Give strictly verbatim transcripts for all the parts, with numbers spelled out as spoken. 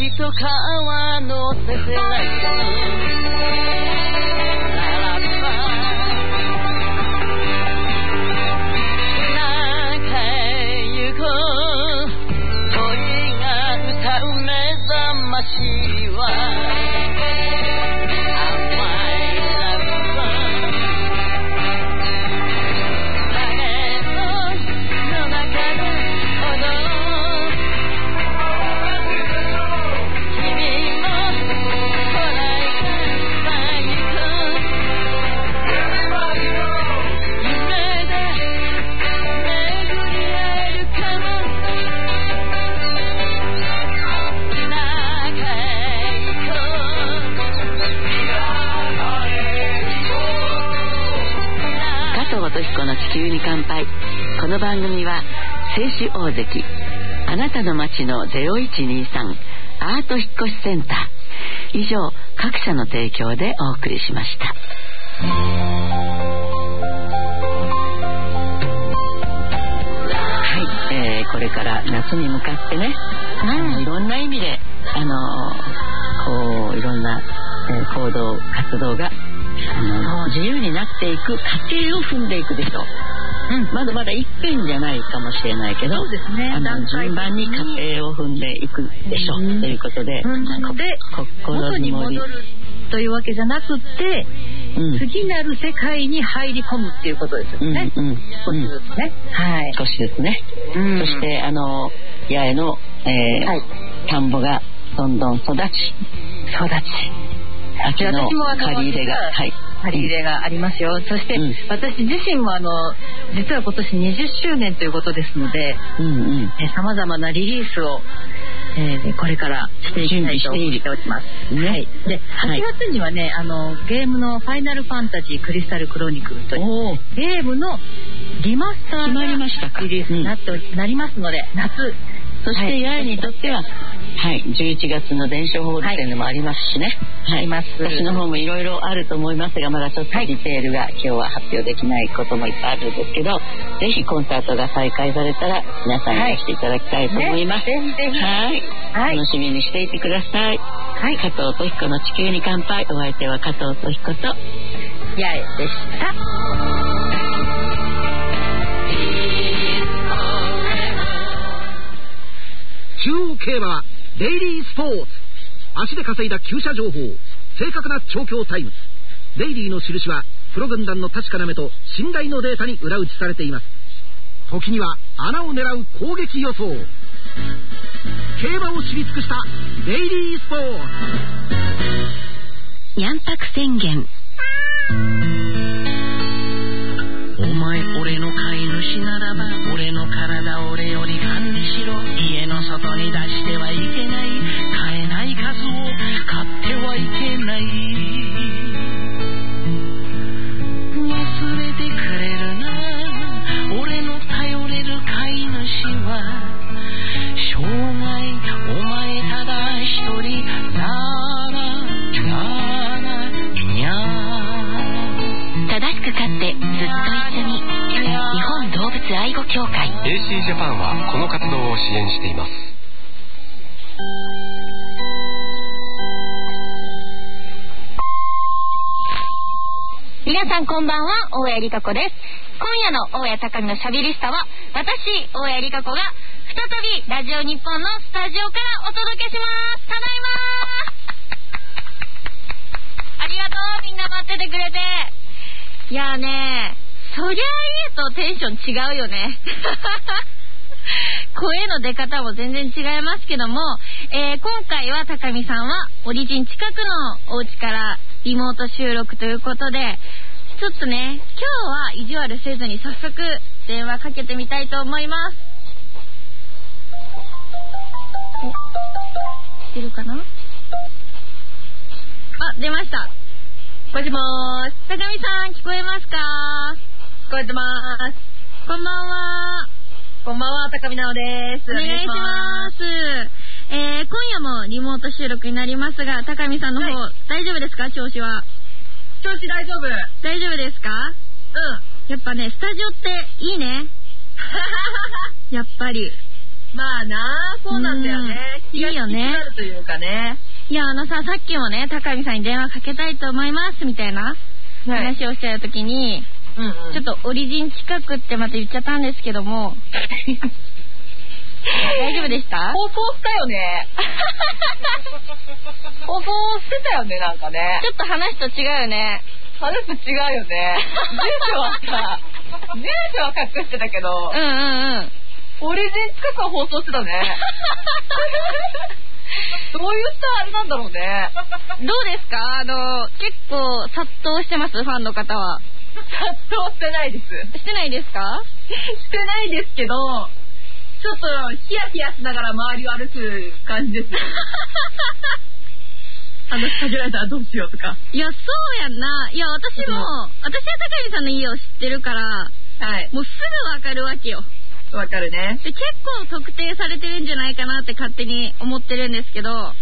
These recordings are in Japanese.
と川のせせらぎ地球に乾杯。この番組は製紙大関あなたの街のゼロいちにさんアート引越しセンター以上各社の提供でお送りしました。はい、えー、これから夏に向かってね、うん、いろんな意味であのー、こういろんな、えー、行動活動があの自由になっていく過程を踏んでいくでしょう、うん、まだまだ一遍じゃないかもしれないけど、そうですね、あの順番に過程を踏んでいくでしょう、うん、ということで、うん、で元に戻るというわけじゃなくて、うん、次なる世界に入り込むっていうことですよね、うんうん、少しずつね、はい、少しずつね、うん、そしてあの八重の、えーはい、田んぼがどんどん育ち育ち秋の借り入れが、はい、借り入れがありますよ。そして、うん、私自身もあの実は今年にじゅっしゅうねんということですので、さまざまなリリースを、えー、これからしていきたいと思っております、ね、はい、ではちがつにはね、あのゲームのファイナルファンタジークリスタルクロニクルというゲームのリマスターがリリースになって、うん、なりますので、夏そして八重にとっては、はい、じゅういちがつの伝承ホール展でもありますしね、はい、はい、私の方もいろいろあると思いますが、まだちょっとディテールが今日は発表できないこともいっぱいあるんですけど、ぜひコンサートが再開されたら皆さんにしていただきたいと思います、はいね、ぜひぜひ、はいはい、楽しみにしていてください、はい、加藤登彦の地球に乾杯。お相手は加藤登彦と八重でした。 中央競馬はデイリースポーツ。足で稼いだ厩舎情報、正確な調教タイム。デイリーの印はプロ軍団の確かな目と信頼のデータに裏打ちされています。時には穴を狙う攻撃予想。競馬を知り尽くしたデイリースポーツ。 にゃんぱく宣言。 お前俺の飼い主ならば、俺の体俺より管理しろ。家の外に出してはいけない、飼えない数を飼ってはいけない。忘れてくれるな、俺の頼れる飼い主は。生涯お前ただ一人ならならにゃ。 正しく飼ってずっと一緒に。日本動物愛護協会エーシー ジャパンはこの活動を支援しています。 皆さんこんばんは、大谷理香子です。今夜の大谷高美のしゃべりスタは、私大谷理香子が再びラジオ日本のスタジオからお届けします。ただいまー。ありがとう、みんな待っててくれて。いやーねー、そりゃあ家とテンション違うよね声の出方も全然違いますけども、えー、今回は高見さんはオリジン近くのお家からリモート収録ということで、ちょっとね、今日は意地悪せずに早速電話かけてみたいと思います。お、出るかな。あ、出ました。もしもーし、高見さん聞こえますか？聞こえてまーす。こんばんは。 こんばんは、高見直です。 お願いします。えー、今夜もリモート収録になりますが、高見さんの方、はい、大丈夫ですか？調子は。 調子大丈夫。 大丈夫ですか？うん。やっぱね、スタジオっていいね。やっぱり。 まあなあ、そうなんだよね。 いいよね。 というかね。 いや、あのさ、さっきもね、高見さんに電話かけたいと思いますみたいな話をしてた時に、はい、うんうん、ちょっとオリジン近くってまた言っちゃったんですけども大丈夫でした？ 放送したよね。放送してたよね、なんかね。 ちょっと話と違うよね。 話と違うよね。住所はさ、住所は隠してたけど、 うんうんうん。 オリジン近くは放送してたね。どういったあれなんだろうね。 どうですか？あの、結構殺到してます？ファンの方は。 殺到してないです。 してないですか？ してないですけど、ちょっとヒヤヒヤしながら周りを歩く感じです。話しかけられたらどうしようとか。 いや、そうやんな。いや、私も、私は高見さんの家を知ってるから、はい。もうすぐわかるわけよ。 わかるね。 で、結構特定されてるんじゃないかなって勝手に思ってるんですけど、はい。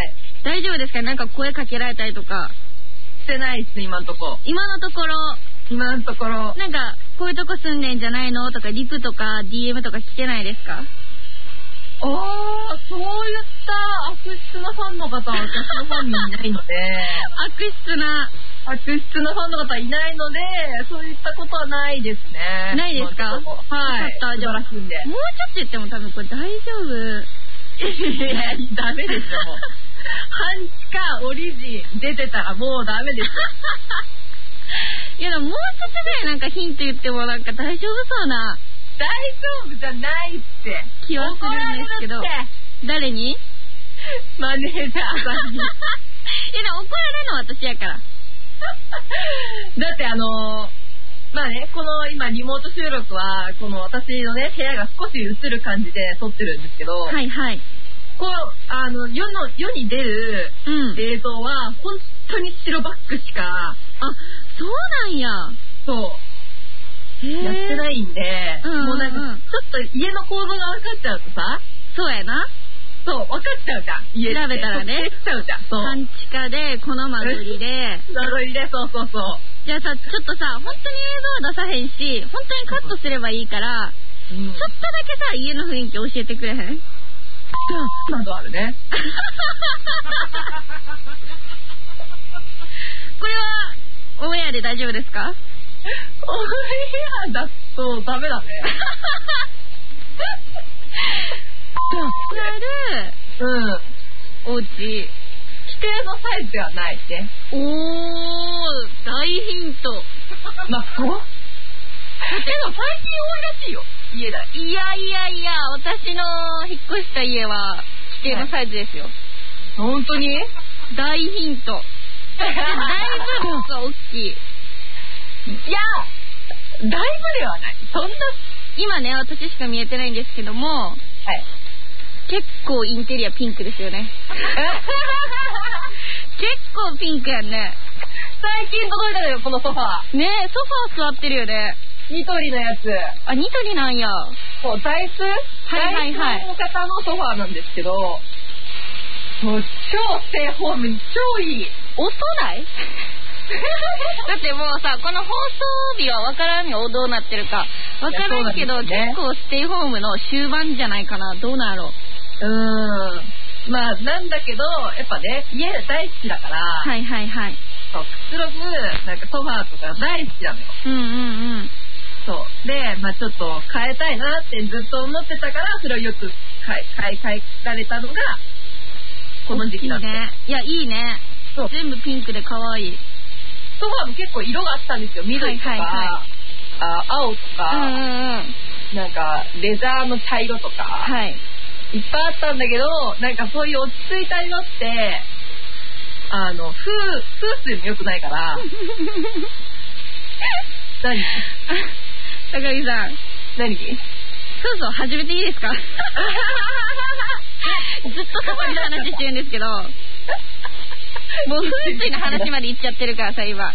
大丈夫ですか？なんか声かけられたりとか。 してないっす、今のとこ。 今のところ。 今のところ。 なんか、こういうとこ住んでんじゃないのとか、リプとか ディーエム とか来てないですか？ ああ、そういった悪質なファンの方は私のファンにいないので悪質な悪質なファンの方はいないので、そういったことはないですね。 ないですか？はい。 素晴らしいんで。 もうちょっと言っても多分これ大丈夫。 いや、ダメですよ、もう。半地下オリジン出てたらもうダメですよ。 いや、でももうちょっとぐらいなんかヒント言ってもなんか大丈夫そうな。 大丈夫じゃないって気はするんですけど。誰に？ マネージャーさんに。いや、 でも怒られるのは私やから。 だってあのー、まあね、この今リモート収録はこの私のね部屋が少し映る感じで撮ってるんですけど、 はいはい。 こうあの世の世に出る映像は本当に白バックしか、あ、 そうなんや。 そう。やってないんで、うんうんうん、もうなんかちょっと家の構造が分かっちゃうとさ、 そうやな。 そう分かっちゃうじゃん。家調べたらね。 ちゃうじゃん。そう。 半地下でこの間取りで。 間取りで、そうそうそう。 じゃあさ、ちょっとさ、本当に映像は出さへんし、本当にカットすればいいから、うん、ちょっとだけさ、家の雰囲気教えてくれへん？ などあるね。 これはオンエアで大丈夫ですか？ オンエアだとダメだね。 ある、うん、お家規定のサイズではないね。 おー、大ヒント。 まあそう。でも最近多いらしいよ、家だ。 いやいやいや、私の引っ越した家は規定のサイズですよ。はい、 本当に？ 大ヒント。だいぶ僕は大きい。いや、だいぶではない。そんな。 今ね、私しか見えてないんですけども、はい、結構インテリアピンクですよね。結構ピンクやんね。 最近届いたのよ、このソファー。 ねえ、ソファー座ってるよね。 ニトリのやつ。 あ、ニトリなんや。 そう、ダイス、 はいはいはい、 ダイスの方のソファーなんですけど、もう超ステイホームに超いい。 遅ないだってもうさ、この放送日は分からんよ、どうなってるか分からんけど、ね、結構ステイホームの終盤じゃないかな。どうなろう。 うーん、まあなんだけどやっぱね、家大好きだから、 はいはいはい、 そう、くつろぐなんかソファーとか大好きなのよ。 うんうんうん。 そうで、まあちょっと変えたいなってずっと思ってたから、それをよく買い買い買いられたのがこの時期なんで。いいね。 いや、いいね。全部ピンクで可愛い。 ソファーも結構色があったんですよ。緑とか、はいはいはい、あ、青とか、うんうんうん、なんかレザーの茶色とか、はい、いっぱいあったんだけど、なんかそういう落ち着いた色ってあの風風水も良くないから何高木さん、 何そうそう、始めていいですか？ずっとそばの話してるんですけどもう風水の話まで行っちゃってるからさ、今。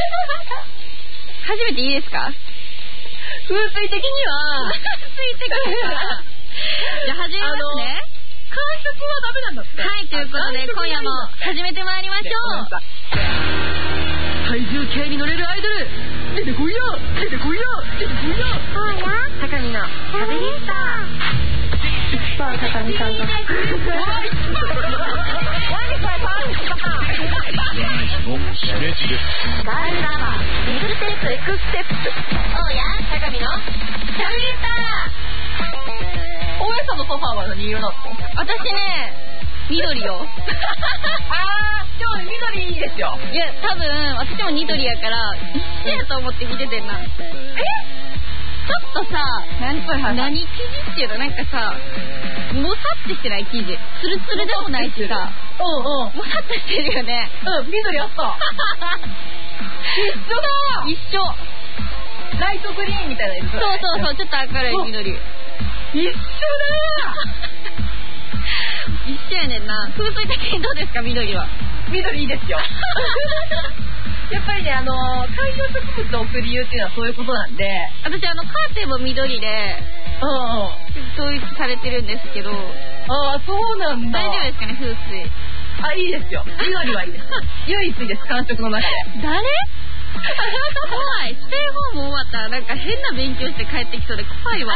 初めていいですか？ 風水的には風水的にはじゃあ始めますね。 感触はダメなんだって。 はい、ということで今夜も始めてまいりましょう。 体重計に乗れるアイドル、出てこいよ出てこいよ出てこいよ。 そうや、高見のしゃべりスター。 さあ、高見さんが怖いエジです。 ガールラバービッグステップエクステップ大家高見のチャルゲッター。 大家さんのソファーは何色なの？ 私ね緑よ。 あー、今日緑いいですよ。 いや多分私も緑やから一緒やと思って見ててんな。え？ちょっとさ、何、何生地っていうのなんかさ、もさってしてない生地。ツルツルでもないしさ、 うんうん。 もさっとしてるよね。 うん、緑あった。一緒だ。 一緒。 ライトグリーンみたいな色。 そうそうそう、ちょっと明るい緑。 一緒だ。 一緒やねんな。風水的にどうですか緑は？ 緑いいですよ。やっぱりね、あのー、観葉植物を置く理由っていうのはそういうことなんで、 私あのカーテンも緑で、 うんうん、 統一されてるんですけど、 ああ、そうなんだ。 大丈夫ですかね、風水。 あ、いいですよ。緑はいいです。唯一いいです、感触の中で。 誰？怖い。ステイホーム終わったらなんか変な勉強して帰ってきそうで怖いわ。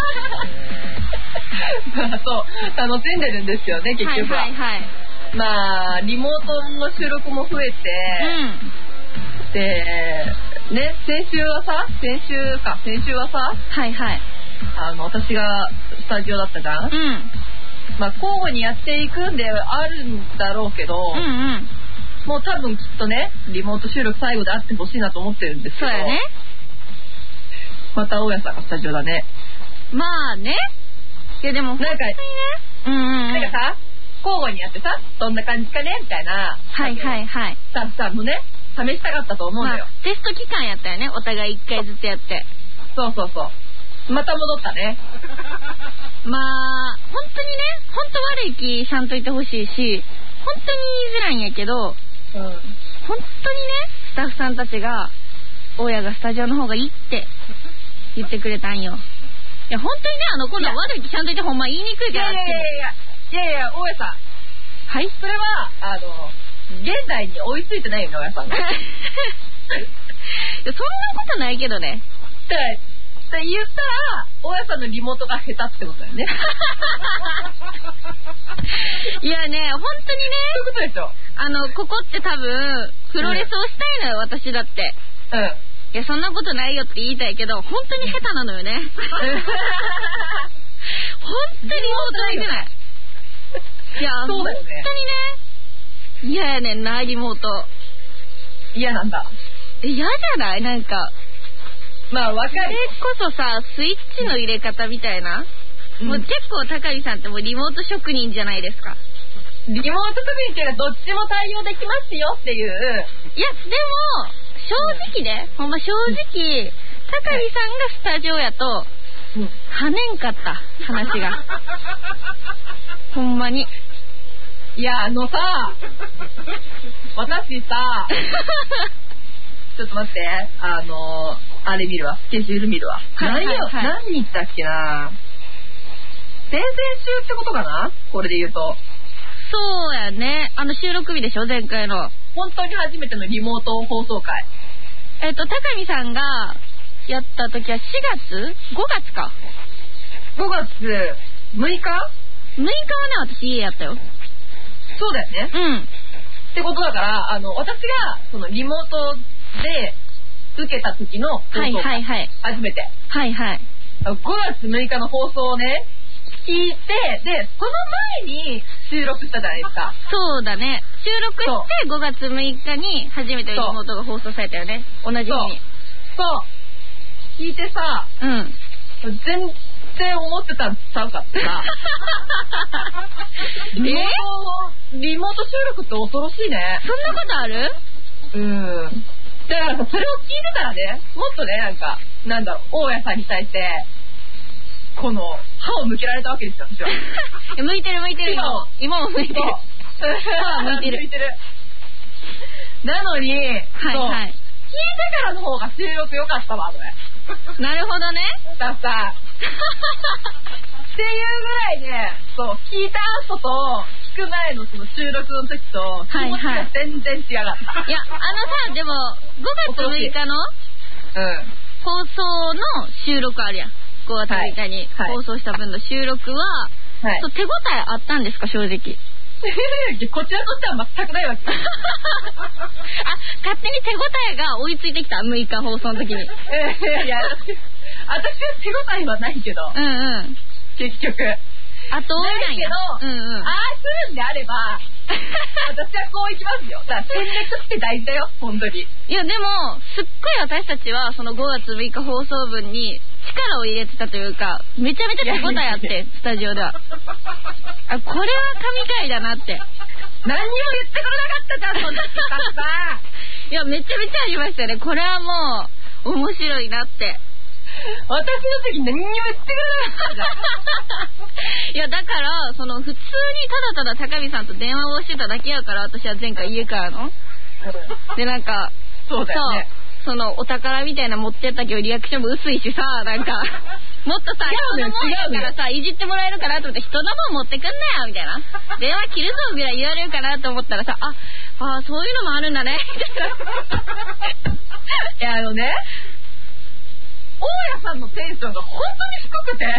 まあそう、楽しんでるんですよね、結局は。はいはいはい。まあ、リモートの収録も増えて、うんで、ね、先週はさ、先週か、先週はさ、 はいはい。 あの、私がスタジオだったじゃん。うん。まあ、交互にやっていくんであるんだろうけど、うんうん。もう多分きっとね、リモート収録最後であってほしいなと思ってるんですけど。 そうやね。 また大家さんがスタジオだね。 まあね。いやでも、 なんか、うんうん、うん。なんかさ、交互にやってさ、どんな感じかねみたいな。 はいはいはい。 スタッフさんもね、試したかったと思うんだよ、 まあ、テスト期間やったよね、お互い一回ずつやって。 そうそうそう、また戻ったね。 まあ本当にね、本当悪い気しゃんといてほしいし、本当に言いづらいんやけど、うん、本当にね、スタッフさんたちが大家がスタジオの方がいいって言ってくれたんよ。いや本当にね、あの今度は悪い気しゃんといてほんま言いにくいからって。いやいやいやいやいや、大家さん、 はい、 それはあの現代に追いついてないよね、大家さんが。そんなことないけどね。 だから言ったら大家さんのリモートが下手ってことだよね。 いやね、本当にね、 そういうことでしょ。 あのここって多分プロレスをしたいのよ、うん、私だって。うん。いやそんなことないよって言いたいけど、本当に下手なのよね。本当にリモートできない。いや、そうだよね、本当にね。嫌やねんな、リモート。 嫌なんだ。 え、嫌じゃない？なんかまあわかる。 それこそさ、スイッチの入れ方みたいな、うん、もう結構高見さんってもうリモート職人じゃないですか。 リモート職人っていうのはどっちも対応できますよっていう。いやでも正直ね、ほんま正直、うん、高見さんがスタジオやと、うん、跳ねんかった話が。ほんまに。 いや、あのさ、私さ、ちょっと待って、あの、あれ見るわ、スケジュール見るわ。はいはいはい、何, 何日だっけな。先々週ってことかな、これで言うと。 そうやね、あの収録日でしょ、前回の。 本当に初めてのリモート放送会。 えっと、高見さんがやった時はしがつ ?ご 月か。 ごがつむいか ? むいかはね、私家やったよ。 そうだよね。うん。ってことだから、あの、私が、その、リモートで受けた時の放送会。はいはいはい。初めて。 はいはい。 ごがつむいかの放送をね、聞いて、で、その前に収録したじゃないですか。 そうだね。収録してごがつむいかに初めてリモートが放送されたよね。同じ日に。そう。 そう。聞いてさ、うん。全然思ってたんちゃうかってさ。リモート、リモート収録って恐ろしいね。 そんなことある？ うん。だからさ、それを聞いてたらね、もっとね、なんか、なんだろう、大家さんに対して、この、歯を向けられたわけですよ、私は。 向いてる向いてる、今も。今も向いてる。歯向いてる。向いてる。 なのに、はいはい。聞いてからの方が収録良かったわ、これ。 なるほどね。 ださ。っていうぐらいね、そう、聞いた後と聞く前のその収録の時と気持ちが全然違かった。はいはい、いや、あのさ、でもごがつむいかの放送の収録あるやん。ごがつむいかに放送した分の収録は、はいはい、そう手応えあったんですか、正直。 こちらとしては全くないわけ。あ、 勝手に手応えが追いついてきた、むいか放送の時に。 いやいや、私は手応えはないけど。 うんうん。 結局。 あとないけど、うんうん、ああするんであれば、私はこういきますよ。だから戦略って大事だよ、本当に。 いやでも、すっごい私たちはそのごがつむいか放送分に力を入れてたというか、めちゃめちゃ手応えあって、スタジオでは。あ、これは神回だなって。 何にも言ってくれなかったじゃん、そんな人さ。 いや、めちゃめちゃありましたよね。これはもう、面白いなって。 私の時何にも言ってくれなかったじゃん。 いやだからその普通にただただ高見さんと電話をしてただけやから、私は前回家からのでなんかそうだよね、 そうそのお宝みたいな持ってったけどリアクションも薄いしさ、なんかもっとさ人のもんやからさいじってもらえるかなと思って人のもん持ってくんなよみたいな電話切るぞぐらい言われるかなと思ったらさ、ああそういうのもあるんだねみたいな。いやあのね大家さんのテンションが本当に低くて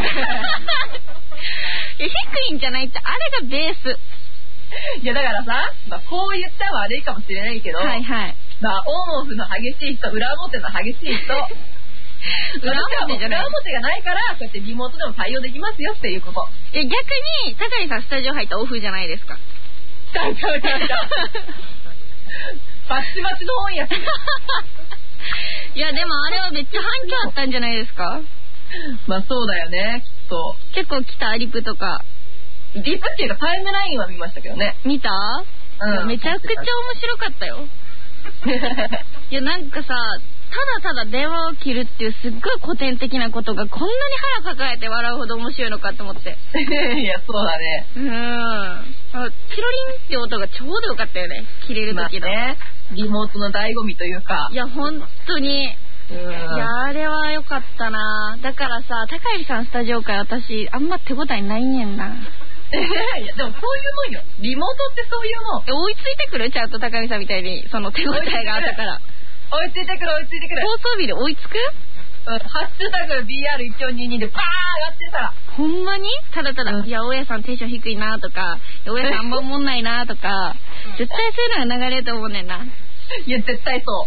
いや低いんじゃないって、あれがベース。 いやだからさ、まあ、こう言ったら悪いかもしれないけど、 はいはい、 まあオンオフの激しい人、裏表の激しい人裏表じゃない、裏表がないからこうやってリモートでも対応できますよっていうこと。 いや逆に高井さんスタジオ入ったらオフじゃないですか。 ちゃうちゃうちゃうちゃうバチバチの本やいやでもあれはめっちゃ反響あったんじゃないですか。 まあそうだよね、きっと。 結構来たリプとか。 リプっていうかタイムラインは見ましたけどね。 見た？うん、めちゃくちゃ面白かったよ。いやなんかさ、ただただ電話を切るっていうすっごい古典的なことがこんなに腹抱えて笑うほど面白いのかと思って。 いやそうだね。 うん。あ、チロリンって音がちょうどよかったよね。切れる時の。 まあね。リモートの醍醐味というか。 いや本当に。うん、いやあれは良かったな。だからさ、高井さんスタジオ会私あんま手応えないんやんな。 いやでもそういうもんよ。リモートってそういうもん。 追いついてくる？ちゃんと高見さんみたいにその手応えがあったから。 追いついてくる追いついてくる。 放送日で追いつく？ うん、ハッシュタグ ビーアールいちよんにーにー でパー上がってたら。 ほんまに？ただただ、うん、いや大家さんテンション低いなとか、大家さんあんまおもんないなとか、絶対そういうのが流れると思うねんな。 いや絶対そう。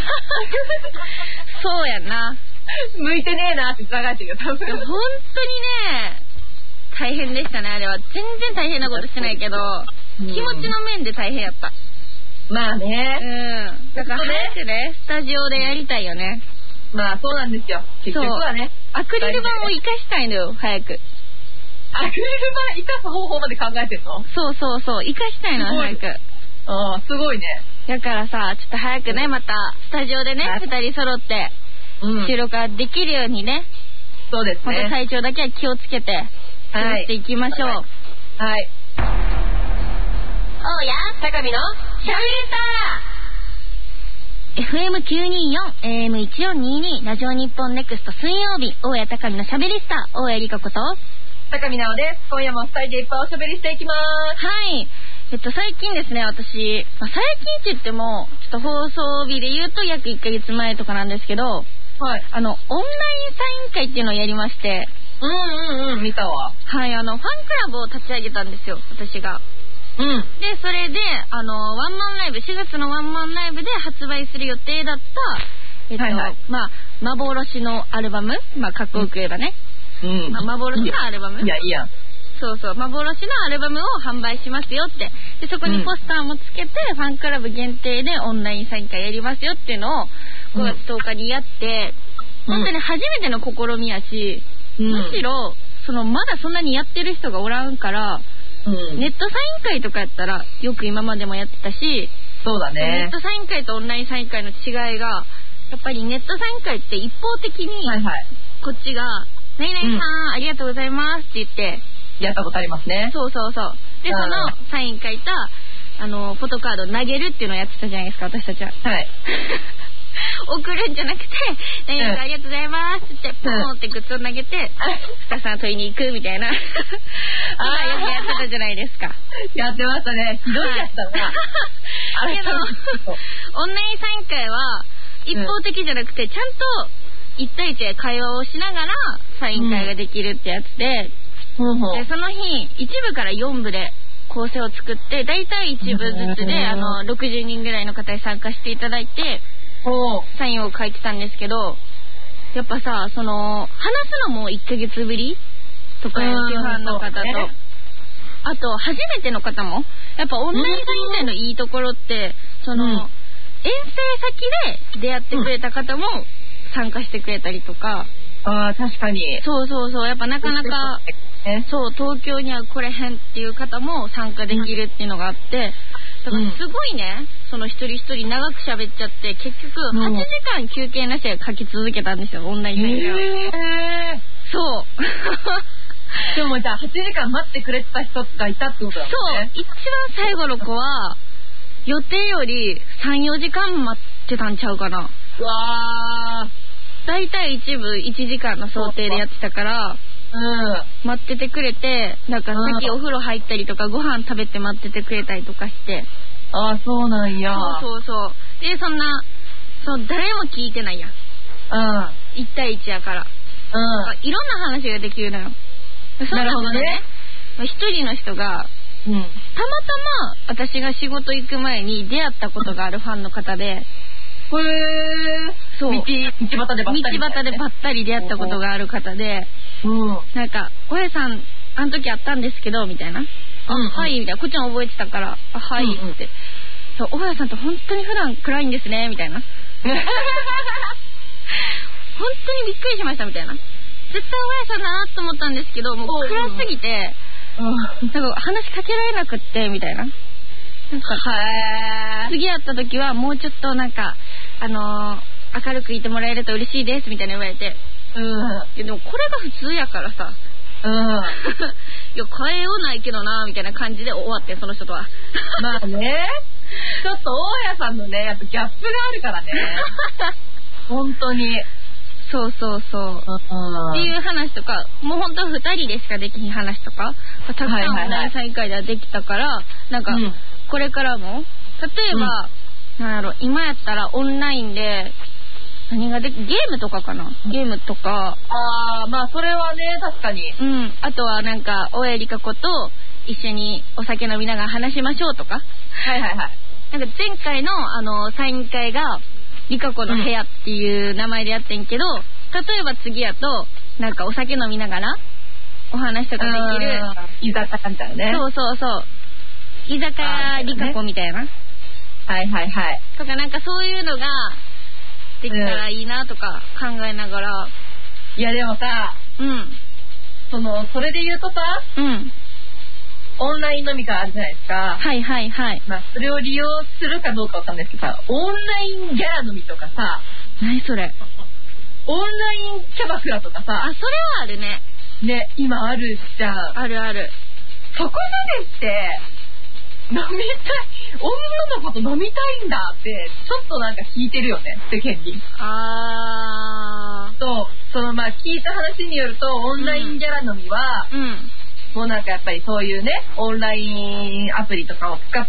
そうやんな。 向いてねえなって繋がってるよ多分。 本当にね。大変でしたね、あれは。全然大変なことしてないけど、うん、気持ちの面で大変やった。 まあね。 うん。だから早くね、スタジオでやりたいよね。 まあそうなんですよ。結局はね。 アクリル板を生かしたいのよ、早く。 アクリル板生かす方法まで考えてるの？ そうそうそう、生かしたいの、早く。 ああ、すごいね。 だからさ、ちょっと早くね、また、スタジオでね、二人揃って、収録ができるようにね。 そうですね。 また体調だけは気をつけて、作っていきましょう。はい。 はい。 おや高見のしゃべりスター エフエムきゅうにーよん エーエムいちよんにーにー ラジオ日本ネクスト水曜日、大谷高見のしゃべりスター、大谷理香子と高見直です。今夜もふたりでいっぱいおしゃべりしていきます。 はい。えっと最近ですね、私、まあ、最近って言ってもちょっと放送日で言うと約いっかげつまえとかなんですけど、はい、あのオンラインサイン会っていうのをやりまして、 うんうんうん、見たわ。 はい、あのファンクラブを立ち上げたんですよ、私が。うん。でそれであのワンマンライブ、しがつのワンマンライブで発売する予定だった、えっと、はいはい、まあ幻のアルバム、まあかっこよく言えばね、うん、まあ、幻のアルバム。 いやいいやん。 そうそう、幻のアルバムを販売しますよって。でそこにポスターもつけて、うん、ファンクラブ限定でオンラインサイン会やりますよっていうのをごがつとおかにやって、うん、本当に初めての試みやし、うん、むしろそのまだそんなにやってる人がおらんから、うん、ネットサイン会とかやったらよく今までもやってたし、 そうだね、 ネットサイン会とオンラインサイン会の違いが、やっぱりネットサイン会って一方的にこっちが「何々さん、うん、ありがとうございます」って言ってやったことありますね。 そうそうそう。で、そのサイン書いたあのフォトカードを投げるっていうのをやってたじゃないですか、私たちは。はい。送るんじゃなくて「何々さん、ありがとうございます」って言ってポーンってグッズを投げてスタッフさん取りに行くみたいな。ああ、よくやってたじゃないですか。 やってましたね。ひどいやつだな。 あれけどオンラインサイン会は一方的じゃなくて、ちゃんと一対一で会話をしながらサイン会ができるってやつで、うん、でその日いち部からよん部で構成を作って、だいたい一部ずつで、あの、ろくじゅうにんぐらいの方に参加していただいて、サインを書いてたんですけど、やっぱさ、その、話すのもいっかげつぶりとか、野球ファンの方と、ね、あと、初めての方も、やっぱオンラインサイン会のいいところって、その、うん、遠征先で出会ってくれた方も参加してくれたりとか、 ああ、確かに。 そうそうそう、やっぱなかなか、そう、東京には来れへんっていう方も参加できるっていうのがあって、だからすごいね、その一人一人長く喋っちゃって、結局はちじかん休憩なしで書き続けたんですよ、オンライン会議を。へー。そう。 でもじゃあはちじかん待ってくれてた人がいたってことだもんね。 そう、一番最後の子は、予定よりさん、よじかん待ってたんちゃうかな。 うわー。 だいたい一部いちじかんの想定でやってたから、うん、待っててくれて、なんかさっきお風呂入ったりとかご飯食べて待っててくれたりとかして。 ああ、そうなんや。 そうそうそう。で、そんな、そう、誰も聞いてないやん。うん。いち対いちやから。うん。いろんな話ができるのよ。 なるほどね。 一人の人が、うん、たまたま私が仕事行く前に出会ったことがあるファンの方で、へー、そう、道、道端でばったり、ね、 道端でばったり出会ったことがある方で、うん、なんか「おやさんあの時あったんですけど」みたいな「うん、あはい」みたいな、こっちも覚えてたから「あはい」って、うんうん、そう「おやさんって本当に普段暗いんですね」みたいな本当にびっくりしましたみたいな、絶対おやさんだなと思ったんですけど、もう暗すぎて、うん、なんか話しかけられなくってみたいな、なんか次会った時はもうちょっとなんかあのー、明るくいてもらえると嬉しいですみたいな言われて、うん、でもこれが普通やからさ、うん、いや変えようないけどなみたいな感じで終わって、その人とはまあね、ちょっと大家さんのねやっぱギャップがあるからね本当にそうそうそう、っていう話とか、もう本当はふたりでしかできひん話とかたくさんオンライン再会ではできたから、なんかこれからも例えば、うん、なんやろ、今やったらオンラインで何がでゲームとかかな、ゲームとか、 ああまあそれはね確かに、 うん、あとはなんか大江里香子と一緒にお酒飲みながら話しましょうとか、 はいはいはい、 なんか前回のあのサイン会がリカ子の部屋っていう名前でやってんけど、例えば次やとなんかお酒飲みながらお話とかできる居酒屋みたいなね、 そうそうそう、居酒屋リカ子みたいな、ね、 はいはいはいとか、なんかそういうのができたらいいなとか考えながら、うん、 いやでもさ、うんそのそれで言うとさ、うんオンライン飲み会あるじゃないですか。 はいはいはい。 まあそれを利用するかどうかわかんないですけどさ、オンラインギャラ飲みとかさ、 何それ？ オンラインキャバクラとかさ、 あ、それはあるね。 ね、今あるじゃん。 あるある。 そこまでして飲みたい、女の子と飲みたいんだってちょっとなんか聞いてるよね、世間に。あー。とそのまあ聞いた話によるとオンラインギャラ飲みは。うん。うんもうなんかやっぱりそういうねオンラインアプリとかを使って、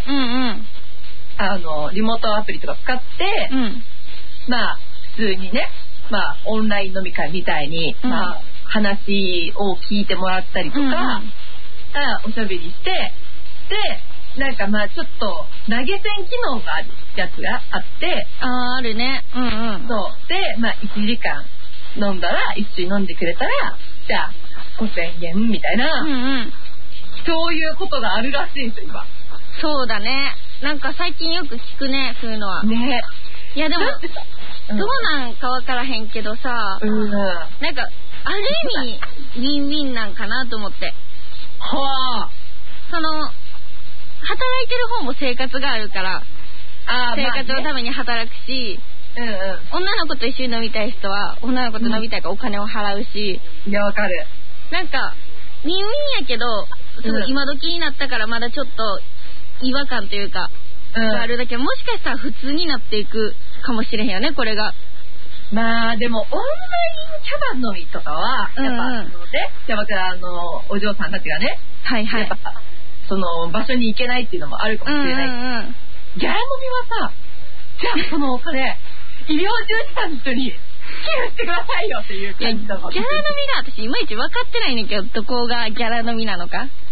うんうん、あのリモートアプリとか使って、うん、まあ普通にねまあオンライン飲み会みたいに、うん、まあ話を聞いてもらったりとか、うんうん、おしゃべりしてでなんかまあちょっと投げ銭機能があるやつがあってあーあるねうんうんそうでまあいちじかん飲んだら一緒に飲んでくれたらじゃあごせんえんみたいな、うんうん、そういうことがあるらしいんですよ今。 そうだね、なんか最近よく聞くねそういうのはね。いやでも、うん、どうなんかわからへんけどさ、うん、なんかある意味ウィンウィンなんかなと思って、はあ、その働いてる方も生活があるからあ生活のために働くし、うんうん、女の子と一緒に飲みたい人は女の子と飲みたいからお金を払うし、 うん、いやわかる、 なんかウィンウィンやけどすごい今時になったからまだちょっと違和感というか、うん、あるだけもしかしたら普通になっていくかもしれへんよねこれが。 まあでもオンラインキャバ飲みとかはやっぱ、うんうん、キャバクラのお嬢さんたちがね、はいはい、やっぱその場所に行けないっていうのもあるかもしれない、うんうんうん、ギャラ飲みはさじゃあそのお金医療従事者の人に寄付してくださいよっていう感じだもん。 ギャラ飲みが私いまいち分かってないねんけど、どこがギャラ飲みなのか。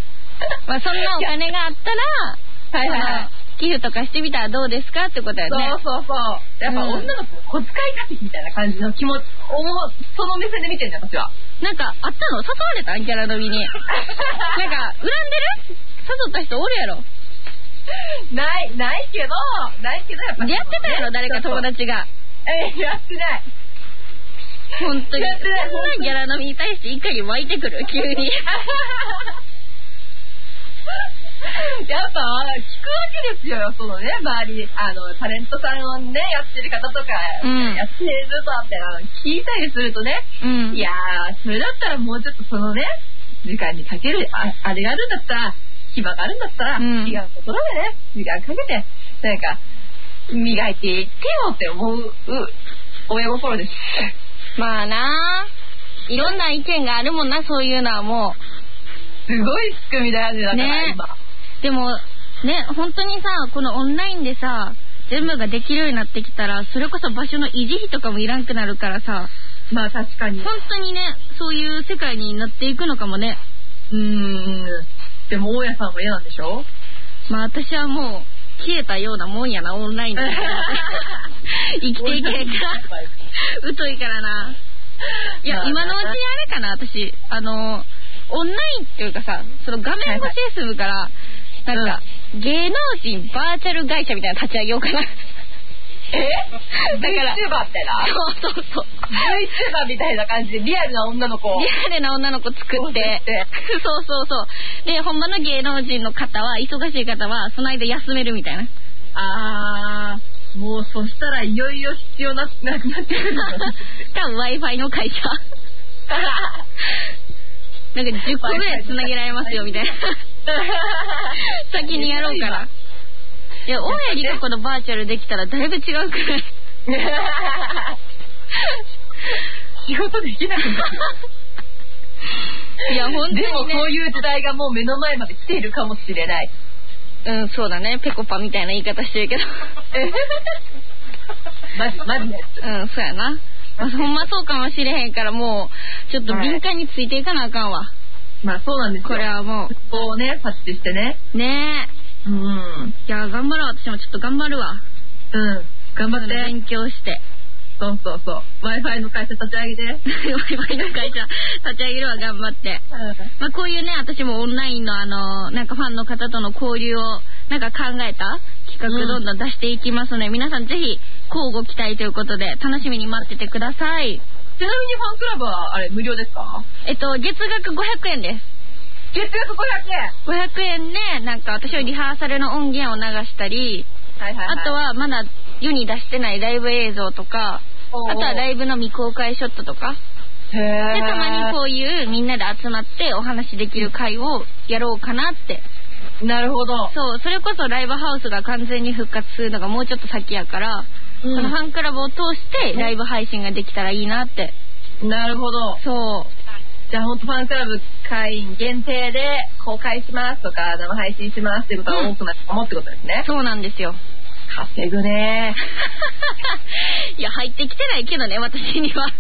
まあそんなお金があったら、はいはいはい、寄付とかしてみたらどうですかってことだよね。 そうそうそう。やっぱ女の子小遣い稼ぎみたいな感じの気持ち、その目線で見てるんだ私は。 なんかあったの？誘われたん？ギャラ飲みに。なんか恨んでる？誘った人おるやろ。 ないないけどないけどやっぱ、ね、 やってたやろ誰か友達が。 えやってない。 本当に。 やってない。 そんなギャラ飲みに対して一回に湧いてくる急に。 やっぱ聞くわけですよ、そのね周りあのタレントさんをねやってる方とか、うん、やってるとって聞いたりするとね、うん、いやーそれだったらもうちょっとそのね時間にかける あ, あれがあるんだったら暇があるんだったら、うん、違うところでね時間かけてなんか磨いていってよって思う親心です。 まあないろんな意見があるもんな、そういうのはもうすごい仕組みだよね、だから今、ね、 でもね本当にさこのオンラインでさ全部ができるようになってきたらそれこそ場所の維持費とかもいらんくなるからさ、 まあ確かに本当にねそういう世界になっていくのかもね。 うーんでも大家さんも嫌なんでしょ。 まあ私はもう消えたようなもんやなオンラインで生きていけへんから疎いからな。いや今のうちにあれかな私あのオンラインっていうかさその画面越しで済むから、はいはい、なんか、うん、芸能人バーチャル会社みたいなの立ち上げようかな。 えだから VTuber みたいな。 そうそうそう VTuber みたいな感じでリアルな女の子リアルな女の子作ってそうそうそうでほんまの芸能人の方は忙しい方はその間休めるみたいな。 あーもうそしたらいよいよ必要なくなってくる多分 Wi-Fi の会社なんかじゅっこぐらいつなげられますよみたいな先にやろうかな。いや大家理香子のバーチャルできたらだいぶ違うくらい仕事できなくなるいや本当に、ね、 でもそういう時代がもう目の前まで来ているかもしれない。 うんそうだねペコパみたいな言い方してるけどマジマジねうんそうやな、まあ、ほんまそうかもしれへんからもうちょっと敏感についていかなあかんわ、はい、 まあそうなんですよ。 これはもうこうね察知してねねえうんいや頑張ろう私もちょっと頑張るわ。 うん頑張って勉強してそうそうそう Wi-Fi の会社立ち上げて Wi-Fi の会社立ち上げるわ頑張って、うんまあ、こういうね私もオンラインのあのなんかファンの方との交流をなんか考えた企画どんどん出していきますので、うん、皆さんぜひ乞うご期待ということで楽しみに待っててください。 ちなみにファンクラブはあれ無料ですか？ えっと月額ごひゃくえんです。 月額ごひゃくえんごひゃくえんでなんか私はリハーサルの音源を流したり、はいはいはい、あとはまだ世に出してないライブ映像とかあとはライブの未公開ショットとかへでたまにこういうみんなで集まってお話できる会をやろうかなって。 なるほど。 そうそれこそライブハウスが完全に復活するのがもうちょっと先やから、うん、そのファンクラブを通してライブ配信ができたらいいなって。 なるほど。 そうじゃあ本当ファンクラブ会員限定で公開しますとか生配信しますっていうことが多くなるかもってことですね、 うん、そうなんですよ。 稼ぐねいや入ってきてないけどね私には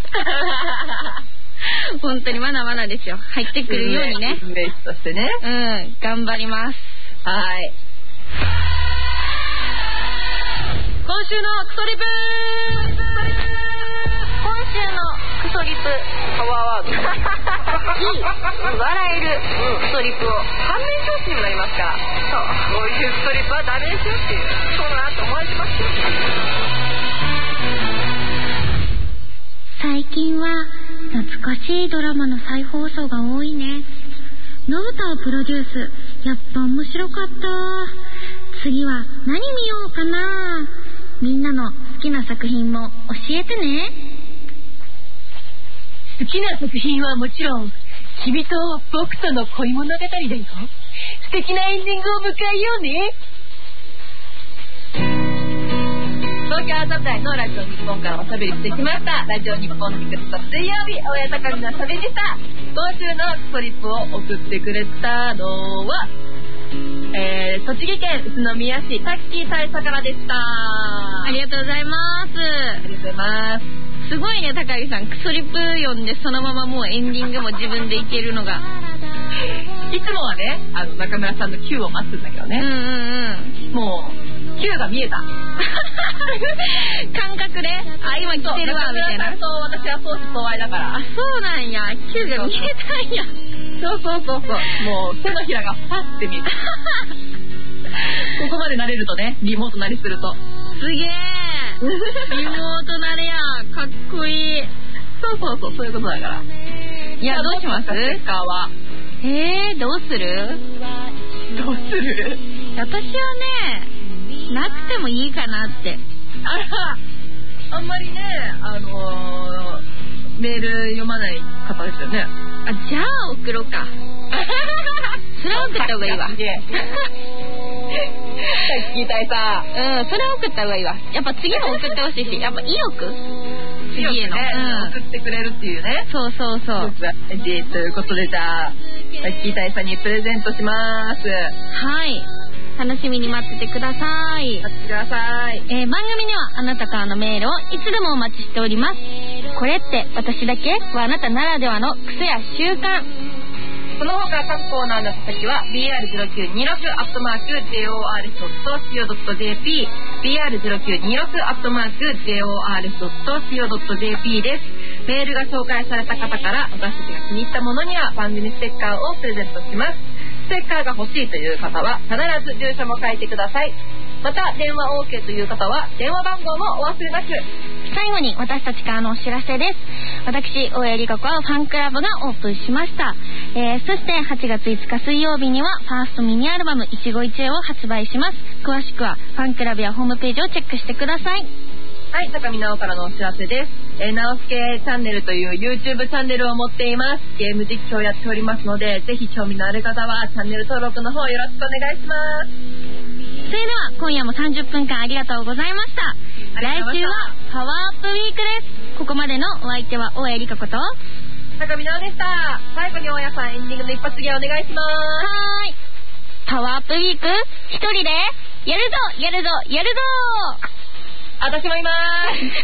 本当にまだまだですよ。入ってくるようにねイメージとしてねうん頑張ります。 はい今週のクソリプ今週のクソリプパワーワードいい笑えるクソリプを反面教師にもなりますからそうこういうクソリプはダメですよっていうそうだなと思われてますよ。 最近は懐かしいドラマの再放送が多いね。のぶたをプロデュースやっぱ面白かった。次は何見ようかな。みんなの好きな作品も教えてね。 好きな作品はもちろん君と僕との恋物語だよ。素敵なエンディングを迎えようね。東京朝台のラジオ日本からおしゃべりしてきましたラジオ日本のミクスト水曜日大谷たかみのしゃべりでした。今週のストリップを送ってくれたのは、えー、栃木県宇都宮市タッキー大佐からでした。 ありがとうございます。 ありがとうございます。 すごいね、高木さん。クソリプ読んでそのままもうエンディングも自分でいけるのが。 いつもはね、あの中村さんの Q を待つんだけどね。うんうんうん。もう Q が見えた。 感覚で、あ、今来てるわみたいな。 そう、私は相思相愛だから。 あ、そうなんや。Q が見えたんや。 そうそうそうそう。もう手のひらがパッて見えた。ここまで慣れるとね、リモート慣れすると。 すげー。リモート慣れや。かっこいい。 そうそうそう、そういうことだから。 いや、どうします？ ステッカーは。 えー、どうする？ どうする？ 私はね、なくてもいいかなって。 あら、あんまりね、あのー、メール読まない方ですよね。 あ、じゃあ送ろうか。それ送った方がいいわ。さっき聞いたいさ。 うん、それ送った方がいいわ。やっぱ次も送ってほしいし、やっぱ意欲次への、 ね、うん、送ってくれるっていうね。 そうそうそう。 ということで、じゃあ聞いたいさんにプレゼントします。 はい。楽しみに待っててください。 待ってください。 えー、番組ではあなたからのメールをいつでもお待ちしております。これって私だけはあなたならではの癖や習慣。 その他各コーナーの先は ビーアールゼロきゅうにろく アットマーク ジェイオーアール ドット シーオー ドット ジェーピー ビーアールゼロきゅうにろく アットマーク ジェイオーアール ドット シーオー ドット ジェーピー です。メールが紹介された方から私たちが気に入ったものには番組ステッカーをプレゼントします。ステッカーが欲しいという方は必ず住所も書いてください。また電話 OK という方は電話番号もお忘れなく。 最後に私たちからのお知らせです。私大江里香子はファンクラブがオープンしました、えー、そしてはちがついつか水曜日にはファーストミニアルバム一期一会を発売します。詳しくはファンクラブやホームページをチェックしてください。 はい、高見直からのお知らせです。えー、直輔チャンネルという YouTube チャンネルを持っています。ゲーム実況をやっておりますので、ぜひ興味のある方はチャンネル登録の方よろしくお願いします。 それでは今夜もさんじゅっぷんかんありがとうございました。来週はパワーアップウィークです。ここまでのお相手は大江里香子と高見直でした。最後に大家さんエンディングの一発芸お願いします。 はーい。パワーアップウィーク一人でやるぞやるぞやるぞ。 私もいまーす。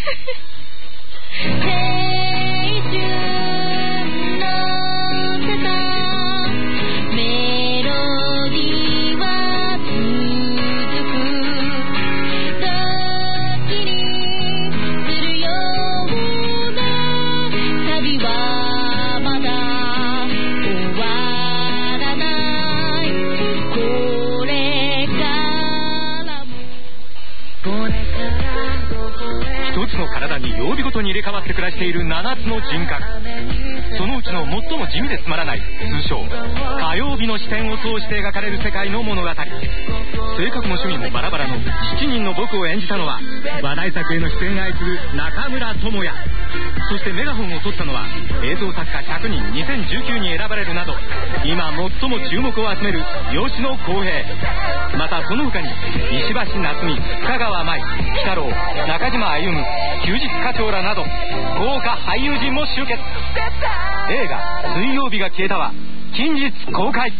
体に曜日ごとに入れ替わって暮らしているななつの人格。そのうちの最も地味でつまらない通称火曜日の視点を通して描かれる世界の物語。性格も趣味もバラバラのしちにんの僕を演じたのは話題作への出演が相次ぐ中村倫也。そしてメガホンを取ったのは映像作家ひゃくにんにせんじゅうきゅうに選ばれるなど今最も注目を集める吉野浩平。またその他に石橋夏美、深川舞、鬼太郎、中島歩、休日課長らなど豪華俳優陣も集結。映画「水曜日が消えた」は近日公開。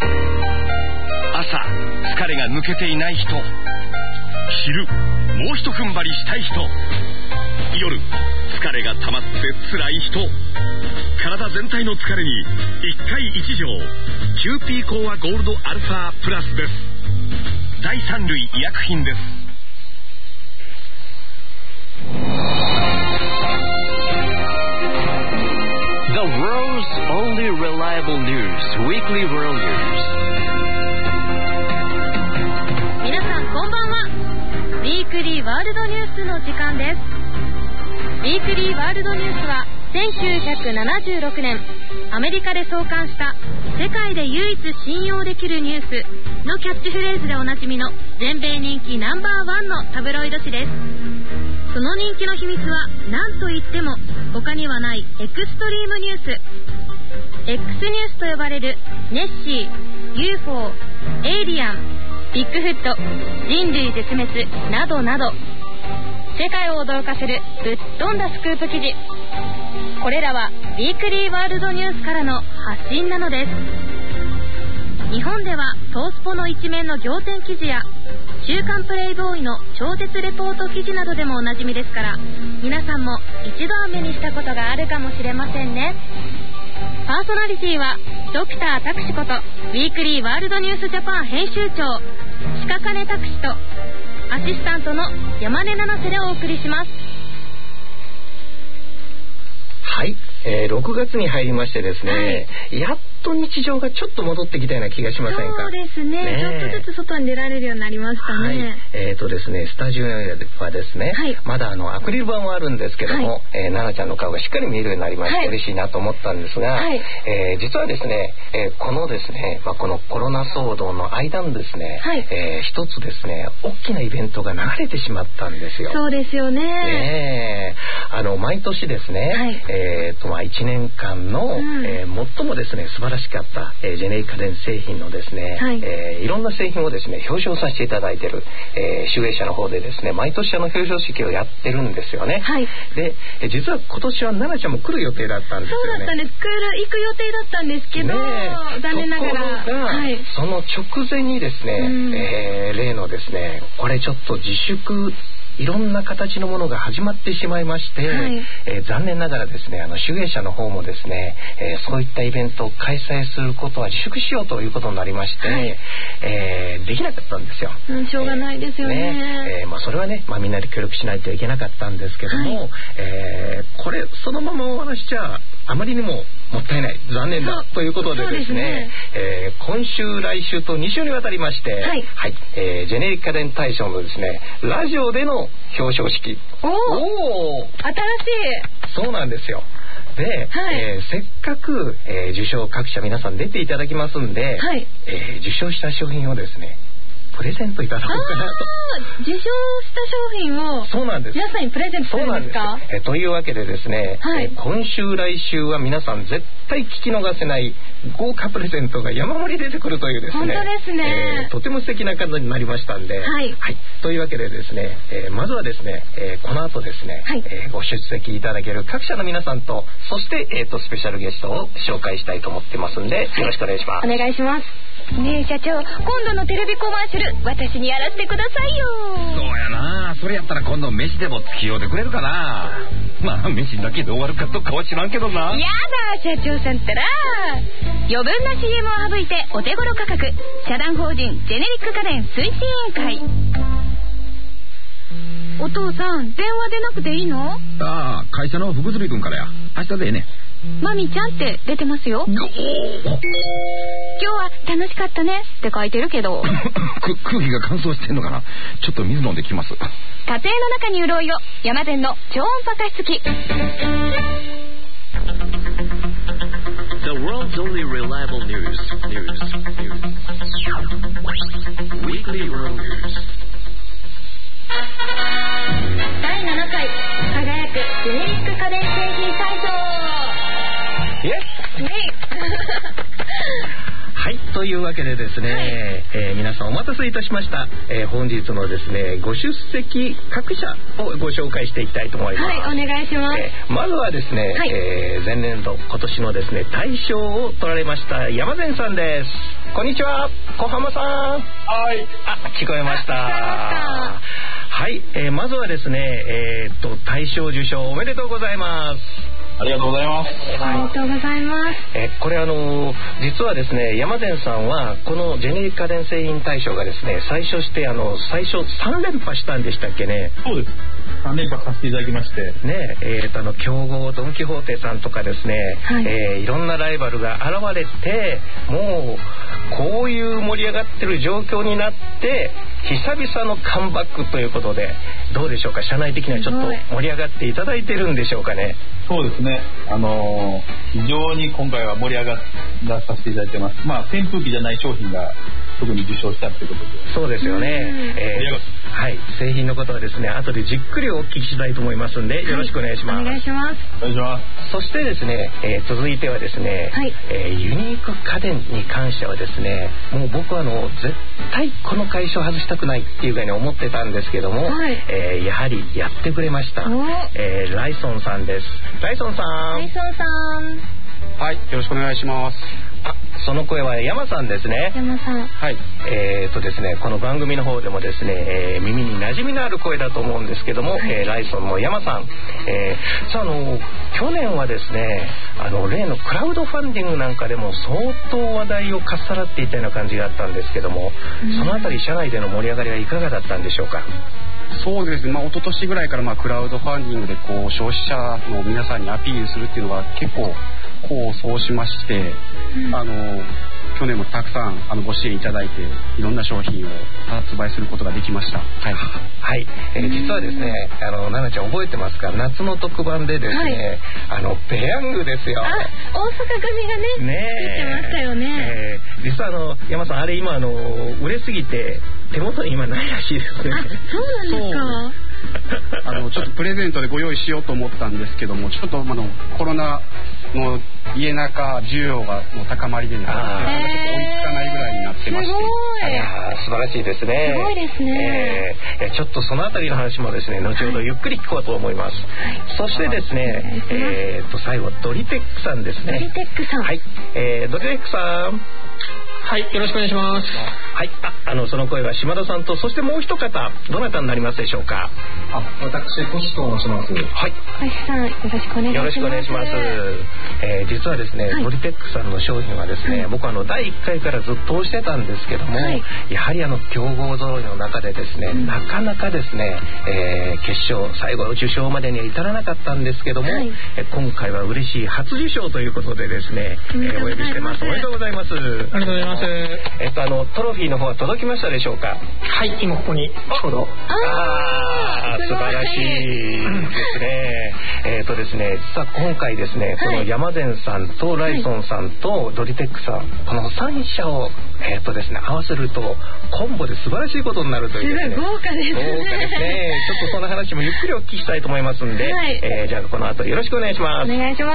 朝疲れが抜けていない人、昼もうひと踏ん張りしたい人、夜疲れが溜まって辛い人、体全体の疲れに一回一錠キューピーコアゴールドアルファプラスです。第三類医薬品です。 The world's only reliable news, Weekly World News。 皆さんこんばんは。ウィークリーワールドニュースの時間です。ウィークリーワールドニュースはせんきゅうひゃくななじゅうろくねんアメリカで創刊した世界で唯一信用できるニュースのキャッチフレーズでおなじみの全米人気ナンバーワンのタブロイド紙です。その人気の秘密は何といっても他にはないエクストリームニュース。 X ニュースと呼ばれるネッシー、 ユーフォー、エイリアン、ビッグフット、人類絶滅などなど世界を驚かせるぶっ飛んだスクープ記事。これらはウィークリーワールドニュースからの発信なのです。 日本ではトースポの一面の仰天記事や週刊プレイボーイの超絶レポート記事などでもおなじみですから、皆さんも一度は目にしたことがあるかもしれませんね。パーソナリティはドクタータクシことウィークリーワールドニュースジャパン編集長鹿金タクシとアシスタントの山根七瀬でお送りします。 はい、えー、ろくがつに入りましてですね、はい、やっと日常がちょっと戻ってきたような気がしませんか。 そうです ね, ねちょっとずつ外に出られるようになりましたね。はい、えーとですねスタジオはですね、はい、まだあのアクリル板はあるんですけども、はい、えー、奈々ちゃんの顔がしっかり見えるようになりまして、はい、嬉しいなと思ったんですが、はい、えー、実はですね、えー、このですね、まあ、このコロナ騒動の間にですね、はい、えー、一つですね大きなイベントが流れてしまったんですよ。 そうですよね。 ね、あの毎年ですね、はい、えーとまあ、いちねんかんの、うん、えー、最もですね素晴らしかった、えー、ジェネリック家電製品のですね、はい、えー、いろんな製品をですね表彰させていただいている、えー、集英社の方でですね毎年あの表彰式をやってるんですよね。はい、で、えー、実は今年は奈々ちゃんも来る予定だったんですよね。 そうだったんです。来る行く予定だったんですけど、ね、残念ながらところが、はい、その直前にですね、うん、えー、例のですねこれちょっと自粛いろんな形のものが始まってしまいまして、はい、えー、残念ながらですねあの集英社の方もですね、えー、そういったイベントを開催することは自粛しようということになりまして、はい、えー、できなかったんですよ。 うん、しょうがないですよね。 えーね、えーまあ、それはね、まあ、みんなで協力しないといけなかったんですけども、はい、えー、これそのままお話しちゃあまりにももったいない残念だということでですね、ね、えー、今週来週とに週にわたりまして、はいはい、えー、ジェネリック家電大賞のですねラジオでの表彰式。 おお、新しい。 そうなんですよ。で、はい、えー、せっかく、えー、受賞各社皆さん出ていただきますんで、はい、えー、受賞した商品をですねプレゼントいただこうかなと。 受賞した商品をそうなんです皆さんにプレゼントするんですか。 そうなんです。えというわけでですね、はい、え今週来週は皆さん絶対聞き逃せない豪華プレゼントが山盛り出てくるというですね、 本当ですね、 えー、とても素敵な感じになりましたんで、はいはい、というわけでですね、えー、まずはですね、えー、この後ですね、はい、えー、ご出席いただける各社の皆さんとそして、えー、とスペシャルゲストを紹介したいと思ってますんで、よろしくお願いします。 お願いします。ねえ社長、今度のテレビコマーシャル私にやらせてくださいよ。 そうやな、それやったら今度飯でも付き合うてくれるかな。まあ飯だけで終わるかどうかは知らんけどな。 やだ社長さんったら余分な シーエム を省いてお手頃価格、社団法人ジェネリック家電推進委員会。お父さん電話出なくていいの？ ああ、会社の福釣君からや。明日でええね。 マミちゃんって出てますよ。今日は楽しかったねって書いてるけど空気が乾燥してんのかな。ちょっと水飲んできます。家庭の中に潤いを、山電の超音波加湿器。 The world's only reliable news News News Weekly World News。 だいななかい輝くジェネリック家電製品大賞。 イエス、ねはい、というわけでですね、はい、えー、皆さんお待たせいたしました。えー、本日のですねご出席各社をご紹介していきたいと思います。 はい、お願いします。 えー、まずはですね、はい、えー、前年度今年のですね大賞を取られました山善さんです。こんにちは、小浜さん。 はい、 あ、聞こえました。はい、えー、まずはですね、えー、っと大賞受賞おめでとうございます。 ありがとうございます。 ありがとうございます。 えこれあの実はですね山善さんはこのジェネリック家電製品大賞がですね最初してあの最初さん連覇したんでしたっけね。 そうです、さん連覇させていただきましてね、えー、とあの強豪ドン・キホーテさんとかですね、はい、えー、いろんなライバルが現れてもうこういう盛り上がってる状況になって久々のカムバックということでどうでしょうか。社内的にはちょっと盛り上がっていただいてるんでしょうかね。 そうですね、あのー、非常に今回は盛り上がらさせていただいてます。まあ扇風機じゃない商品が特に受賞したということで。 そうですよね、えー、はい、製品のことはですね後でじっくりお聞きしたいと思いますんで、はい、よろしくお願いします。 お願いします。 お願いします。 そしてですね、えー、続いてはですね、はい、えー、ユニーク家電に関してはですねもう僕はあの絶対この会社を外したくないっていうふうに思ってたんですけども、はい、えー、やはりやってくれました、えー、ライソンさんです。ライソンさん。 ライソンさん。 はい、よろしくお願いします。 あ、その声は山さんですね。 山さん。 はい。えーとですね、この番組の方でもですね、えー、耳に馴染みのある声だと思うんですけども、はい、えー、ライソンの山さん。えー、さあ、あの去年はですね、あの例のクラウドファンディングなんかでも相当話題をかっさらっていたような感じがあったんですけども、うん、そのあたり社内での盛り上がりはいかがだったんでしょうか。 そうですね、まあ、一昨年ぐらいからまあクラウドファンディングでこう消費者の皆さんにアピールするっていうのが結構功を奏しまして、うん、あの去年もたくさんあのご支援いただいていろんな商品を発売することができました。 はい、はい、えー、実はですね、あの奈々ちゃん覚えてますか、夏の特番でですね、はい、あのペヤングですよ。 あ、大阪組がね、ね出てましたよね。 えー、実はあの山さん、あれ今あの売れすぎて手元に今ないらしいですね。 あ、そうなんですか。 あのちょっとプレゼントでご用意しようと思ったんですけども、ちょっとあのコロナの家中需要がの高まりで、ね、なかなかちょっと追いつかないぐらいになってまして、 すごい、 いや素晴らしいですね。 すごいですね。 えー、ちょっとそのあたりの話もですね、後ほどゆっくり聞こうと思います。はい、そしてですね、えー、と最後ドリテックさんですね。 ドリテックさん。 はい、えー、ドリテックさん。 はい、よろしくお願いします。 はい、あ、あのその声は島田さんと、そしてもう一方どなたになりますでしょうか。 あ、私コシと申します。 はい。 コシさん、よろしくお願いします。 よろしくお願いします。えー、実はですね、はい、ドリテックさんの商品はですね、はい、僕あのだいいっかいからずっと推してたんですけども、はい、やはりあの競合揃いの中でですね、うん、なかなかですね、えー、決勝最後受賞までには至らなかったんですけども、はい、え今回は嬉しい初受賞ということでですね、えー、お呼びしてます。おめでとうございます。 ありがとうございます。 えっとあのトロフィーの方は届きましたでしょうか。 はい、今ここにちょうど。 ああ、素晴らしいですね。えっとですね、実は今回ですね、この山善さんとライソンさんとドリテックさん、このさん社をえっとですね合わせるとコンボで素晴らしいことになるというですね。 豪華ですね。 豪華ですね。ちょっとその話もゆっくりお聞きしたいと思いますんで、はい、えー、じゃあこの後よろしくお願いします。 お願いします。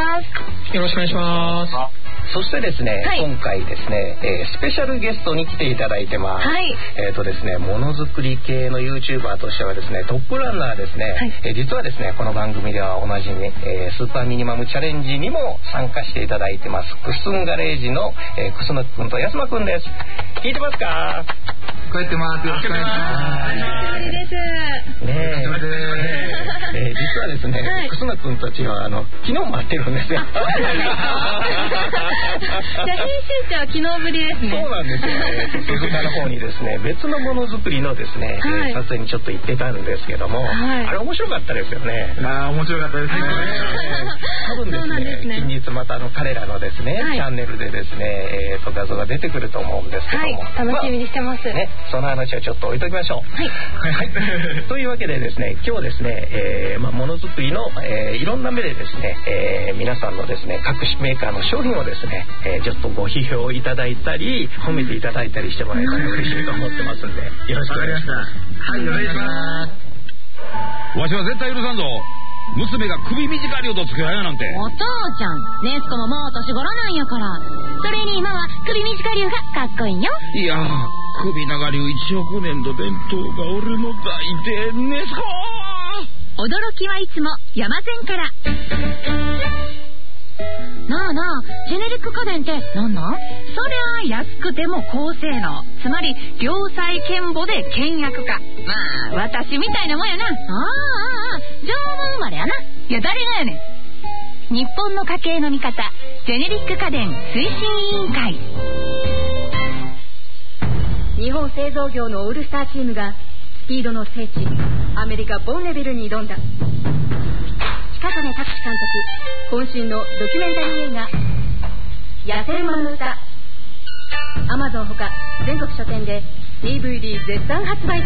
よろしくお願いします。 そしてですね、はい、今回ですね、えー、スペシャルゲストに来ていただいてます。 はい、 えっとですね、ものづくり系の YouTuber としてはですね、トップランナーですね。はい、えー、実はですね、この番組ではおなじみ、えー、スーパーミニマムチャレンジにも参加していただいてます。クスンガレージの、えー、クスノくんとヤスマくんです。聞いてますか？ 聞こえてます。よろしくお願いします。 です。 ねえ、えー、実はですね、はい、クスノくんたちはあの昨日待ってるんですよ。 じゃあ編集長は昨日ぶりですね。 そうなんですよ。えー、鈴鹿の方にですね、別のものづくりのですね、はい、えー、撮影にちょっと行ってたんですけども、はい、あれ面白かったですよね。 まあ面白かったですね。 多分ですね、近日またあの彼らのですね、はい、チャンネルでですね、えー、と画像が出てくると思うんですけども、 はい、楽しみにしてます。 まあ、ね、その話はちょっと置いときましょう。 はい。 はい、というわけでですね、今日ですね、えー、まあものづくりの、えー、いろんな目でですね、えー、皆さんのですね各メーカーの商品をですね、えー、ちょっとご批評いただいたり褒めていただいたりしてもらえたら嬉しいと思ってますんで、よろしくお願いします。 はい、お願いします。 わしは絶対許さんぞ。娘が首短りをとつけられなんて。 お父ちゃん、ネスコももう年頃なんやから。それに今は首短流がかっこいいよ。 いやー、首長流いちおく年の伝統が俺の大でネスコー。驚きはいつも山善から。なあなあ、ジェネリック家電って何なん？そりゃ安くても高性能、つまり良妻賢母で倹約家。まあ私みたいなもんやな。ああああ、縄文生まれやな。いや誰がやねん。日本の家計の味方、ジェネリック家電推進委員会。 日本製造業のオールスターチームがスピードの聖地アメリカボンネビルに挑んだ。近金拓司監督渾身のドキュメンタリー映画「野生馬の歌」、アマゾンほか全国書店で ディーブイディー 絶賛発売中。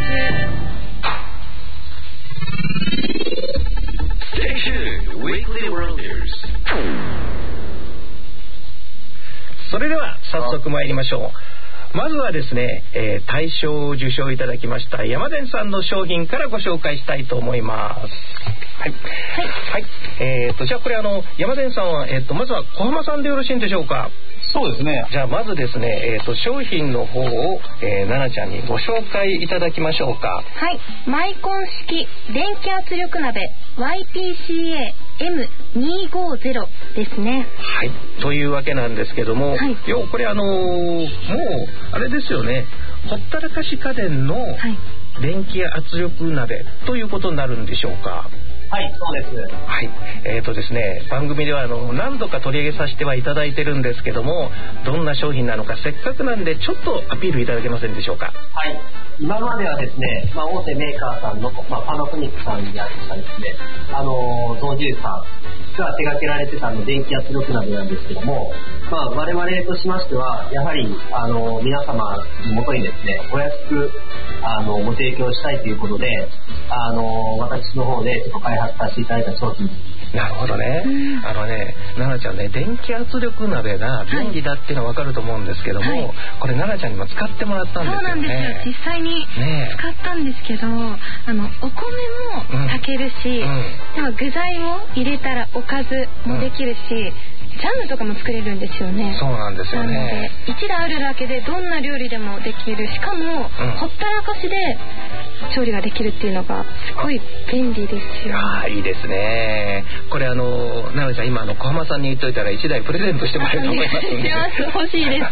それでは早速参りましょう。まずはですね、えー、大賞を受賞いただきました山善さんの商品からご紹介したいと思います。はい、はいはい、えー、とじゃあこれあの山善さんは、えー、とまずは小浜さんでよろしいんでしょうか。 そうですね。 じゃあまずですね、えー、と商品の方を、えー、奈々ちゃんにご紹介いただきましょうか。 はい、マイコン式電気圧力鍋 ワイピーシーエーエムにひゃくごじゅう ですね。 はい、というわけなんですけども、はい、よこれあのー、もうあれですよね、ほったらかし家電の電気圧力鍋ということになるんでしょうか。 はい、そうです。 はい、えーとですね、番組ではあの何度か取り上げさせてはいただいてるんですけども、どんな商品なのかせっかくなんでちょっとアピールいただけませんでしょうか。 はい、今まではですね、まあ、大手メーカーさんの、まあ、パナソニックさんにあったですね、あの象印さんが手掛けられてたの電気圧力鍋なんですけども、まあ、我々としましてはやはりあの皆様のもとにですね、お安くあのご提供したいということで、あの私の方でちょっと開発させていただいた商品です。 なるほどね。あのね、奈々ちゃんね、電気圧力鍋が便利だっていうのは分かると思うんですけども、はい、これ奈々ちゃんにも使ってもらったんですよね。 そうなんですよ、実際に使ったんですけど、ね、あのお米も炊けるし、うんうん、でも具材も入れたらおかずもできるし、うんジャムとかも作れるんですよね。 そうなんですよね。なので一台あるだけでどんな料理でもできる、しかも、うん、ほったらかしで調理ができるっていうのがすごい便利ですよ。 ああ、いいですね。これあの奈々ちゃん今あの小浜さんに言っといたら一台プレゼントしてもらえると思いますんで。 欲しいです。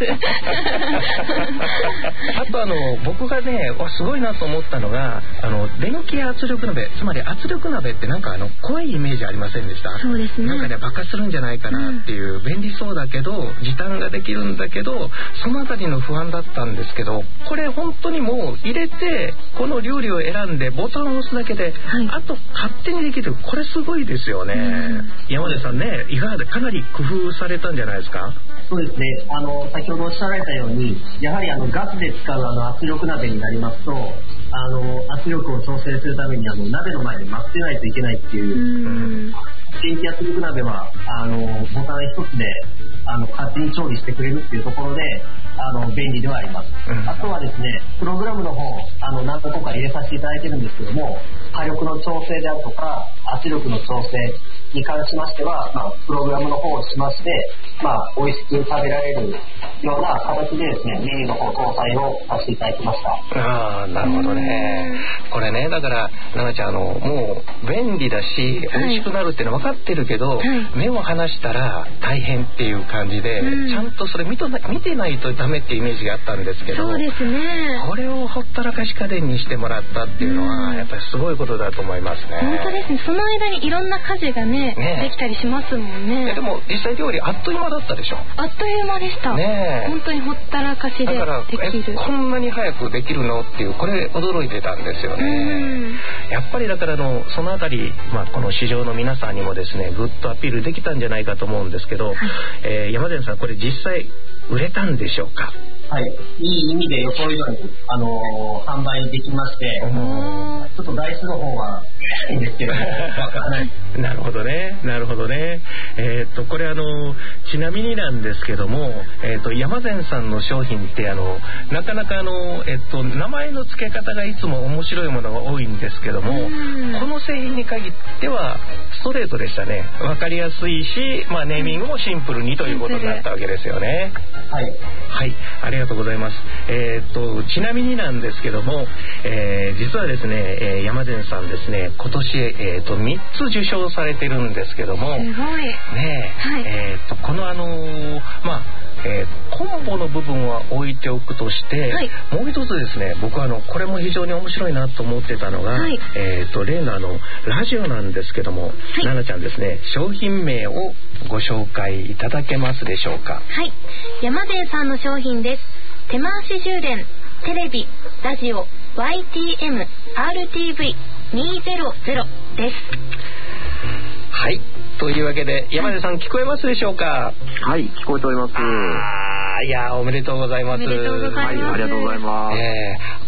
あとあの僕がねわすごいなと思ったのが、あの電気圧力鍋、つまり圧力鍋ってなんかあの濃いイメージありませんでした？ そうですね。 なんかね爆発するんじゃないかなっていう、うん、便利そうだけど時短ができるんだけど、そのあたりの不安だったんですけど、これ本当にもう入れてこの料理を選んでボタンを押すだけで、はい、あと勝手にできる、これすごいですよね。うん、山出さんね、いかがでかなり工夫されたんじゃないですか？ そうですね、あの先ほどおっしゃられたように、やはりあのガスで使うあの圧力鍋になりますと、あの圧力を調整するためにあの鍋の前で待ってないといけないっていう、うん電気圧力鍋はあのボタン一つであの勝手に調理してくれるっていうところであの便利ではあります、うん、あとはですね、プログラムの方あの何個か入れさせていただいてるんですけども、火力の調整であるとか圧力の調整に関しましては、まあ、プログラムの方をしまして、まあ、美味しく食べられるような形でですね、メニューの方搭載をさせていただきました。 ああ、なるほどね。これね、だから奈々ちゃんあのもう便利だし美味しくなるっていうの分かってるけど、はい、目を離したら大変っていう感じで、うん、ちゃんとそれ見とな見てないとダメっていうイメージがあったんですけど、 そうですね、 これをほったらかし家電にしてもらったっていうのは、うん、やっぱりすごいことだと思いますね。 本当ですね。その間にいろんな家事がねねできたりしますもんね。 でも実際料理あっという間だったでしょ。 あっという間でした、ね、本当にほったらかしでできる。だからこんなに早くできるのっていう、これ驚いてたんですよね。うんやっぱりだからのそのあたり、まあ、この市場の皆さんにもですねぐっとアピールできたんじゃないかと思うんですけど、はいえー、山善さんこれ実際売れたんでしょうか？ はい、いい意味で予想以上に、あのー、販売できまして、ちょっと台数の方はないんですけどなるほどね、なるほどね。えー、っとこれあのちなみになんですけども、えー、っと山善さんの商品ってあのなかなかあの、えー、っと名前の付け方がいつも面白いものが多いんですけども、この製品に限ってはストレートでしたね。わかりやすいし、まあ、ネーミングもシンプルにということになったわけですよね。 はい、 はい、ありがとうございます。えー、っとちなみになんですけども、えー、実はですね、えー、山善さんですね今年、えー、っとみっつ受賞されてるんですけども、すごいね、はいえー、っとこのあのー、まあえー、コンボの部分は置いておくとして、はい、もう一つですね、僕はあのこれも非常に面白いなと思ってたのが、はいえー、と例のあのラジオなんですけども、はい、奈々ちゃんですね商品名をご紹介いただけますでしょうか？ はい、山善さんの商品です。手回し充電テレビラジオ ワイティーエム アールティーブイ にひゃくです。 はいというわけで山出さん聞こえますでしょうか？ はい、聞こえております。 あいやおめでとうございます。 おめでとうございます。 はい、ありがとうございます。 えー、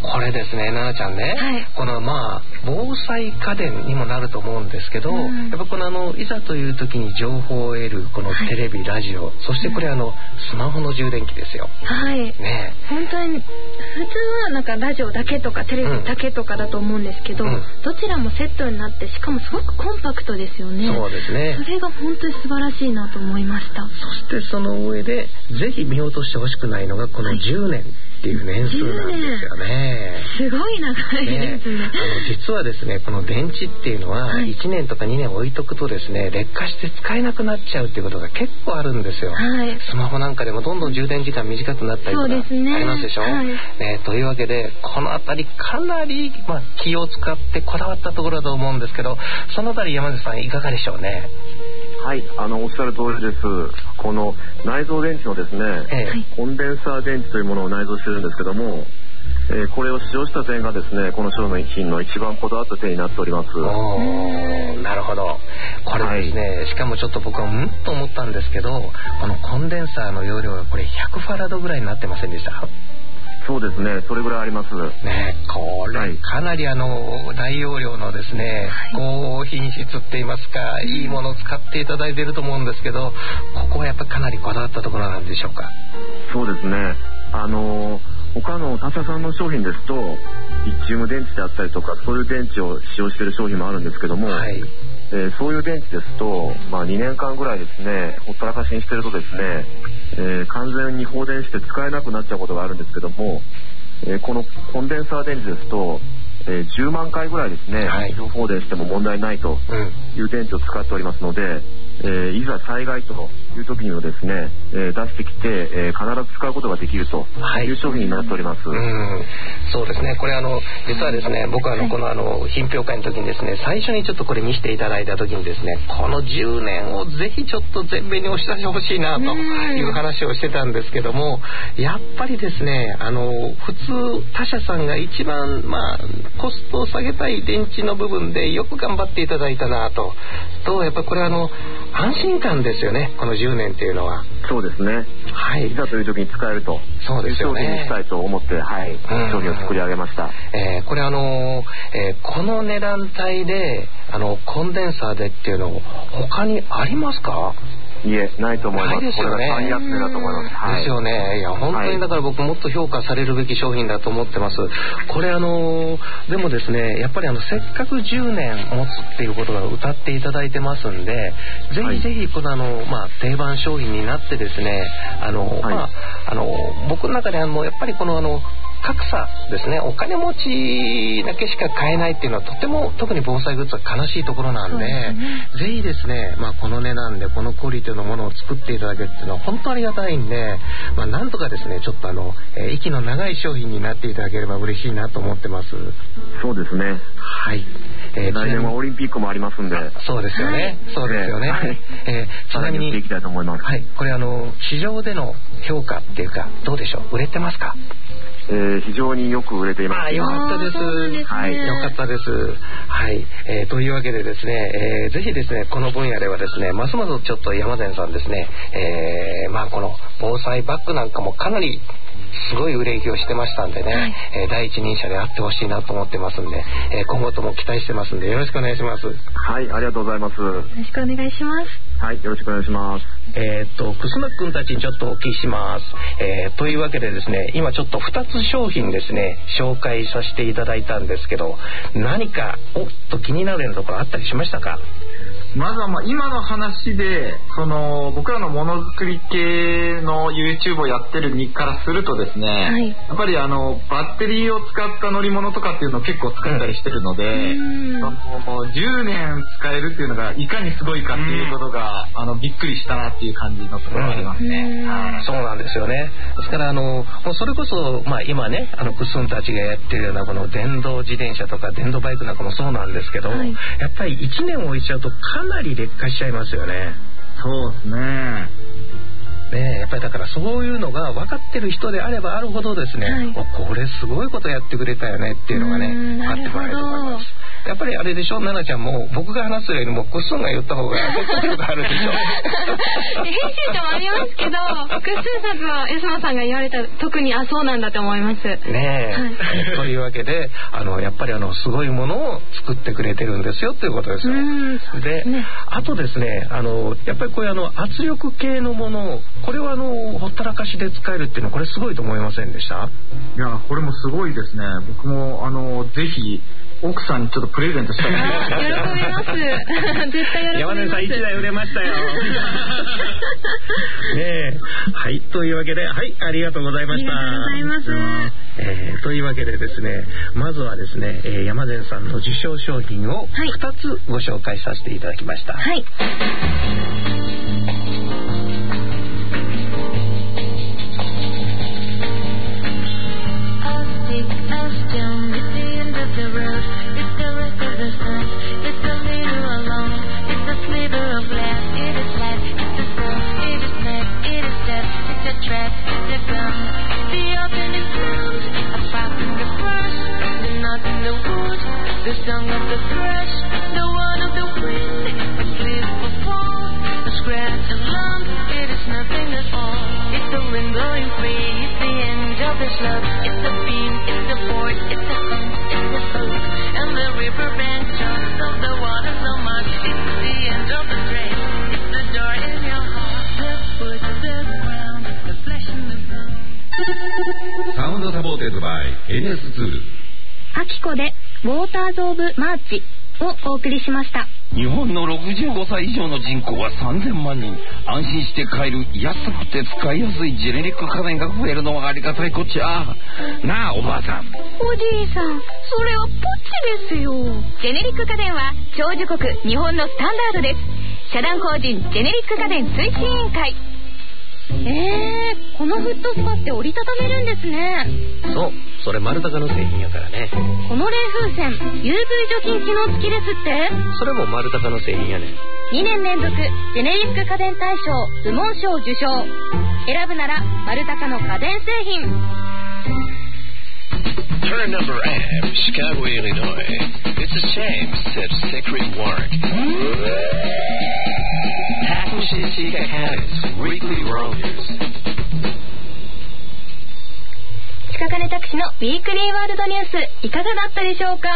これですね、奈々ちゃんね、はい、このまあ防災家電にもなると思うんですけど、うん、やっぱこのあのいざという時に情報を得るこのテレビ、はい、ラジオ、そしてこれあのスマホの充電器ですよ。 はい。ね、本当に普通はなんかラジオだけとかテレビだけとかだと思うんですけど、うん、どちらもセットになって、しかもすごくコンパクトですよね。 そうですね。 それが本当に素晴らしいなと思いました。 そしてその上でぜひ見落としてほしくないのがこのじゅうねんっていう年数なんですよね。 すごい長いですね。ね、 あの実はですね、この電池っていうのはいちねんとかにねん置いとくとですね、劣化して使えなくなっちゃうっていうことが結構あるんですよ。はい、スマホなんかでもどんどん充電時間短くなったりとかありますでしょ。ね、はい、ね、というわけでこのあたりかなり、まあ、気を使ってこだわったところだと思うんですけど、そのあたり山口さんいかがでしょうね。 はい、あのおっしゃる通りです。この内蔵電池のですね、ええ、コンデンサー電池というものを内蔵してるんですけども、えー、これを使用した点がですね、この商品の一番こだわった点になっております。 おー、なるほど。これですね、はい、しかもちょっと僕はうんと思ったんですけど、このコンデンサーの容量がこれひゃくファラドぐらいになってませんでした？ そうですね、それぐらいありますね。これ、はい、かなりあの大容量のですね、高品質って言いますか、いいものを使っていただいていると思うんですけど、ここはやっぱりかなりこだわったところなんでしょうか？ そうですね、あの他の他社さんの商品ですとリチウム電池であったりとか、そういう電池を使用している商品もあるんですけども、はい、えー、そういう電池ですと、まあ、にねんかんぐらいですね、ほったらかしにしてるとですね、えー、完全に放電して使えなくなっちゃうことがあるんですけども、えー、このコンデンサー電池ですと、えー、じゅうまんかいぐらいですね、はい、放電しても問題ないという電池を使っておりますので、えー、いざ災害という時にはですね、えー、出してきて、えー、必ず使うことができるという商品になっております。 はい、うん、そうですね。これあの実はですね、僕はあのこのあの品評会の時にですね、最初にちょっとこれ見せていただいた時にですね、このじゅうねんをぜひちょっと前面に押し出してほしいなという話をしてたんですけども、やっぱりですね、あの普通他社さんが一番まあコストを下げたい電池の部分でよく頑張っていただいたなと。とやっぱりこれあの安心感ですよね、このじゅうねんっていうのは。 そうですね。はい。いざという時に使えると。 そうですよね。 商品にしたいと思って、はい、商品を作り上げました。 えー、これあのーえー、この値段帯であのコンデンサーでっていうの他にありますか？ いえ、ないと思います。 ないですよね。 これが最安値だと思います。はい、 ですよね。いや本当にだから僕もっと評価されるべき商品だと思ってます。これあのでもですね、やっぱりあのせっかくじゅうねん持つっていうことが歌っていただいてますんで、ぜひぜひこのあのまあ定番商品になってですね、あの、はい、まああの僕の中ではもうやっぱりこのあの格差ですね、お金持ちだけしか買えないっていうのはとても特に防災グッズは悲しいところなんで、ね、ぜひですね、まあ、この値段でこのクオリティのものを作っていただけるっていうのは本当ありがたいんで、まあ、なんとかですねちょっとあの、えー、息の長い商品になっていただければ嬉しいなと思ってます。 そうですね。 はい、 えー、来年はオリンピックもありますんで。 そうですよね、はい、そうですよね、はい、えー、ちなみにいきたいと思います。 はい、これあの市場での評価っていうかどうでしょう、売れてますか？ えー、非常によく売れています。 あ、よかったです。はい、よかったです。はい、えー、というわけでですね、えー、ぜひですねこの分野ではですねますますちょっと山善さんですね、えー、まあこの防災バッグなんかもかなりすごい売れ行きをしてましたんでね、はい、えー、第一人者であってほしいなと思ってますんで、えー、今後とも期待してますんでよろしくお願いします。 はい、ありがとうございます。よろしくお願いします。 はい、よろしくお願いします。 えー、っとくすなくんたちにちょっとお聞きします。えー、というわけでですね、今ちょっとふたつ商品ですね紹介させていただいたんですけど、何かおっと気になるようなところあったりしましたか？ まずはまあ今の話でその僕らのものづくり系の YouTube をやってる身からするとですね、はい、やっぱりあのバッテリーを使った乗り物とかっていうのを結構作ったりしてるので、うん、そのじゅうねん使えるっていうのがいかにすごいかっていうことが、うん、あのびっくりしたなっていう感じのところがありますね、うんはい、そうなんですよね。ですからあのそれこそ、まあ、今ねあのクスンたちがやってるようなこの電動自転車とか電動バイクなんかもそうなんですけど、はい、やっぱりいちねん置いちゃうとかなり劣化しちゃいますよね。 そうですね。 ね、やっぱりだからそういうのが分かってる人であればあるほどですね、はい、これすごいことやってくれたよねっていうのがね分かってもらえると思います。やっぱりあれでしょ、奈々ちゃんも僕が話すよりもクッスンが言った方が説得力あるでしょ。 編集者もありますけど、クッスンさんは安間さんが言われた特にあそうなんだと思いますねえ、はい、というわけであのやっぱりあのすごいものを作ってくれてるんですよということですよ。で、ね、あとですねあのやっぱりこういうあの圧力系のものこれはあのほったらかしで使えるっていうのはこれすごいと思いませんでした？ いやこれもすごいですね。僕もあのぜひ奥さんにちょっとプレゼントしたい。 喜びます絶対喜びます。 山根さんいちだい売れましたよ。ねえ、はいというわけではいありがとうございました。 ありがとうございます、 えー、というわけでですねまずはですね、えー、山善さんの受賞商品をふたつご紹介させていただきました。 はい、 The song of the thrush, the one of the wind, a slip of fall, a scratch, a lump, it is nothing at all. It's the wind blowing free, it's the end of this love. It's the beam, it's the port, it's the sun, it's the food, and the riverbank just of the water so much. It's the end of the train, it's the door in your heart, the foot, the ground, the flesh and the bone. Sound supported by エヌエスツール。 アキコでウォーターズ・オブ・マーチをお送りしました。 日本のろくじゅうごさい以上の人口はさんぜんまんにん。安心して買える安くて使いやすいジェネリック家電が増えるのはありがたいこっちゃなあおばあさん。 おじいさんそれはポチですよ。ジェネリック家電は長寿国日本のスタンダードです。社団法人ジェネリック家電推進委員会。えー、このフットスパって折りたためるんですね。 そう、それ丸高の製品やからね。 この冷風扇 ユーブイ 除菌機能付きですって。 それも丸高の製品やね。 にねん連続ジェネリック家電大賞部門賞受賞。選ぶなら丸高の家電製品。 Turn number M, Chicago, Illinois. It's a shame, said Secret Warrant. Takushi Chicago's Weekly Rollers. 地下金タクシのウィークリーワールドニュースいかがだったでしょうか。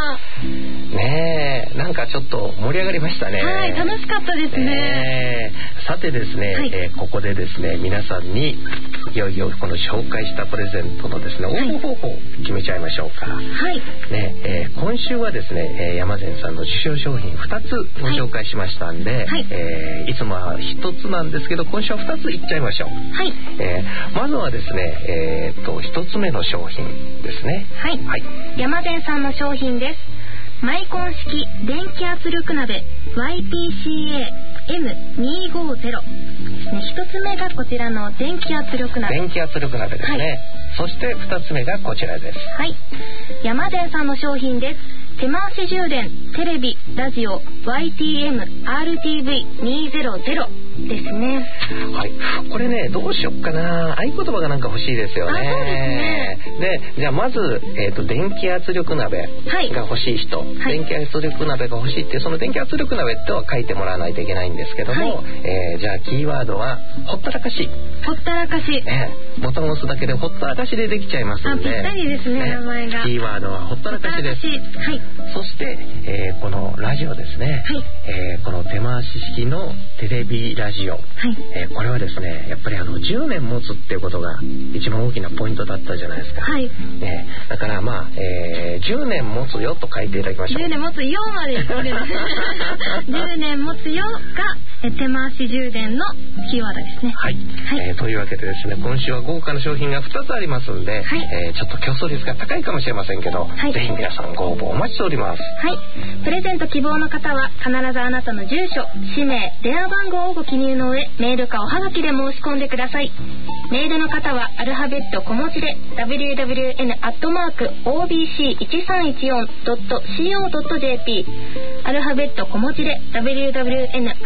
ねえ、なんかちょっと盛り上がりましたね。 はい、楽しかったですね。 ねさてですね、はい、えー、ここでですね皆さんにいよいよこの紹介したプレゼントのですね応募方法を決めちゃいましょうか。 はい。 ねえー、今週はですね、えー、山善さんの受賞商品ふたつご紹介しましたんで、はい、えー、いつもはひとつなんですけど今週はふたついっちゃいましょう。 はい。 えー、まずはですね、えー、とひとつめの商品ですね。 はい。はい、山善さんの商品です。マイコン式電気圧力鍋 ワイピーシーエーエムにひゃくごじゅう ですね。一つ目がこちらの電気圧力鍋。 電気圧力鍋ですね。はい、そして二つ目がこちらです。 はい。山善さんの商品です。手回し充電テレビラジオ ワイティーエムアールティーブイにひゃくですね。 はい。これねどうしよっかな。合言葉がなんか欲しいですよね。 あ、そうですね。でじゃあまず、えー、と電気圧力鍋が欲しい人、はい、電気圧力鍋が欲しいっていうその電気圧力鍋っては書いてもらわないといけないんですけども、はい、えー、じゃあキーワードはほったらかし。 ほったらかし、 ね、ボタンを押すだけでほったらかしでできちゃいますんで。 あ、ぴったりですね、名前が。 キーワードはほったらかしです。 はい。 そして、えー、このラジオですね、はい、えー、この手回し式のテレビラジオ、はい、えー、これはですねやっぱりあのじゅうねん持つっていうことが一番大きなポイントだったじゃないですか。 はい、 ね、だからまあ、えー、じゅうねん持つよと書いていただきましょう。 じゅうねん持つよまでじゅうねん持つよが手回し充電のキーワードですね。 はい、はい、えー、というわけでですね今週は豪華な商品がふたつありますんで、はい、えー、ちょっと競争率が高いかもしれませんけど、はい、ぜひ皆さんご応募お待ちしております。 はい、プレゼント希望の方は必ずあなたの住所、氏名、電話番号をご記入の上メールかおはがきで申し込んでください。メールの方はアルファベット小文字で ダブリューダブリューエヌ アットマーク オービーシーいちさんいちよん ドット シーオー ドット ジェーピー アルファベット小文字で ダブリューダブリューエヌ アットマー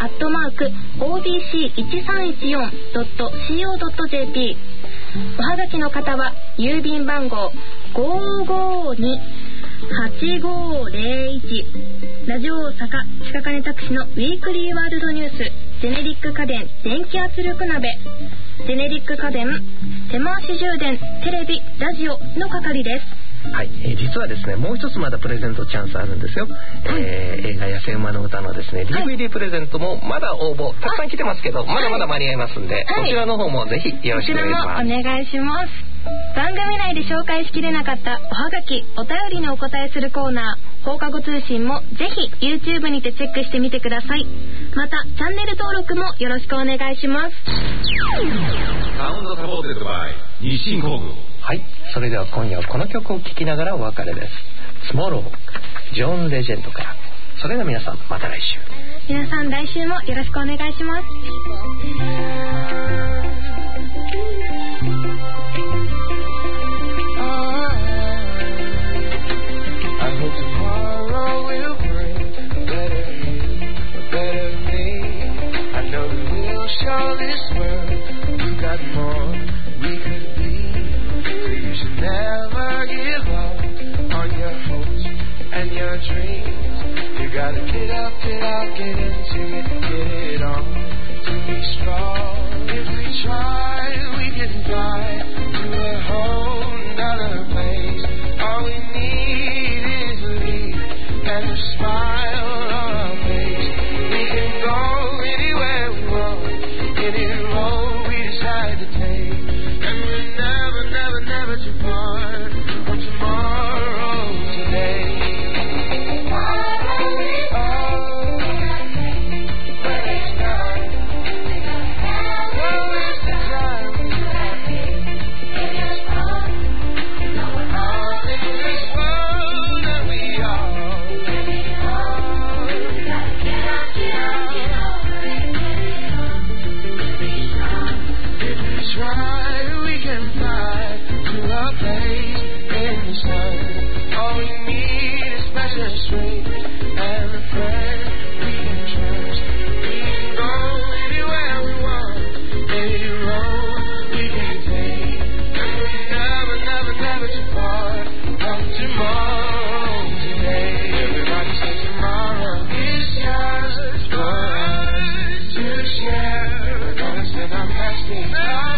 ク オーディーシーいちさんいちよんドットシーオードットジェーピー、 おはがきの方は郵便番号 ごーごーにはちごーぜろいち、 ラジオ大阪鹿金拓司のウィークリーワールドニュース、ジェネリック家電電気圧力鍋、ジェネリック家電手回し充電テレビラジオの係です。 はい、えー、実はですね、もう一つまだプレゼントチャンスあるんですよ、はい、えー、映画やせ馬の歌のですね ディーブイディー プレゼントもまだ応募たくさん来てますけど、まだまだ間に合いますんで、はい、こちらの方もぜひよろしくお願いします。 こちらもお願いします。番組内で紹介しきれなかったおはがきお便りにお答えするコーナー、放課後通信もぜひ YouTube にてチェックしてみてください。またチャンネル登録もよろしくお願いします。 サウンドサポーテッドバイ日清工具。 はい、それでは今夜はこの曲を聴きながらお別れです。スモロー、ジョン・レジェンドから。それでは皆さんまた来週。 皆さん来週もよろしくお願いします。 Show this world you got more we could be, so you should never give up on your hopes and your dreams. You gotta get up, get up, get into it, get it on to be strong. If we try, we can fly to a whole nother place. All we need is belief and a smile on our face. We can go anywhere we want, any road we decide to take, and we're never, never, never too far from tomorrow today. Oh, when it's done, well, it's the time we have it is fun. You know we're all in this world that we are. We gotta get up, get up, get up. Try, we can fly to a place in the sun. All we need is special strength and a friend we can trust. We can go anywhere we want, any road we can take, and we're never, never, never too far from tomorrow today. Everybody say tomorrow is just for us to share. Gonna spend our best days.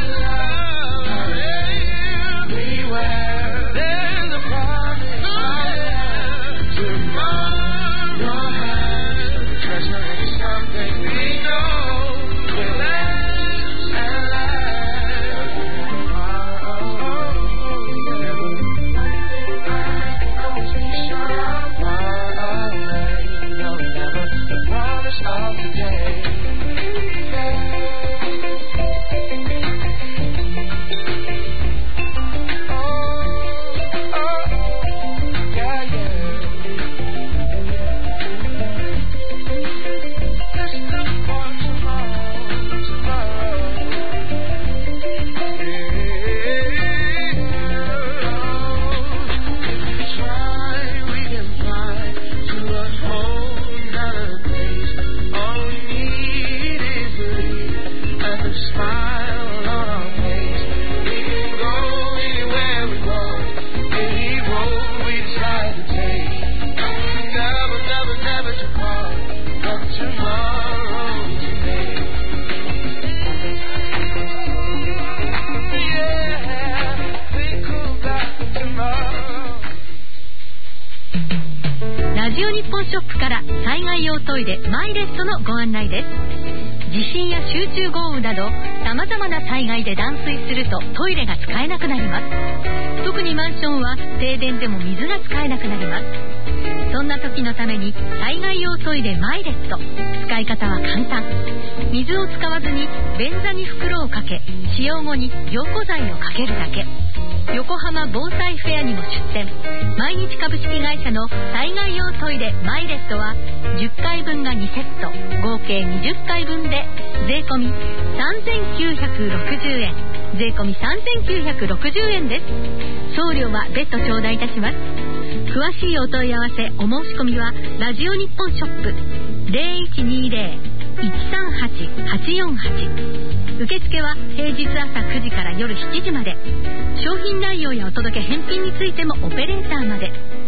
トイレマイレストのご案内です。地震や集中豪雨などさまざまな災害で断水するとトイレが使えなくなります。特にマンションは停電でも水が使えなくなります。そんな時のために災害用トイレマイレスト、使い方は簡単。水を使わずに便座に袋をかけ、使用後に凝固剤をかけるだけ。横浜防災フェアにも出店。毎日株式会社の災害用トイレマイレストはじゅっかいぶんがにセット、合計にじゅっかいぶんで税込みさんぜんきゅうひゃくろくじゅうえん、税込みさんぜんきゅうひゃくろくじゅうえんです。送料は別途頂戴いたします。詳しいお問い合わせお申し込みはラジオ日本ショップ ゼロいちにゼロいちさんはち はちよんはち。受付は平日朝くじから夜しちじまで。商品内容やお届け返品についてもオペレーターまで。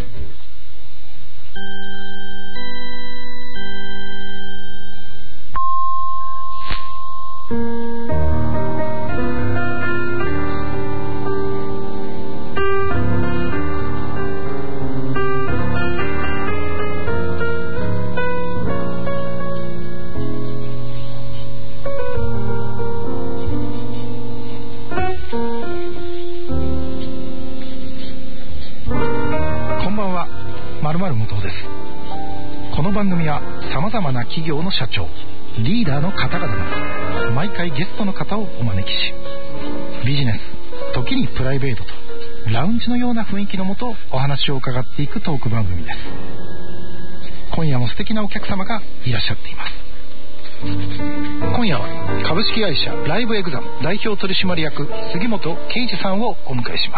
番組は様々な企業の社長、リーダーの方々など毎回ゲストの方をお招きし、ビジネス、時にプライベートとラウンジのような雰囲気のもとお話を伺っていくトーク番組です。今夜も素敵なお客様がいらっしゃっています。今夜は株式会社ライブエグザム代表取締役杉本圭司さんをお迎えします。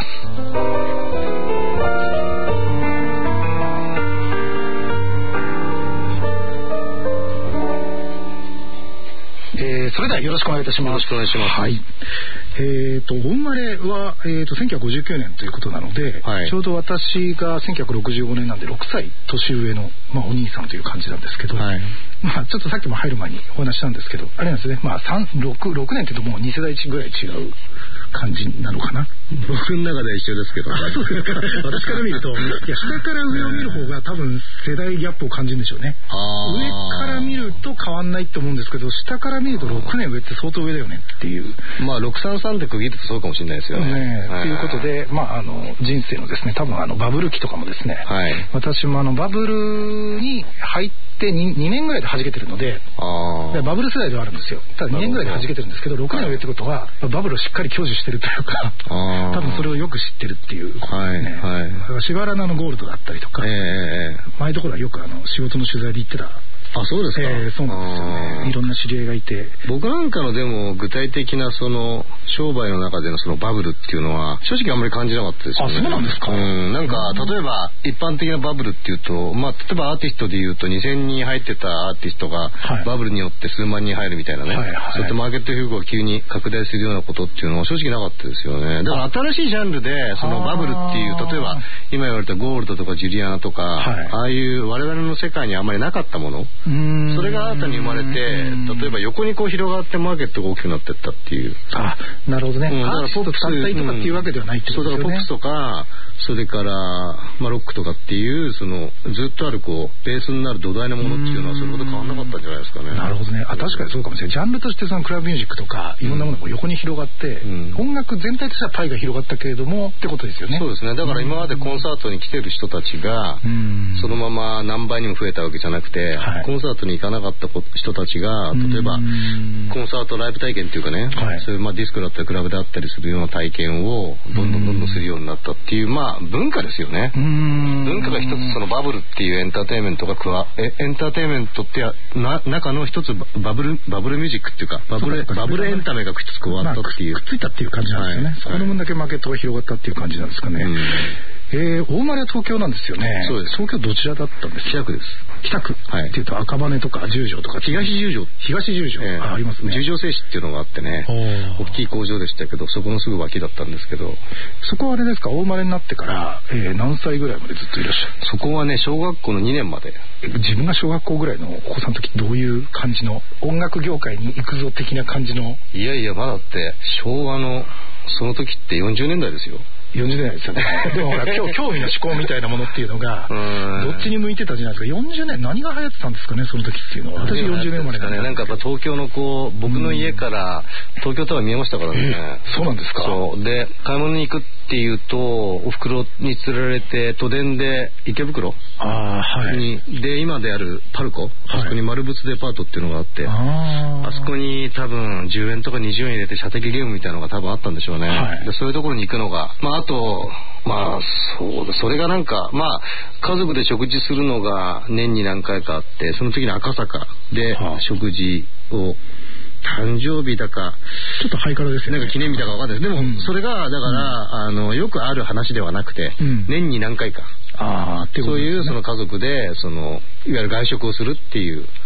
えー、それではよろしくお願いいたします。よろしくお願いします。はい。えーと、お生まれは、えーと、せんきゅうひゃくごじゅうきゅうねんということなので、はい、ちょうど私がせんきゅうひゃくろくじゅうごねんなんでろくさい年上の、まあ、お兄さんという感じなんですけど、はい、まあ、ちょっとさっきも入る前にお話したんですけど、あれなんですね、まあ、ろく、ろくねんって言うともうに世代ぐらい違う感じなのかな。 僕の中では一緒ですけど。 そうですか。私から見ると、いや、下から上を見る方が多分世代ギャップを感じるんでしょうね。上から見ると変わんないと思うんですけど、下から見るとろくねん上って相当上だよねっていう。 まあろくさんさんで区切るとそうかもしれないですよね。 ねということで、まああの人生のですね、多分あのバブル期とかもですね、はい、私もあのバブルに入って 2, 2年ぐらいで弾けてるので、あバブル世代ではあるんですよ。ただにねんぐらいで弾けてるんですけど、ろくねん上ってことはバブルをしっかり享受してるというか、多分それをよく知ってるっていう、はいねはい、しばらなのゴールドだったりとか、えー、前のところはよくあの仕事の取材で行ってた。 あ、そうですか。 えー、そうなんですよね。いろんな知り合いがいて、 僕なんかのでも具体的なその商売の中でのそのバブルっていうのは正直あんまり感じなかったですよね。 あ、そうなんですか。 うん、なんか例えば一般的なバブルっていうと、まあ例えばアーティストでいうとにせんにん入ってたアーティストがバブルによって数万人入るみたいなね、はいはいはい、そうやってマーケット標高が急に拡大するようなことっていうのは正直なかったですよね。だから新しいジャンルでそのバブルっていう、例えば今言われたゴールドとかジュリアナとか、はい、ああいう我々の世界にあんまりなかったもの、うーん、それが新たに生まれて、例えば横にこう広がってマーケットが大きくなっていったっていう。 あ、なるほどね。うん、だからポップス単体とかっていうわけではないってことですよね。 そうだからポップスとか、それから、まあ、ロックとかっていうそのずっとあるこうベースになる土台のものっていうのはそれほど変わらなかったんじゃないですかね。 なるほどね。あ、確かにそうかもしれない。ジャンルとしてそのクラブミュージックとかいろんなものが横に広がって、うん、音楽全体としてはパイが広がったけれどもってことですよね。 そうですね。だから今までコンサートに来てる人たちがそのまま何倍にも増えたわけじゃなくて、はい、コンサートに行かなかった人たちが例えばコンサートライブ体験っていうかね、はい、そういうまあディスコだったりクラブであったりするような体験をどんどんどんどんするようになったっていうまあ文化ですよね。文化が一つそのバブルっていうエンターテインメントが加わえエンターテインメントってな中の一つバブルバブルミュージックっていうかバブルバブルエンタメが一つ加わったっていう、 まあ、くっついたっていう感じなんですよね、はい、そこの分だけマーケットが広がったっていう感じなんですかね。えー、大生まれは東京なんですよね。 そうです。 東京どちらだったんですか？ 北区です。 北区、はい、っていうと赤羽とか十条とか東十条東十条、えー、あ, ありますね。 十条製紙っていうのがあってね、大きい工場でしたけどそこのすぐ脇だったんですけど、 そこはあれですか、大生まれになってから、えー、何歳ぐらいまでずっといらっしゃる？ そこはね小学校のにねんまで。 自分が小学校ぐらいのお子さんの時どういう感じの音楽業界に行くぞ的な感じの？ いやいやまだって昭和のその時ってよんじゅうねんだいですよ。 よんじゅうねんだいですよね。でもほら今日興味の思考みたいなものっていうのがどっちに向いてたじゃないですか。よんじゅうねん何が流行ってたんですかね、その時っていうのは。私よんじゅうねん生まれなんで、 ね、なんかやっぱ東京のこう僕の家から東京タワー見えましたからね、 えー、そうなんですか。 そうで買い物に行くっていうとお袋に連れられて都電で池袋あ、はい、 にで今であるパルコ、はい、あそこに丸物デパートっていうのがあって、あ, あそこに多分じゅうえんとかにじゅうえん入れて射的ゲームみたいなのが多分あったんでしょうね、はい、でそういうところに行くのがまああとまあそうだそれがなんかまあ家族で食事するのが年に何回かあって、その時に赤坂で食事を誕生日だかちょっとハイカラですよね、 なんか記念日だかわかんないです。でもそれがだから、うん、あのよくある話ではなくて、うん、年に何回か、あってことですね、そういうその家族でそのいわゆる外食をするっていう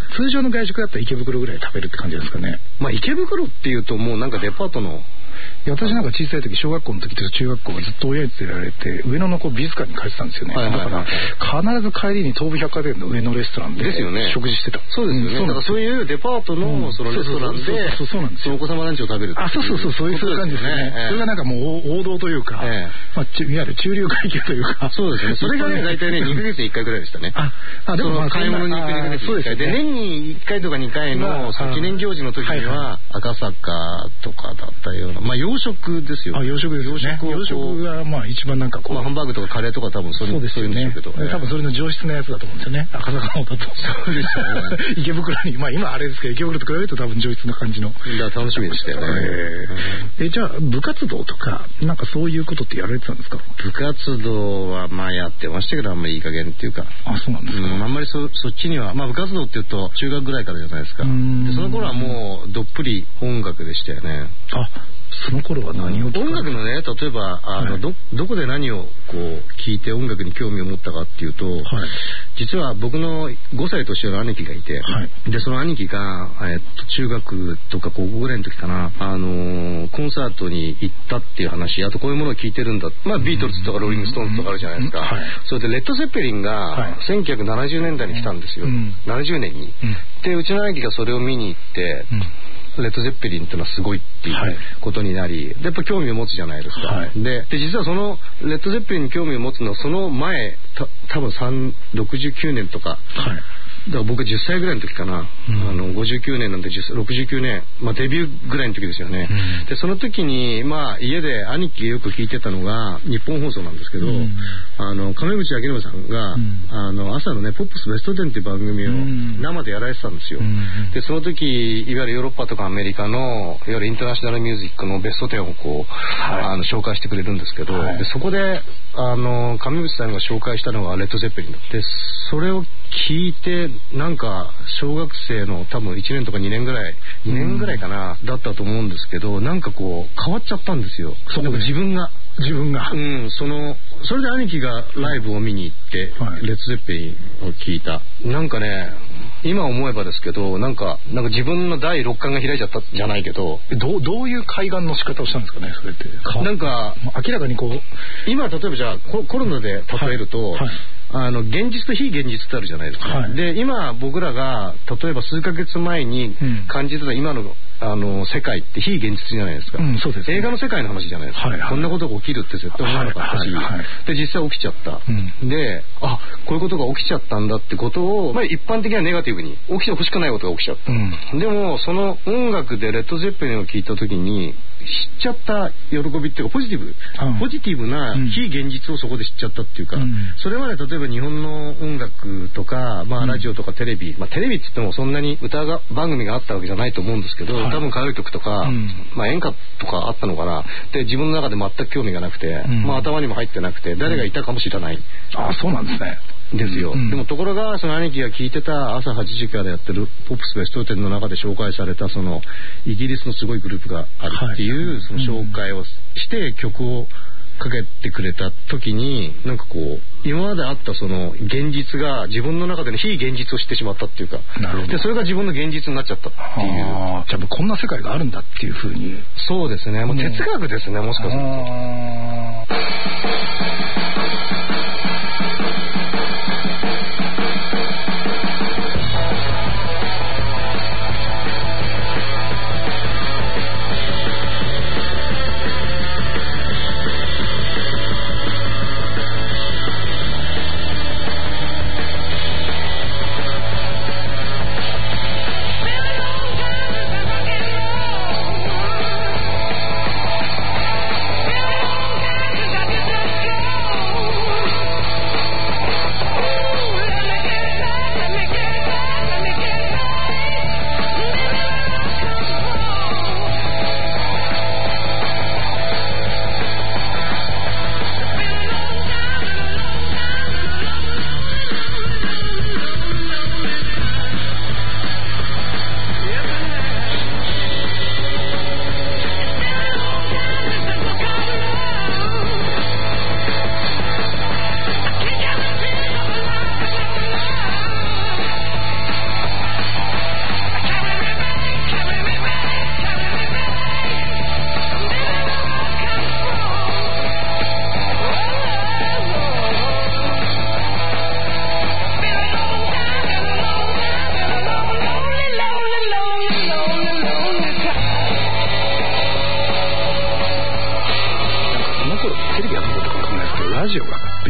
通常の外食だったら池袋ぐらい食べるって感じですかね。 まあ池袋っていうともうなんかデパートの、 いや私なんか小さい時小学校の時とか中学校がずっと親に連れられて上野のこう美術館に帰ってたんですよね、はいはいはい、だから必ず帰りに東武百貨店の上のレストランでですよ、ね、 食事してた。 そうですよね、うん、だからそういうデパートのそのレストランでそのお子様ランチを食べるっていう。 あそうそうそうそういう感じですね、えー、それがなんかもう王道というか、えーまあ、いわゆる中流階級というかそうですねそれがね大体ねにかげつにいっかいぐらいでしたね。ああでもまあ買い物に行くにかげつにいっかいで、ね、年にいっかいとかにかいの記念行事の時には赤坂とかだったようなまあ洋食ですよ。 あ洋食ですよね。洋食がまあ一番なんかこう、 まあ、ハンバーグとかカレーとか多分それそうですよね。多分それの上質なやつだと思うんですよね。赤坂の方だと。 そうですよね。 池袋にまあ今あれですけど池袋と比べると多分上質な感じの。 だ楽しみでしたよね。 えー、えじゃあ部活動とかなんかそういうことってやられてたんですか。 部活動はまあやってましたけどあんまりいい加減っていうか。 あそうなんですか。うん、 あんまり そ, そっちにはまあ部活動っていうと中学ぐらいからじゃないですか。でその頃はもうどっぷり音楽でしたよね。 あその頃は何を音楽のね例えばあの、はい、ど, どこで何をこう聞いて音楽に興味を持ったかっていうと、はい、実は僕のごさい年上の兄貴がいて、はい、でその兄貴が、えっと、中学とか高校ぐらいの時かな、あのー、コンサートに行ったっていう話あとこういうものを聞いてるんだ、まあ、ビートルズとかローリングストーンズとかあるじゃないですか、はい、それでレッド・ゼッペリンがせんきゅうひゃくななじゅうねんだいに来たんですよ、うん、ななじゅうねんに、うん、でうちの兄貴がそれを見に行って、うんレッド・ゼッペリンっていうのはすごいっていうことになり、はい、でやっぱ興味を持つじゃないですか、はい、で, で実はそのレッド・ゼッペリンに興味を持つのはその前た多分ろくじゅうきゅうねんとか、はいだから僕じゅっさいぐらいの時かな、うん、あのごじゅうきゅうねんなんでろくじゅうきゅうねん、まあ、デビューぐらいの時ですよね、うん、でその時に、まあ、家で兄貴がよく聞いてたのが日本放送なんですけど、うん、あの亀渕明信さんが、うん、あの朝のねポップスベストテンっていう番組を生でやられてたんですよ、うん、でその時いわゆるヨーロッパとかアメリカのいわゆるインターナショナルミュージックのベストテンをこう、はい、あの紹介してくれるんですけど、はい、でそこであの亀渕さんが紹介したのがレッド・ゼッペリンでそれを聞いてなんか小学生の多分いちねんとかにねんぐらいにねんぐらいかな、うん、だったと思うんですけどなんかこう変わっちゃったんですよ。そこで自分が自分がうんそのそれで兄貴がライブを見に行って、はい、レッド・ゼッペリンを聞いたなんかね今思えばですけどなんかなんか自分の第六感が開いちゃったじゃないけどどうどういう開眼の仕方をしたんですかねそれってなんか明らかにこう今例えばじゃあ コ, コロナで例えると、はいはいあの現実と非現実ってあるじゃないですか、はい、で今僕らが例えば数ヶ月前に感じてた今の、あの世界って非現実じゃないですか、うんそうですね、映画の世界の話じゃないですか、はいはい、こんなことが起きるって絶対思わなかったし、はいはいはい、で実際起きちゃった、うん、であこういうことが起きちゃったんだってことを、まあ、一般的にはネガティブに起きてほしくないことが起きちゃった、うん、でもその音楽でレッド・ゼッペリンを聴いた時に知っちゃった喜びっていうかポジティブ、うん、ポジティブな非現実をそこで知っちゃったっていうか、うん、それまで例えば日本の音楽とか、まあ、ラジオとかテレビ、うんまあ、テレビって言ってもそんなに歌が番組があったわけじゃないと思うんですけど、はい、多分歌謡曲とか、うんまあ、演歌とかあったのかなで自分の中で全く興味がなくて、うんまあ、頭にも入ってなくて誰がいたかもしれない、うん、 あそうなんですねですよ、うん、でもところがその兄貴が聴いてた朝はちじからやってるポップスベストテンの中で紹介されたそのイギリスのすごいグループがあるっていう、はい、その紹介をして曲をかけてくれた時になんかこう今まであったその現実が自分の中での非現実を知ってしまったっていうかなるほどでそれが自分の現実になっちゃったっていうあじゃあもうこんな世界があるんだっていうふうにそうですねもう哲学ですねもしかすると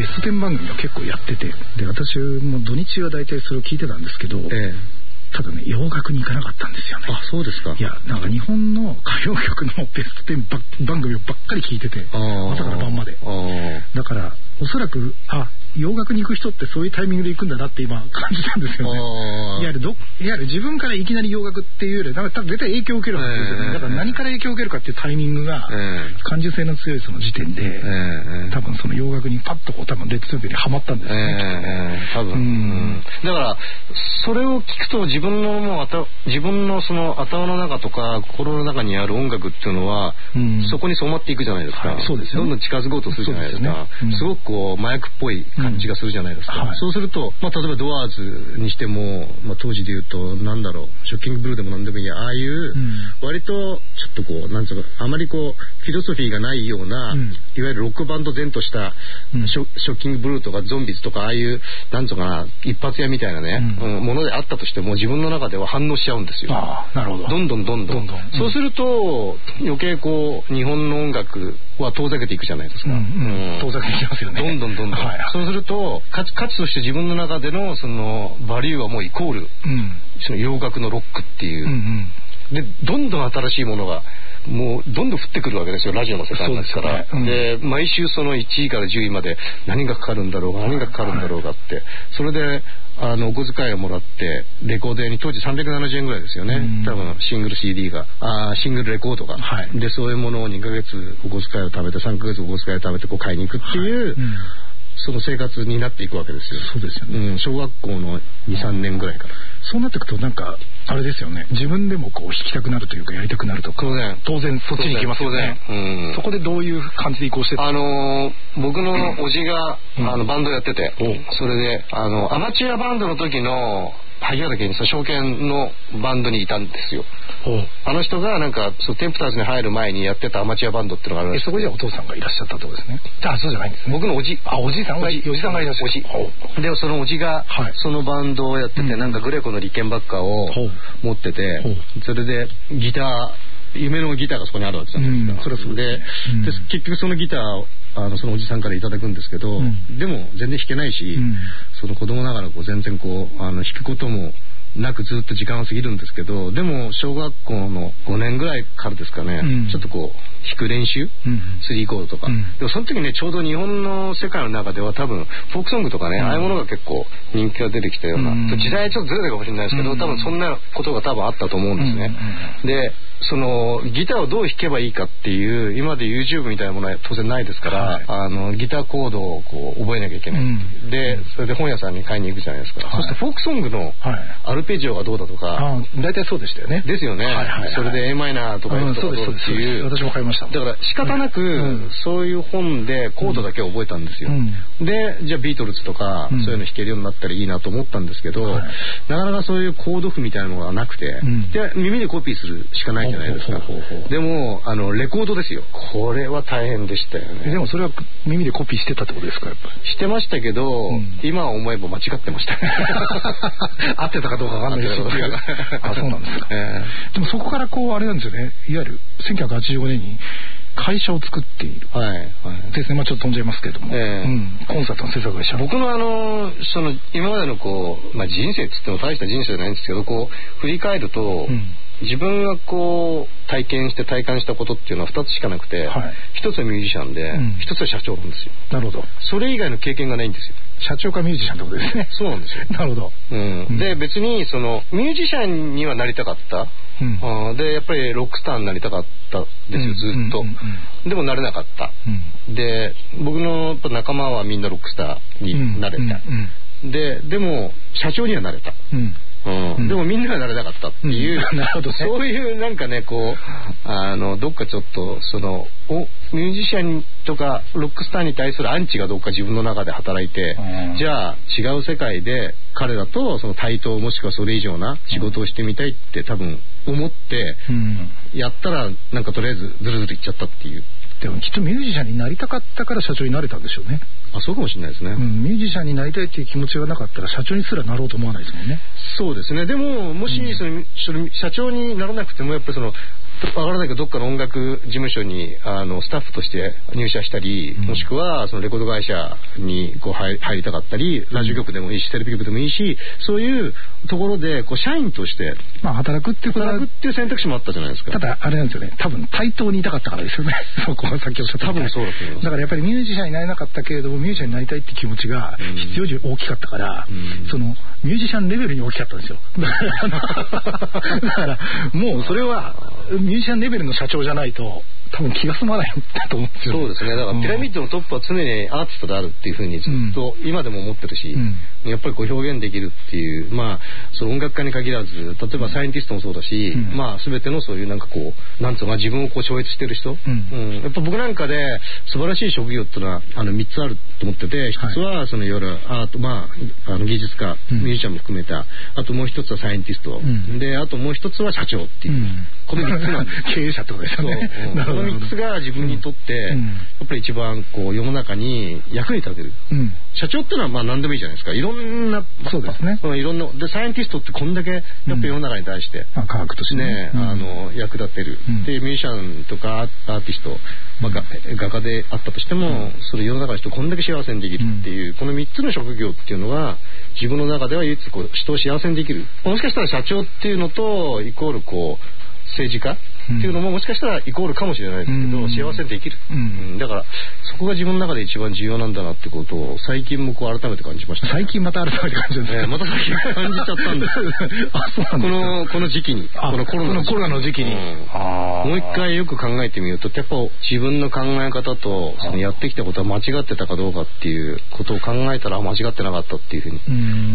ステン番組を結構やってて、で私も土日は大体それを聞いてたんですけど、ええ、ただね洋楽に行かなかったんですよね。 あ、そうですか。 いや、なんか日本の歌謡曲のベストテン番組をばっかり聞いてて、朝から晩まで。だからおそらくあ洋楽に行く人ってそういうタイミングで行くんだなって今感じたんですよね。いわゆるどいわゆる自分からいきなり洋楽っていうよりなんか多分絶対影響を受けるわけですよね。だから何から影響を受けるかっていうタイミングが感受性の強いその時点で、多分その洋楽にパッとこう多分レッドツーベルにハマったんですよね。 多分、うん、だからそれを聞くと自分のもう頭自分のその頭の中とか心の中にある音楽っていうのは、うん、そこに染まっていくじゃないですか。はい、そうですよね。どんどん近づこうとするじゃないですか。す, す, ねうん、すごくこう麻薬っぽい感じがするじゃないですか。うんはい、そうすると、まあ、例えばドアーズにしても、まあ、当時で言うとなんだろうショッキングブルーでもなんでもいいや、ああいう割とちょっとこうなんつうのあまりこうフィロソフィーがないような、うん、いわゆるロックバンド前としたシ ョ,、うん、ショッキングブルーとかゾンビズとかああいうなんつうかな一発屋みたいなね、うんうん、ものであったとしても自分の中では反応しちゃうんですよ。 ああ、なるほど。 どんどんどんどん、どんどんうん、そうすると余計こう日本の音楽は遠ざけていくじゃないですか。うんうんうん、遠ざけていきますよね。 どんどんどんどん、はいはい、そうすると価値、価値として自分の中でのそのバリューはもうイコール、うん、その洋楽のロックっていう、うんうん、でどんどん新しいものがもうどんどん降ってくるわけですよ。ラジオの世界ですから。で、ねうん、で毎週そのいちいからじゅういまで何がかかるんだろうが何がかかるんだろうがって、はい、それであのお小遣いをもらってレコード屋に当時さんびゃくななじゅうえんぐらいですよね。多分シングル シーディー があシングルレコードが、はい、でそういうものをにかげつお小遣いを貯めてさんかげつお小遣いを貯めてこう買いに行くっていう、はいうん、その生活になっていくわけですよ。 そうですよね、 うん、小学校の にさんねんぐらいから。 そうなっていくとなんかあれですよね、自分でもこう弾きたくなるというかやりたくなるとか、当然そっちに行きますよね。当然、うん、そこでどういう感じで移行してたんですか？ あのー、僕のおじが、うん、あのバンドやってて、うん、それであのアマチュアバンドの時の萩原健一さん証券のバンドにいたんですよ。あの人がなんかそうテンプターズに入る前にやってたアマチュアバンドっていうのがあるんです。 そこでお父さんがいらっしゃったってことですね。あ、そうじゃないんですね。 僕のおじ、 あ、おじさんがおじさんがいらっしゃる。 おじでそのおじがそのバンドをやってて、うん、なんかグレコのリケンバッカーを持ってて、それでギター夢のギターがそこにあるわけじゃないですか。うん、それはそうで、うん、で結局そのギターをあのそのおじさんからいただくんですけど、うん、でも全然弾けないし、うん、その子供ながらこう全然こうあの弾くこともなくずっと時間は過ぎるんですけど、でも小学校のごねんぐらいからですかね、うん、ちょっとこう弾く練習、うん、スリーコードとか、うん、でもその時ねちょうど日本の世界の中では多分フォークソングとかね、うん、ああいうものが結構人気が出てきたような、うん、時代ちょっとずれたかもしれないですけど、うん、多分そんなことが多分あったと思うんですね、うん、でそのギターをどう弾けばいいかっていう今で YouTube みたいなものは当然ないですから、はい、あのギターコードをこう覚えなきゃいけない、うん、でそれで本屋さんに買いに行くじゃないですか、はい、そしてフォークソングのアルペジオがどうだとか、 はい、大体そうでしたよね。 ですよね、はいはいはい、それで エーマイナーとか F とかどうっていう、 私も買いました。 だから仕方なく、うん、そういう本でコードだけ覚えたんですよ、うん、でじゃあビートルズとか、うん、そういうの弾けるようになったらいいなと思ったんですけど、はい、なかなかそういうコード譜みたいなのがなくて、うん、で耳でコピーするしかないじゃないですか。ほうほうほうほう。でもあのレコードですよ。これは大変でしたよね。 でもそれは耳でコピーしてたってことですか？やっぱりしてましたけど、うん、今思えば間違ってました合ってたかどうかわかんないですけどあ、そうなんですか、えー、でもそこからこうあれなんですよね、いわゆるせんきゅうひゃくはちじゅうごねんに会社を作っている、はいはい、ですね。まあちょっと飛んじゃいますけれども、えーうん、コンサートの制作会社。 僕のあのその今までのこう、まあ、人生っつっても大した人生じゃないんですけど、こう振り返ると、うん、自分がこう体験して体感したことっていうのはふたつしかなくて、はい、ひとつはミュージシャンで、うん、ひとつは社長なんですよ。 なるほど。 それ以外の経験がないんですよ。 社長かミュージシャンってことですね。 そうなんですよ。 なるほど、 うんうん、で別にそのミュージシャンにはなりたかった、うん、あでやっぱりロックスターになりたかったですよ、ずっと、うんうんうんうん、でもなれなかった、うん、で僕のやっぱ仲間はみんなロックスターになれた、うんうんうん、ででも社長にはなれた、うんうんうん、でもみんながなれなかったっていう、うんなるほどね、そういうなんかねこうあのどっかちょっとそのおミュージシャンとかロックスターに対するアンチがどっか自分の中で働いて、うん、じゃあ違う世界で彼らとその対等もしくはそれ以上な仕事をしてみたいって多分思って、うん、やったらなんかとりあえずずるずるいっちゃったっていう。 でもきっとミュージシャンになりたかったから社長になれたんでしょうね。 あ、そうかもしれないですね、 うん、ミュージシャンになりたいっていう気持ちがなかったら社長にすらなろうと思わないですもんね。 そうですね。でももしその、うん、その社長にならなくてもやっぱりそのわからないけどどっかの音楽事務所にあのスタッフとして入社したり、うん、もしくはそのレコード会社にこう 入, 入りたかったり、ラジオ局でもいいしテレビ局でもいいし、そういうところでこう社員として、 まあ、働くっていうことは働くっていう選択肢もあったじゃないですか。 ただあれなんですよね、多分対等にいたかったからですよねそこはさっきおっしゃった多分そうだと思います。 だからやっぱりミュージシャンになれなかったけれどもミュージシャンになりたいって気持ちが必要以上に大きかったから、うん、そのミュージシャンレベルに大きかったんですよだからもうそれはミュージシャンレベルの社長じゃないと多分気が済まないんだと思うんですよ、ね、 そうですね。だからピラミッドのトップは常にアーティストであるっていうふうにずっと今でも思ってるし、うん、やっぱりこう表現できるっていう、まあその音楽家に限らず、例えばサイエンティストもそうだし、うん、まあ全てのそういうなんかこうなんつうの、自分をこう超越してる人、うんうん、やっぱ僕なんかで素晴らしい職業っていうのはあのみっつあると思ってて、一つはそのいわゆるアート、まああの技術家、ミュージシャンも含めた、あともう一つはサイエンティスト、うん、であともう一つは社長っていう、うん、このみっつなんです経営者ってことですよね。 このみっつが自分にとって、うん、やっぱり一番こう世の中に役に立てる、うん、社長ってのはまあ何でもいいじゃないですか。いろんな、 そうですね、 いろんなでサイエンティストってこんだけやっぱり世の中に対して、 うん、科学としてね、 うん、あの役立てる、うん、でミュージシャンとかアーティスト、まあ、画家であったとしても、うん、それ世の中の人をこんだけ幸せにできるっていう、うん、このみっつの職業っていうのは自分の中では唯一こう人を幸せにできる。もしかしたら社長っていうのとイコールこう政治家っていうのももしかしたらイコールかもしれないですけど、うん、幸せにできる、うん、だからそこが自分の中で一番重要なんだなってことを最近もこう改めて感じました、ね、 最近また改めて感じるんですね。 また最近感じちゃったんですあ、そうなんですか。このこの時期にこのコロナのコロナの時期に、うん、あもう一回よく考えてみるとやっぱ自分の考え方とそのやってきたことは間違ってたかどうかっていうことを考えたら間違ってなかったっていうふうに、うん、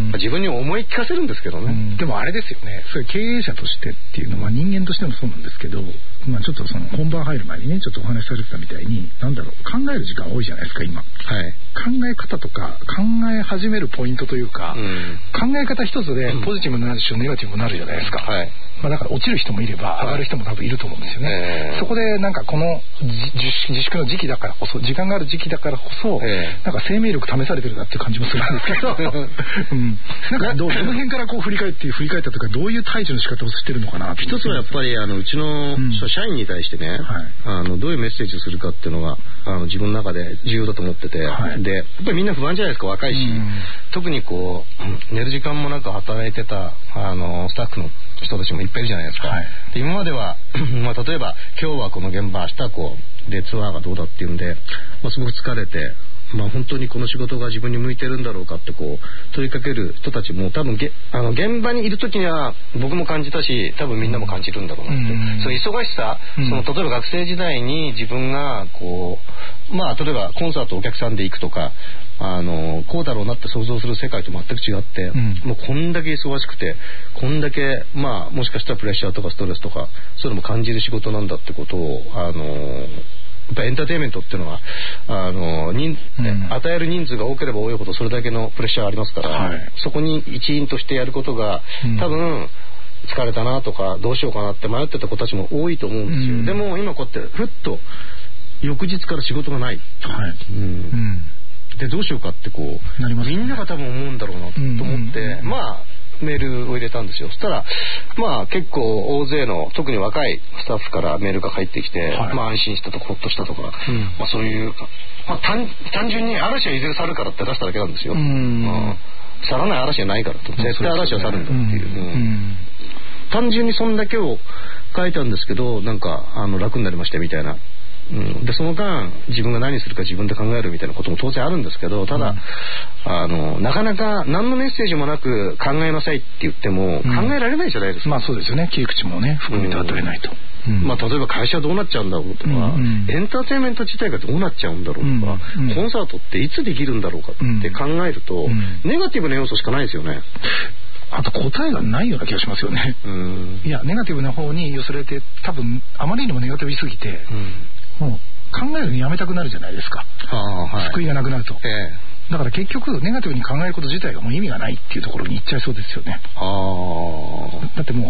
自分に思い聞かせるんですけどね、うん、 でもあれですよね、それ経営者としてっていうのは人間としてもそうなんですけど、まあ、ちょっとその本番入る前にねちょっとお話しされてたみたいになんだろう考える時間多いじゃないですか今、はい、考え方とか考え始めるポイントというか、うん、考え方一つでポジティブになるしネガティブになるじゃないですか、はい、まあ、だから落ちる人もいれば上がる人も多分いると思うんですよね、はい、そこでなんかこの自粛の時期だからこそ時間がある時期だからこそ、えー、なんか生命力試されてるなっていう感じもするんですけど、うん、なんかどうどの辺からこう振り返って振り返ったとかどういう対処の仕方をしてるのかな。 一つはやっぱりあのうちの、うん、社員に対してね、はい、あのどういうメッセージをするかっていうのがあの自分の中で重要だと思ってて、はい、でやっぱりみんな不安じゃないですか、若いし、うん、特にこう寝る時間もなく働いてたあのスタッフの人たちもいっぱいいるじゃないですか、はい、で今までは、まあ、例えば今日はこの現場明日はこうでツアーがどうだっていうんで、まあ、すごく疲れて、まあ、本当にこの仕事が自分に向いてるんだろうかってこう問いかける人たちも多分げあの現場にいる時には僕も感じたし多分みんなも感じるんだろうなって、うん、その忙しさ、うん、その例えば学生時代に自分がこうまあ例えばコンサートお客さんで行くとかあのこうだろうなって想像する世界と全く違って、うん、もうこんだけ忙しくてこんだけまあもしかしたらプレッシャーとかストレスとかそういうのも感じる仕事なんだってことをあのやっぱエンターテインメントっていうのはあの人、うん、与える人数が多ければ多いほどそれだけのプレッシャーありますから、はい、そこに一員としてやることが、うん、多分疲れたなとかどうしようかなって迷ってた子たちも多いと思うんですよ、うん、でも今こうやってふっと翌日から仕事がない、はいうんうんでどうしようかってこうなりますね、みんなが多分思うんだろうなと思って、うんうんうん、まあメールを入れたんですよ。そしたらまあ結構大勢の特に若いスタッフからメールが返ってきて、はい、まあ安心したとかほっとしたとか、うんまあ、そういう、まあ、単, 単純に嵐はいずれ去るからって出しただけなんですよ、うんうん、去らない嵐はないからと、絶対嵐は去るんだっていう、うんうん、単純にそんだけを書いたんですけどなんかあの楽になりましたみたいな、うん、でその間自分が何するか自分で考えるみたいなことも当然あるんですけどただ、うん、あのなかなか何のメッセージもなく考えなさいって言っても考えられないじゃないですか、 うん、まあそうですよね、切り口もね含めて与えないと、うんうんまあ、 例えば会社どうなっちゃうんだろうとか、うんうん、エンターテインメント自体がどうなっちゃうんだろうとか、うんうん、コンサートっていつできるんだろうかって考えると、うん、ネガティブな要素しかないですよね。 あと答えがないような気がしますよね。うんいやネガティブな方に寄せられて多分あまりにもネガティブしすぎて、うん、もう考えるのやめたくなるじゃないですか、はい、救いがなくなると、えー、だから結局ネガティブに考えること自体がもう意味がないっていうところに行っちゃいそうですよね。あだっても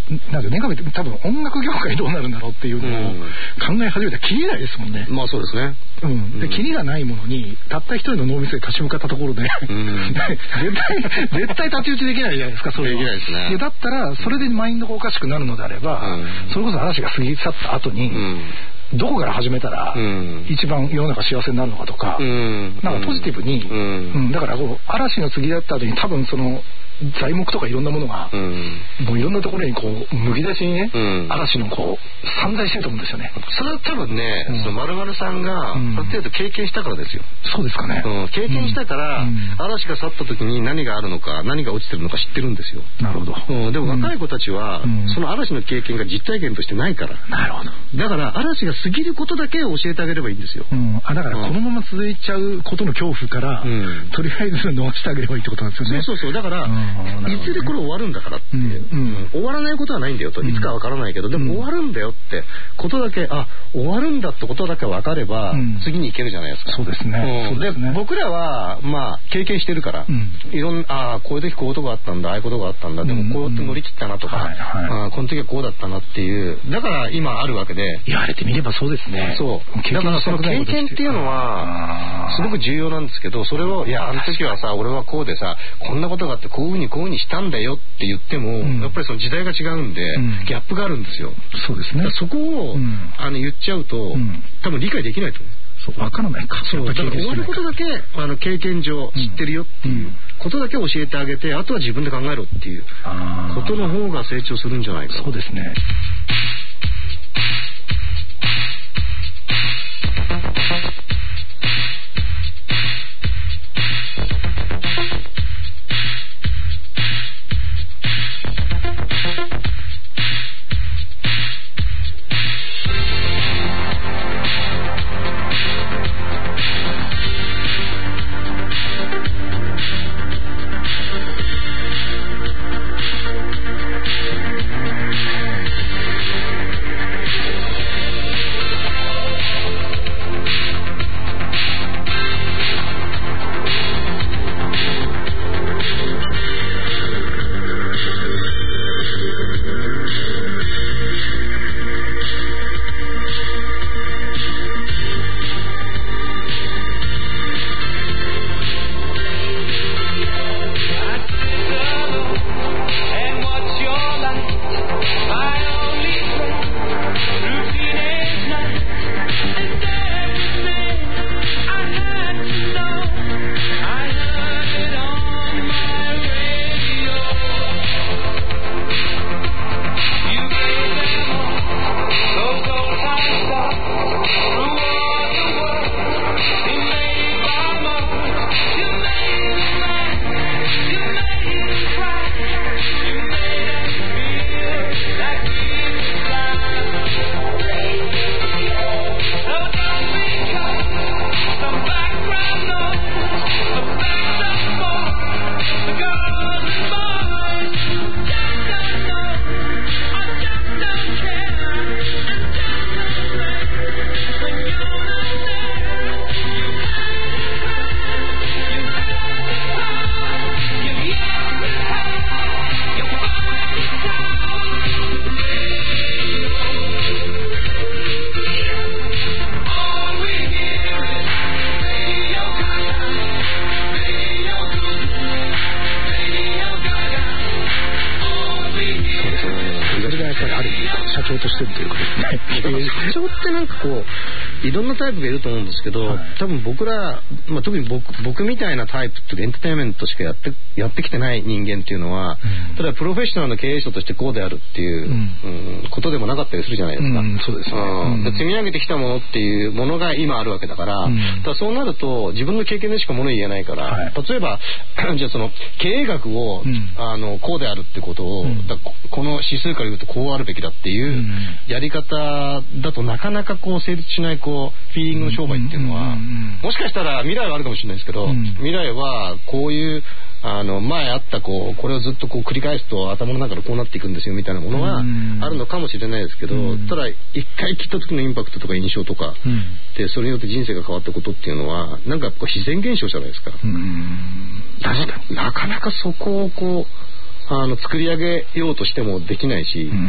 なんか年間で多分音楽業界どうなるんだろうっていうのを考え始めたらきりないですもんね。 まあそうですね。 うん。で、きりがないものにたった一人の脳みそで立ち向かったところで、うん、絶対絶対太刀打ちできないじゃないですか。それはできないですね。 でだったらそれでマインドがおかしくなるのであれば、うん、それこそ嵐が過ぎ去った後に。うんどこから始めたら一番世の中幸せになるのかとか、うん、なんかポジティブに、うんうん、だからこう嵐の次だった後に多分その材木とかいろんなものが、うん、もういろんなところにこうむき出しにね、うん、嵐のこう散在してると思うんですよね。 それは多分ね、うん、その丸々さんがある程度経験したからですよ。 そうですかね、 うん、経験したから、うん、嵐が去った時に何があるのか何が落ちてるのか知ってるんですよ。 なるほど、 うん、でも若い子たちは、うん、その嵐の経験が実体験としてないから。 なるほど。 だから嵐が過ぎることだけ教えてあげればいいんですよ、 うん、あだからこのまま続いちゃうことの恐怖から、うん、とりあえず逃してあげればいいってことなんですよね。 そうそうそう。だから、うん、いずれこれ終わるんだからっていう、うんうん、終わらないことはないんだよと、いつかは分からないけど、うん、でも終わるんだよってことだけ、あ終わるんだってことだけ分かれば、うん、次に行けるじゃないですか。 そうですね、 うん、でそうですね。 僕らはまあ経験してるから、うん、いろんなあこういう時こういうことがあったんだ、ああいうことがあったんだ、でもこうやって乗り切ったなとか、うんはいはい、あこの時はこうだったなっていう、だから今あるわけで。 言われてみればそうですね。 そうだからその経験っていうのはすごく重要なんですけど、それをいやあの時はさ俺はこうでさこんなことがあってこういうふうにこういうふうにしたんだよって言っても、うん、やっぱりその時代が違うんで、うん、ギャップがあるんですよ。 そうですね。 そこを、うん、あの言っちゃうと、うん、多分理解できないと思う。 そう分からないか。 そうだから終わることだけあの経験上知ってるよっていうことだけ教えてあげて、あとは自分で考えろっていうことの方が成長するんじゃないか。 そうですね。 社長ってなんかこういろんなタイプがいると思うんですけど、はい、多分僕ら、まあ、特に 僕, 僕みたいなタイプってエンターテインメントしかやってやってきてない人間っていうのは、うん、ただプロフェッショナルの経営者としてこうであるっていう、うんうん、ことでもなかったりするじゃないですか、 うん、そうですね、 うん、で積み上げてきたものっていうものが今あるわけだから、うん、だからそうなると自分の経験でしかもの言えないから、はい、例えばじゃあその経営学を、うん、あのこうであるってことを、うん、だこの指数から言うとこうあるべきだっていうやり方だとなかなかこう成立しないこうフィーリングの商売っていうのは、もしかしたら未来はあるかもしれないですけど、うん、未来はこういうあの前あったこうこれをずっとこう繰り返すと頭の中でこうなっていくんですよみたいなものがあるのかもしれないですけど、うん、ただ一回聞いた時のインパクトとか印象とか、うん、でそれによって人生が変わったことっていうのはなんかこう自然現象じゃないですか。うん、確かになかなかそこをこうあの作り上げようとしてもできないし、うん、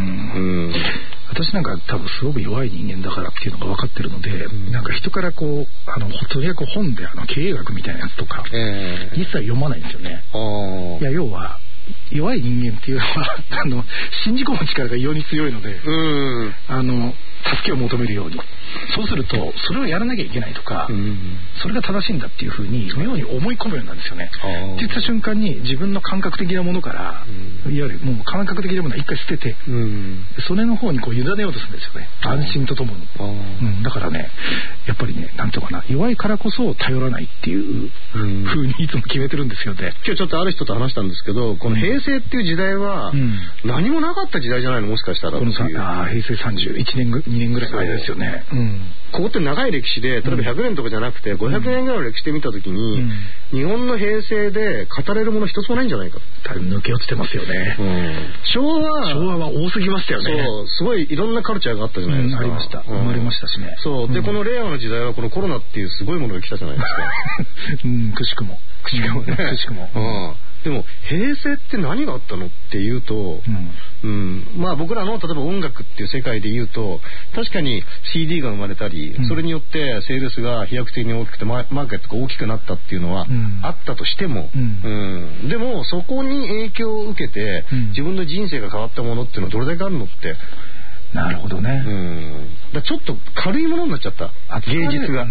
私なんか多分すごく弱い人間だからっていうのが分かってるので、うん、なんか人からこうあのとにかく本であの経営学みたいなやつとか、えー、一切読まないんですよね。いや要は弱い人間っていうのはあの信じ込む力が異様に強いので、うん、あの助けを求めるように、そうするとそれをやらなきゃいけないとか、うん、それが正しいんだっていうふうにそのように思い込むようなんですよね。って言った瞬間に自分の感覚的なものから、うん、いわゆるもう感覚的なものは一回捨てて、うん、それの方にこう委ねようとするんですよね。安心とともに、うん、だからねやっぱりねなんていうかな、弱いからこそ頼らないっていうふうにいつも決めてるんですよね。 今日ちょっとある人と話したんですけど、この平成っていう時代は何もなかった時代じゃないの、もしかしたらっていう。このあ平成さんじゅういちねんぐにねんぐらいの間ですよね。うん、 ここって長い歴史で例えばひゃくねんとかじゃなくてごひゃくねんぐらいの歴史で見た時に、うん、日本の平成で語れるもの一つもないんじゃないかと。 多分抜け落ちてますよね、うん、 昭和昭和は多すぎましたよね。 そうすごいいろんんなカルチャーがあったじゃないですか、 うん、ありました、生まれましたしね。 そうで、うん、この令和の時代はこのコロナっていうすごいものが来たじゃないですかうんくしくもくしくもねくしくも、 うんでも平成って何があったのっていうと、うんうん、まあ僕らの例えば音楽っていう世界で言うと確かに シーディー が生まれたり、うん、それによってセールスが飛躍的に大きくてマーケットが大きくなったっていうのはあったとしても、うんうん、でもそこに影響を受けて、うん、自分の人生が変わったものっていうのはどれだけあるのって。 なるほどね。 うん。だちょっと軽いものになっちゃった。芸術が。うん。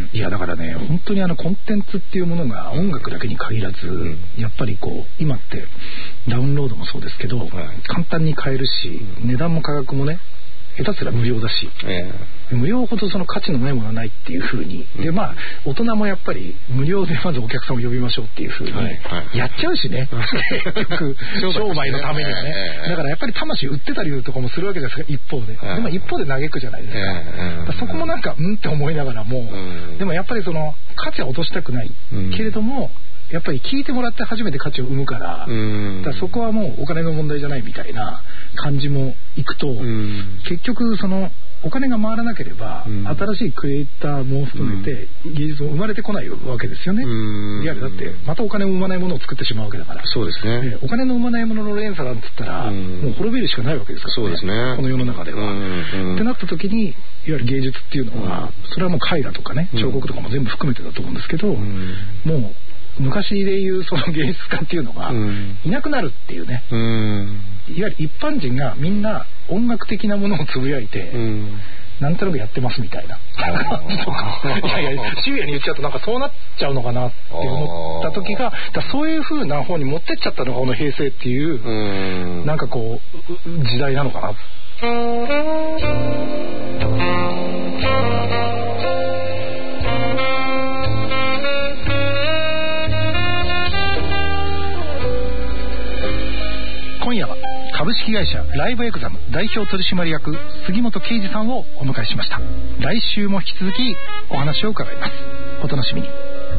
いやだからね、本当にあのコンテンツっていうものが音楽だけに限らず、うん、やっぱりこう今ってダウンロードもそうですけど、はい、簡単に買えるし、うん、値段も価格もね、下手すら無料だし、えー、無料ほどその価値のないものはないっていう風に、うん、でまあ大人もやっぱり無料でまずお客さんを呼びましょうっていう風にやっちゃうしね、はい、結局商売のためにはね、えー、だからやっぱり魂売ってたりとかもするわけですが一方で、えー、でも一方で嘆くじゃないですか、えー、そこもなんかうんって思いながらも、うん、でもやっぱりその価値は落としたくない、うん、けれどもやっぱり聞いてもらって初めて価値を生むから、うん、だからそこはもうお金の問題じゃないみたいな感じもいくと、うん、結局そのお金が回らなければ、うん、新しいクリエイターも含めて芸術も生まれてこないわけですよね。うん、いやだってまたお金を生まないものを作ってしまうわけだから。 そうですね。 お金の生まないものの連鎖なんて言ったら、うん、もう滅びるしかないわけですからね。 そうですね。 この世の中では。うんうん、ってなった時にいわゆる芸術っていうのは、うん、それはもう絵画とかね彫刻とかも全部含めてだと思うんですけど、うん、もう昔でいうその芸術家っていうのがいなくなるっていうね、うん、いわゆる一般人がみんな音楽的なものをつぶやいて、うん、なんとなくやってますみたいなとかいやいやシビアに言っちゃうとなんかそうなっちゃうのかなって思った時がだそういう風な方に持ってっちゃったのがこの平成っていう、うん、なんかこう時代なのかな。今夜は株式会社ライブエグザム代表取締役杉本啓二さんをお迎えしました。来週も引き続きお話を伺います。お楽しみに。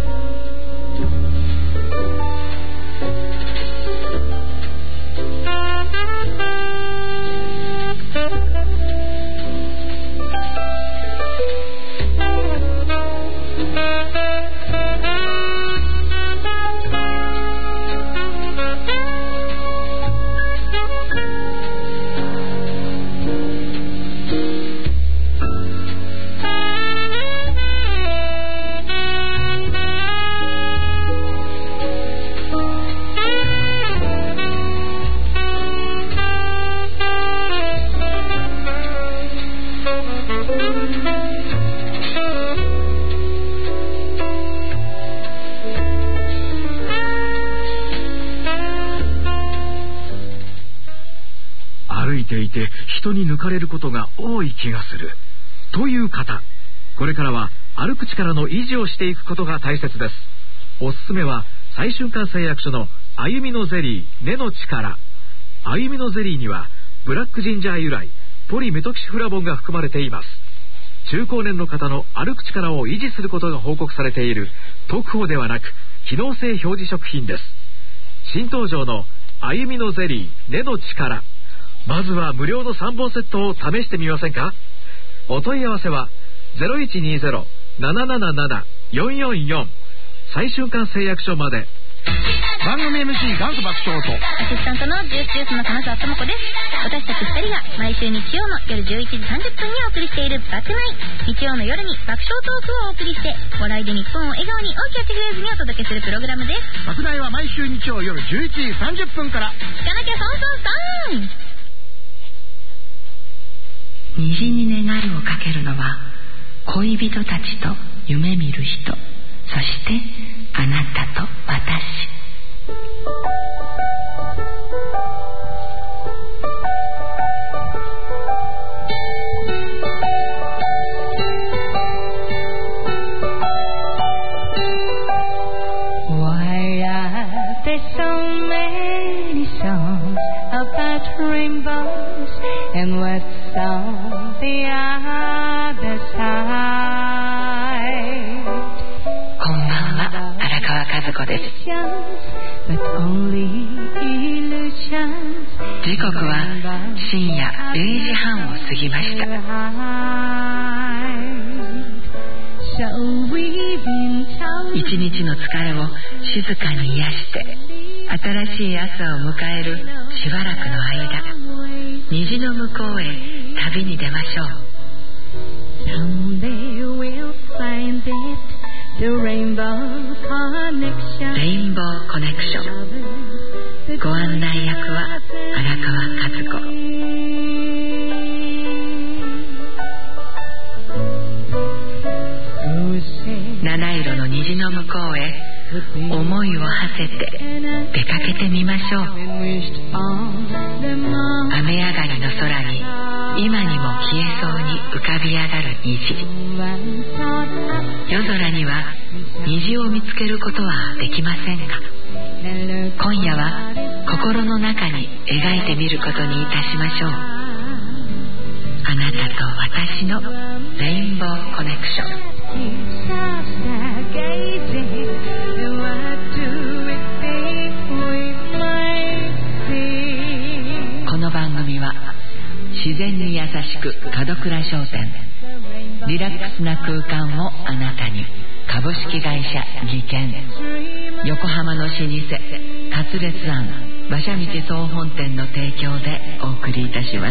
人に抜かれることが多い気がするという方、これからは歩く力の維持をしていくことが大切です。おすすめは最瞬間製薬所の歩みのゼリー根の力。歩みのゼリーにはブラックジンジャー由来ポリメトキシフラボンが含まれています。中高年の方の歩く力を維持することが報告されている特報ではなく機能性表示食品です。新登場の歩みのゼリー根の力、まずは無料のさんぼんセットを試してみませんか。お問い合わせは ゼロいちにゼロ ななななな よんよんよん 最瞬間製薬所まで。 番組 エムシー 元祖爆笑とアシスタントのジュースジュースの金沢智子です。私たちふたりが毎週日曜の夜じゅういちじさんじゅっぷんにお送りしているバックナイン。日曜の夜に爆笑トークをお送りして笑いで日本を笑顔に大きなキャッチフレーズにお届けするプログラムです。 バックナインは毎週日曜夜じゅういちじさんじゅっぷんから。 聞かなきゃ損損損。 虹に願いをかけるのは恋人たちと夢見る人、そしてあなたと私。 Why are there so many songs about rainbows and what's on the other side? こんばんは、荒川和子です。時刻は深夜れいじはんを過ぎました。一日の疲れを静かに癒して新しい朝を迎えるしばらくの間、虹の向こうへ旅に出ましょう。レインボーコネクション。ご案内役は荒川和子。七色の虹の向こうへ思いを馳せて出かけてみましょう。雨上がりの空に今にも消えそうに浮かび上がる虹。夜空には虹を見つけることはできませんが、今夜は心の中に描いてみることにいたしましょう。あなたと私のレインボーコネクション。この番組は自然に優しく門倉商店、リラックスな空間をあなたに株式会社技研、横浜の老舗カツレツ庵馬車道総本店の提供でお送りいたします。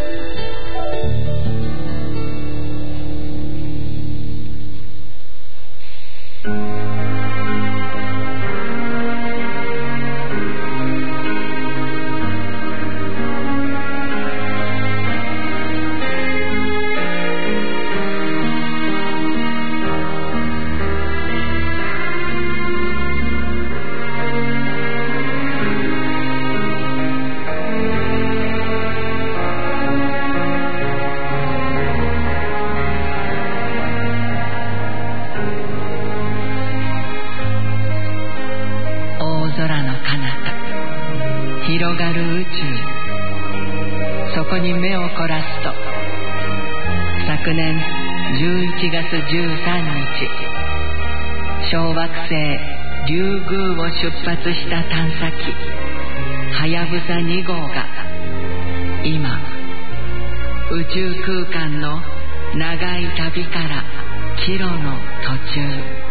小惑星リュウグウを出発した探査機はやぶさに号が今宇宙空間の長い旅から帰路の途中、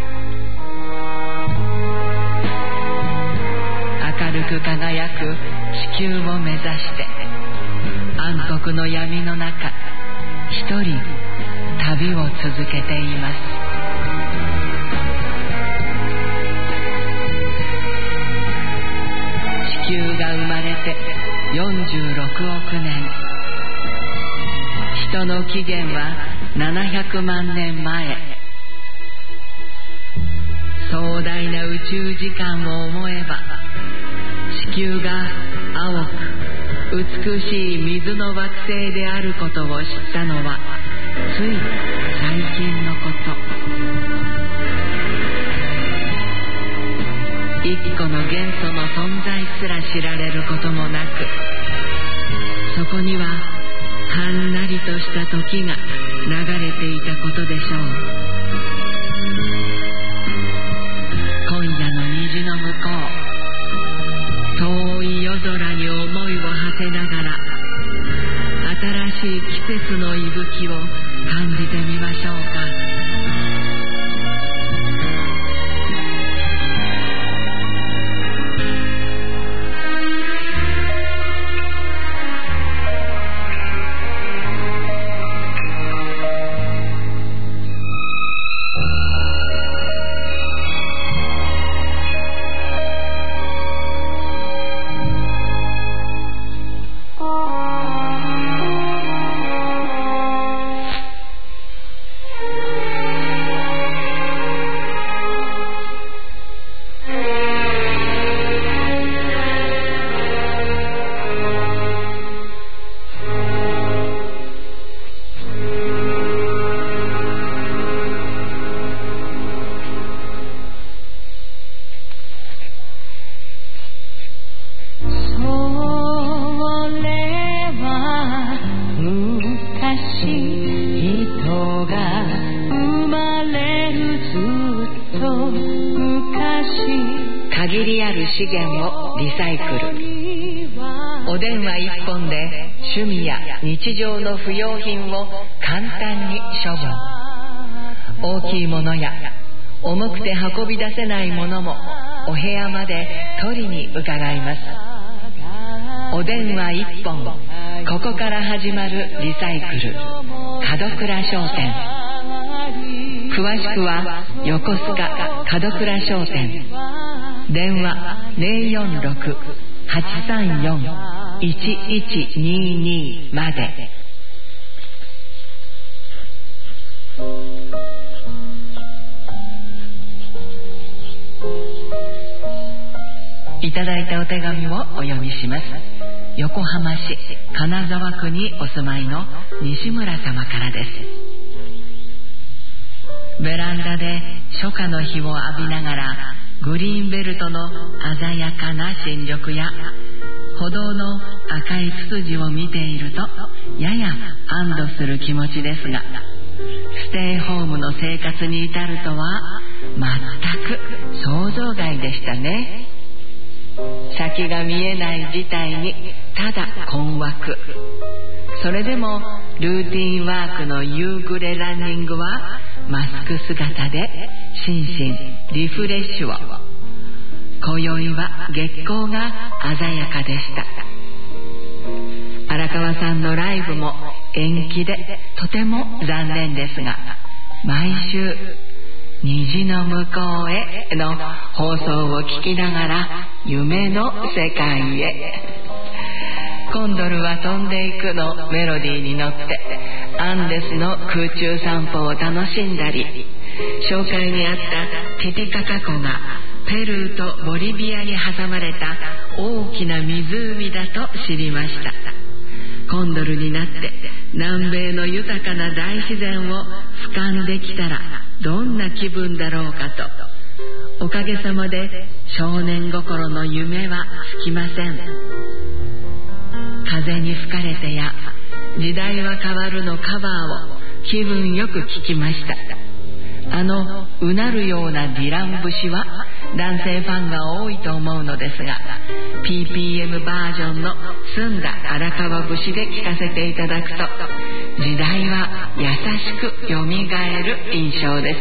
明るく輝く地球を目指して暗黒の闇の中一人旅を続けています。地球が生まれてよんじゅうろくおくねん、人の起源はななひゃくまんねんまえ。壮大な宇宙時間を思えば地球が青く美しい水の惑星であることを知ったのはつい最近のこと。一個の元素の存在すら知られることもなく、そこにははんなりとした時が流れていたことでしょう。今夜の虹の向こう、遠い夜空に思いを馳せながら新しい季節の息吹を感じてみましょうか。 限りある資源をリサイクル。お電話一本で趣味や日常の不要品を簡単に処分。大きいものや重くて運び出せないものもお部屋まで取りに伺います。お電話一本、ここから始まるリサイクル、門倉商店。詳しくは横須賀門倉商店。電話ゼロよんろく はちさんよん いちいちににまで。いただいたお手紙をお読みします。横浜市金沢区にお住まいの西村様からです。ベランダで初夏の日を浴びながらグリーンベルトの鮮やかな新緑や歩道の赤いツツジを見ているとやや安堵する気持ちですが、ステイホームの生活に至るとは全く想像外でしたね。先が見えない事態にただ困惑。それでもルーティンワークの夕暮れランニングはマスク姿で心身リフレッシュを。今宵は月光が鮮やかでした。荒川さんのライブも延期でとても残念ですが、毎週虹の向こうへの放送を聞きながら夢の世界へ。コンドルは飛んでいくのメロディーに乗ってアンデスの空中散歩を楽しんだり、紹介にあったティティカカ湖がペルーとボリビアに挟まれた大きな湖だと知りました。コンドルになって南米の豊かな大自然を俯瞰できたらどんな気分だろうかと。おかげさまで少年心の夢は尽きません。風に吹かれてや時代は変わるのカバーを気分よく聞きました。あのうなるようなディラン節は男性ファンが多いと思うのですが、 ピーピーエム バージョンの澄んだ荒川節で聴かせていただくと時代は優しくよみがえる印象です。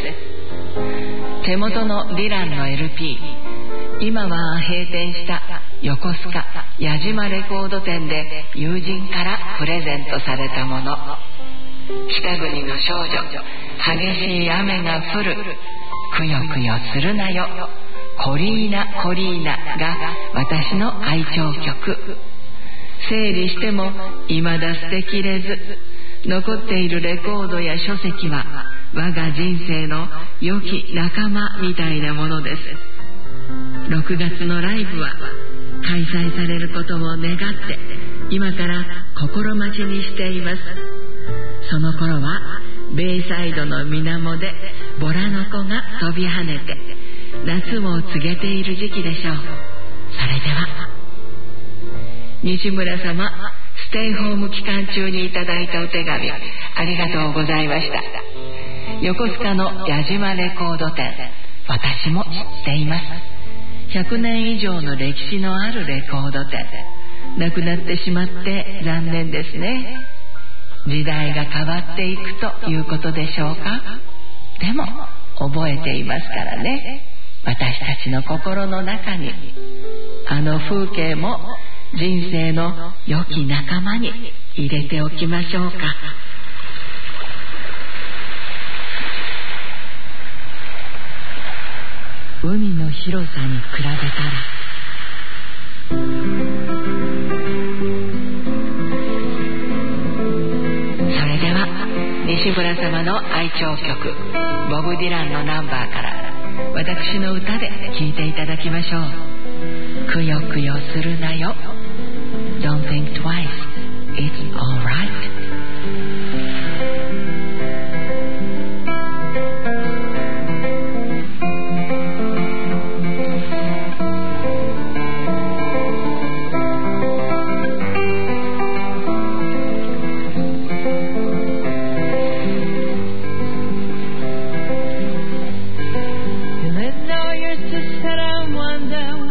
手元のディランの エルピー、 今は閉店した横須賀矢島レコード店で友人からプレゼントされたもの。北国の少女、激しい雨が降る、くよくよするなよ、コリーナコリーナが私の愛聴曲。整理しても未だ捨てきれず、残っているレコードや書籍は我が人生の良き仲間みたいなものです。ろくがつのライブは開催されることを願って今から心待ちにしています。その頃はベイサイドの水面でボラの子が飛び跳ねて夏を告げている時期でしょう。それでは西村様、ステイホーム期間中にいただいたお手紙ありがとうございました。横須賀の矢島レコード店、私も知っています。ひゃくねん以上の歴史のあるレコード店、なくなってしまって残念ですね。時代が変わっていくということでしょうか。でも覚えていますからね。私たちの心の中にあの風景も人生の良き仲間に入れておきましょうか。海の広さに比べたらそれでは西村様の愛聴曲、ボブ・ディランのナンバーから私の歌で聴いていただきましょう。くよくよするなよ、 Don't think twice, it's alright。 Wonder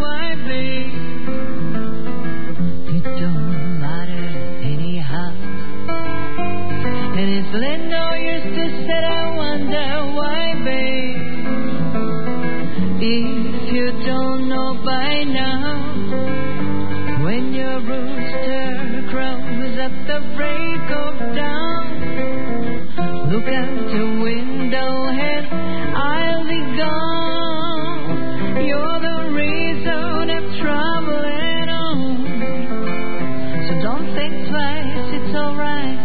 the break of dawn. Look out the window and I'll be gone. You're the reason I'm traveling on. So don't think twice, it's alright.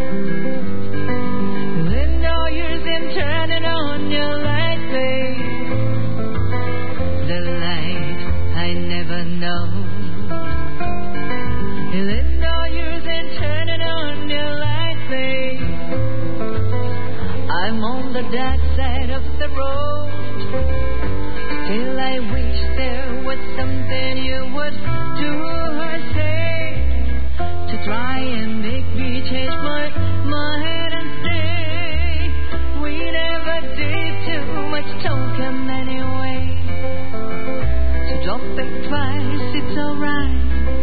There's no use in turning on your light, babe. The light I never know. There's no use in turning on your light, babe. I'm on the dark side of the road. Still I wish there was something you would do or say to try and make me change my mind and stay. We never did too much talking anyway. So don't think twice, it's alright.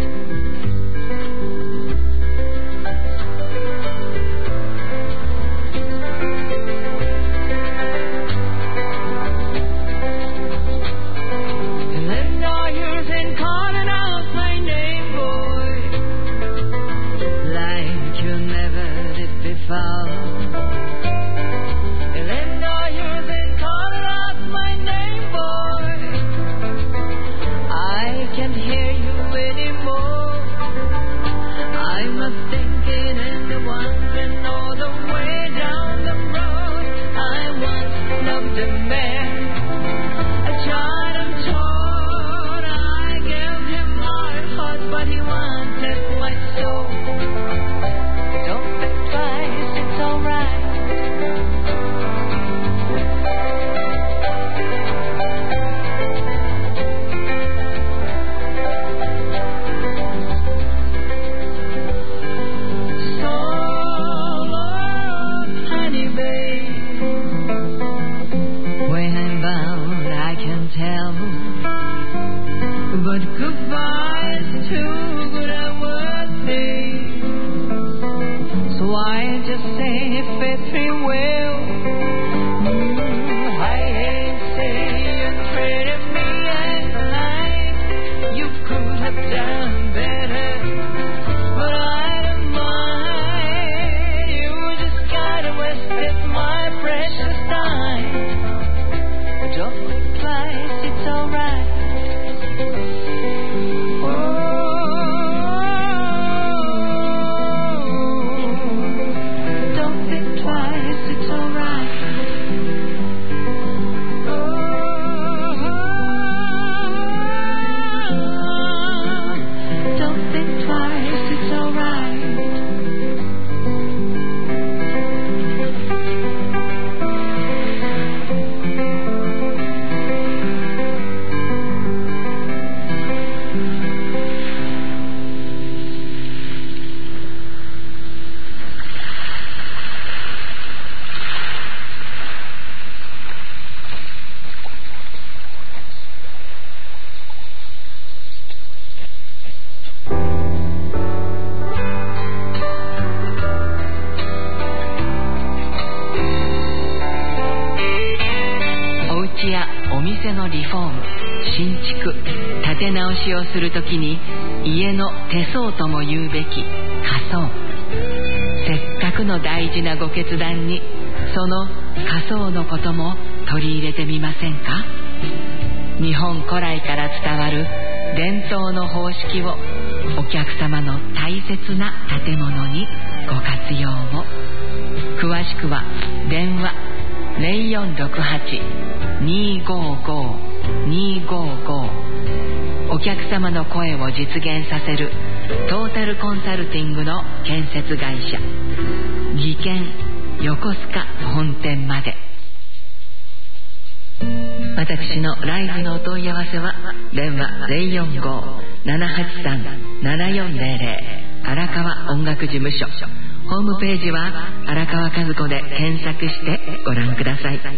をするときに家の手相とも言うべき家相。せっかくの大事なご決断にその家相のことも取り入れてみませんか。日本古来から伝わる伝統の方式をお客様の大切な建物にご活用を。詳しくは電話 ゼロよんろくはち にーごーごー にーごーごー。お客様の声を実現させるトータルコンサルティングの建設会社技研横須賀本店まで。私のライブのお問い合わせは電話 ゼロよんごー ななはちさん ななよんゼロゼロ 荒川音楽事務所。ホームページは荒川和子で検索してご覧ください。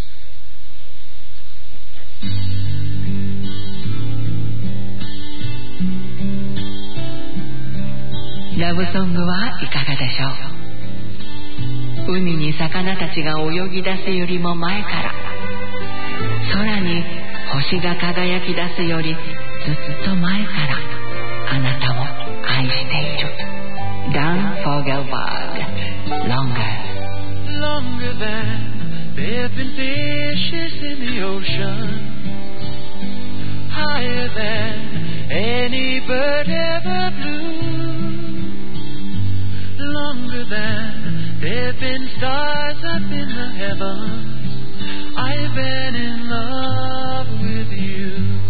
ラブソングはいかがでしょう。海に魚たちが泳ぎ出すよりも前から、空に星が輝き出すよりずっと前からあなたを愛している。ダン bird ever flew. Longer than there've been stars up in the heavens, I've been in love with you.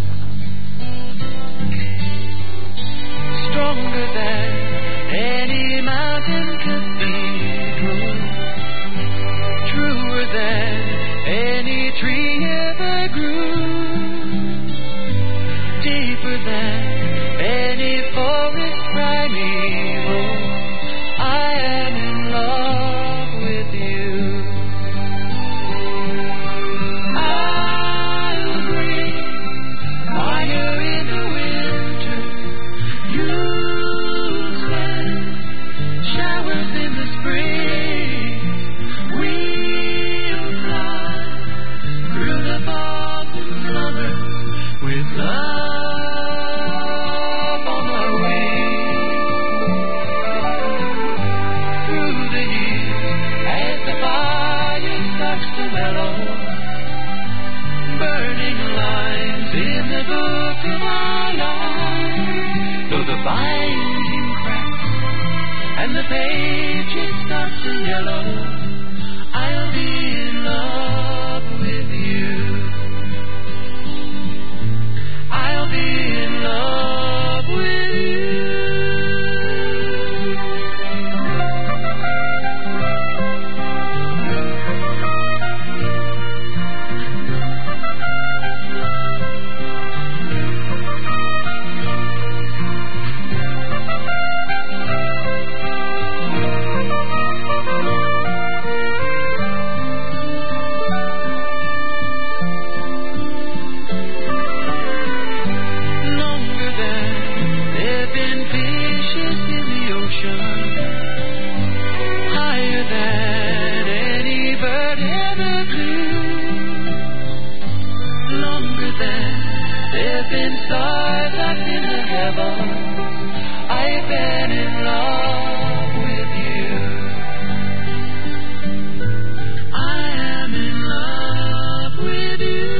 Stronger than any mountain cathedral, truer than any tree ever grew, deeper than any forest primeval, I am in love with you. I'll breathe fire in the winter, you'll send showers in the spring, we'll fly through the falls and summers with love on our wings. Through the years, as the fire starts to mellow, burning lines in the book of our lives, though the binding cracks and the pages start to yellow, I'll be in love with you. I'll be in love with you. Longer than there've been fishes in the ocean, higher than any bird ever flew, longer than there've been stars up in the heavens, I've been in love with you. I am in love with you.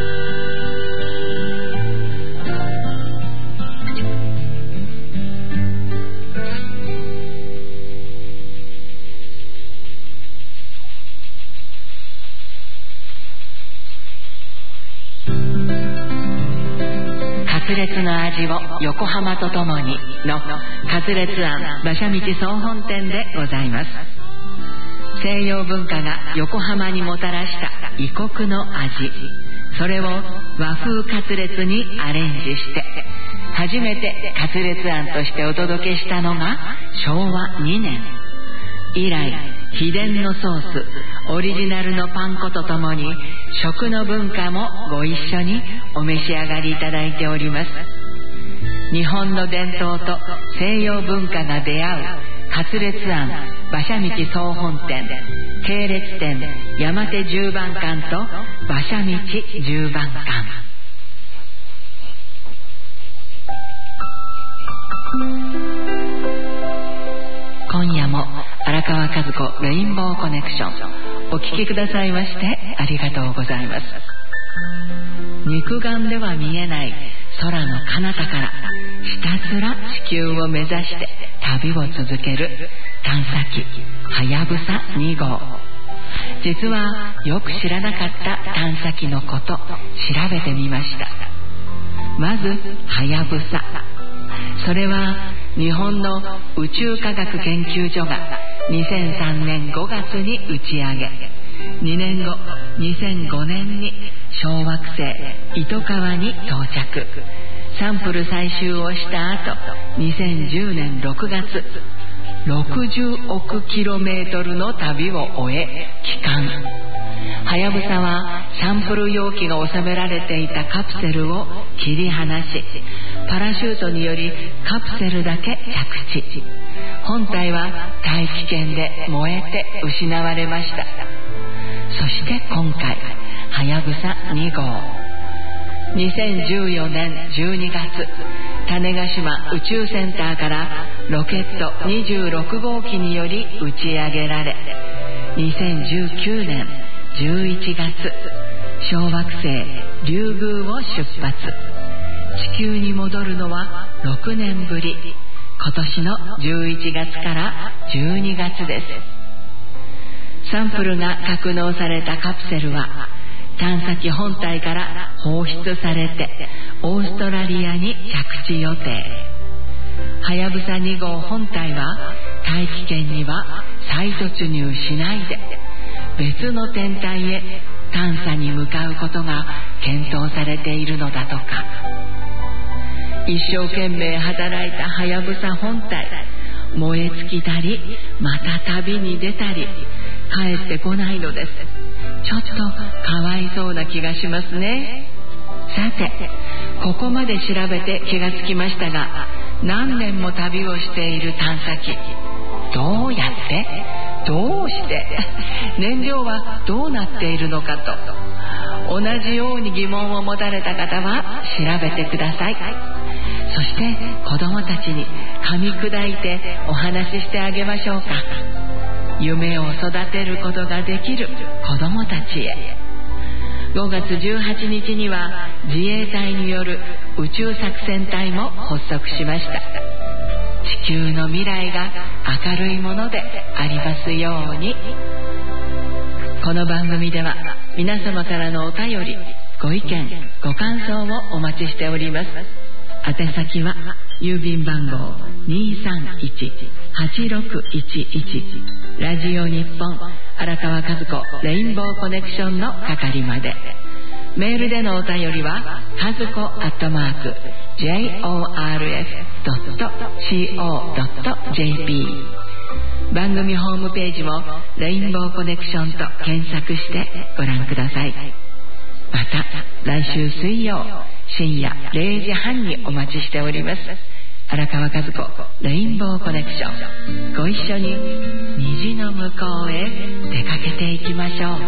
カツレツの味を横浜とともにのカツレツ庵馬車道総本店でございます。西洋文化が横浜にもたらした異国の味、それを和風カツレツにアレンジして初めてカツレツ庵としてお届けしたのがしょうわにねん。以来秘伝のソース、オリジナルのパン粉とともに食の文化もご一緒にお召し上がりいただいております。日本の伝統と西洋文化が出会うカツレツ庵馬車道総本店、系列店山手十番館と馬車道十番館。今夜も荒川和子レインボーコネクションお聞きくださいましてありがとうございます。肉眼では見えない空の彼方からひたすら地球を目指して旅を続ける探査機はやぶさに号。実はよく知らなかった探査機のこと調べてみました。まずはやぶさ、それは日本の宇宙科学研究所がにせんさんねんごがつに打ち上げ、にねんごにせんごねんに小惑星糸川に到着、サンプル採集をした後にせんじゅうねんろくがつろくじゅうおくキロメートルの旅を終え帰還。はやぶさはサンプル容器が収められていたカプセルを切り離し、パラシュートによりカプセルだけ着地、本体は大気圏で燃えて失われました。そして今回はやぶさに号、にせんじゅうよねんじゅうにがつ種子島宇宙センターからロケットにじゅうろくごうきにより打ち上げられ、にせんじゅうきゅうねんじゅういちがつ小惑星リュウグウを出発。地球に戻るのはろくねんぶり、今年のじゅういちがつからじゅうにがつです。サンプルが格納されたカプセルは探査機本体から放出されてオーストラリアに着地予定。はやぶさに号本体は大気圏には再突入しないで別の天体へ探査に向かうことが検討されているのだとか。一生懸命働いたはやぶさ本体、燃え尽きたりまた旅に出たり帰ってこないのです。ちょっとかわいそうな気がしますね。さて、ここまで調べて気がつきましたが、何年も旅をしている探査機、どうやってどうして燃料はどうなっているのかと、同じように疑問を持たれた方は調べてください。そして子どもたちに噛み砕いてお話ししてあげましょうか。夢を育てることができる子どもたちへ。ごがつじゅうはちにちには自衛隊による宇宙作戦隊も発足しました。地球の未来が明るいものでありますように。この番組では皆様からのお便り、ご意見、ご感想をお待ちしております。宛先は郵便番号 にーさんいち はちろくいちいち ラジオ日本荒川和子レインボーコネクションの係まで。メールでのお便りはかずこアットマーク ジェイオーアールエフドットシーオードットジェーピー。 番組ホームページもレインボーコネクションと検索してご覧ください。また来週水曜深夜れいじはんにお待ちしております。荒川和子レインボーコネクション、ご一緒に虹の向こうへ出かけていきましょう。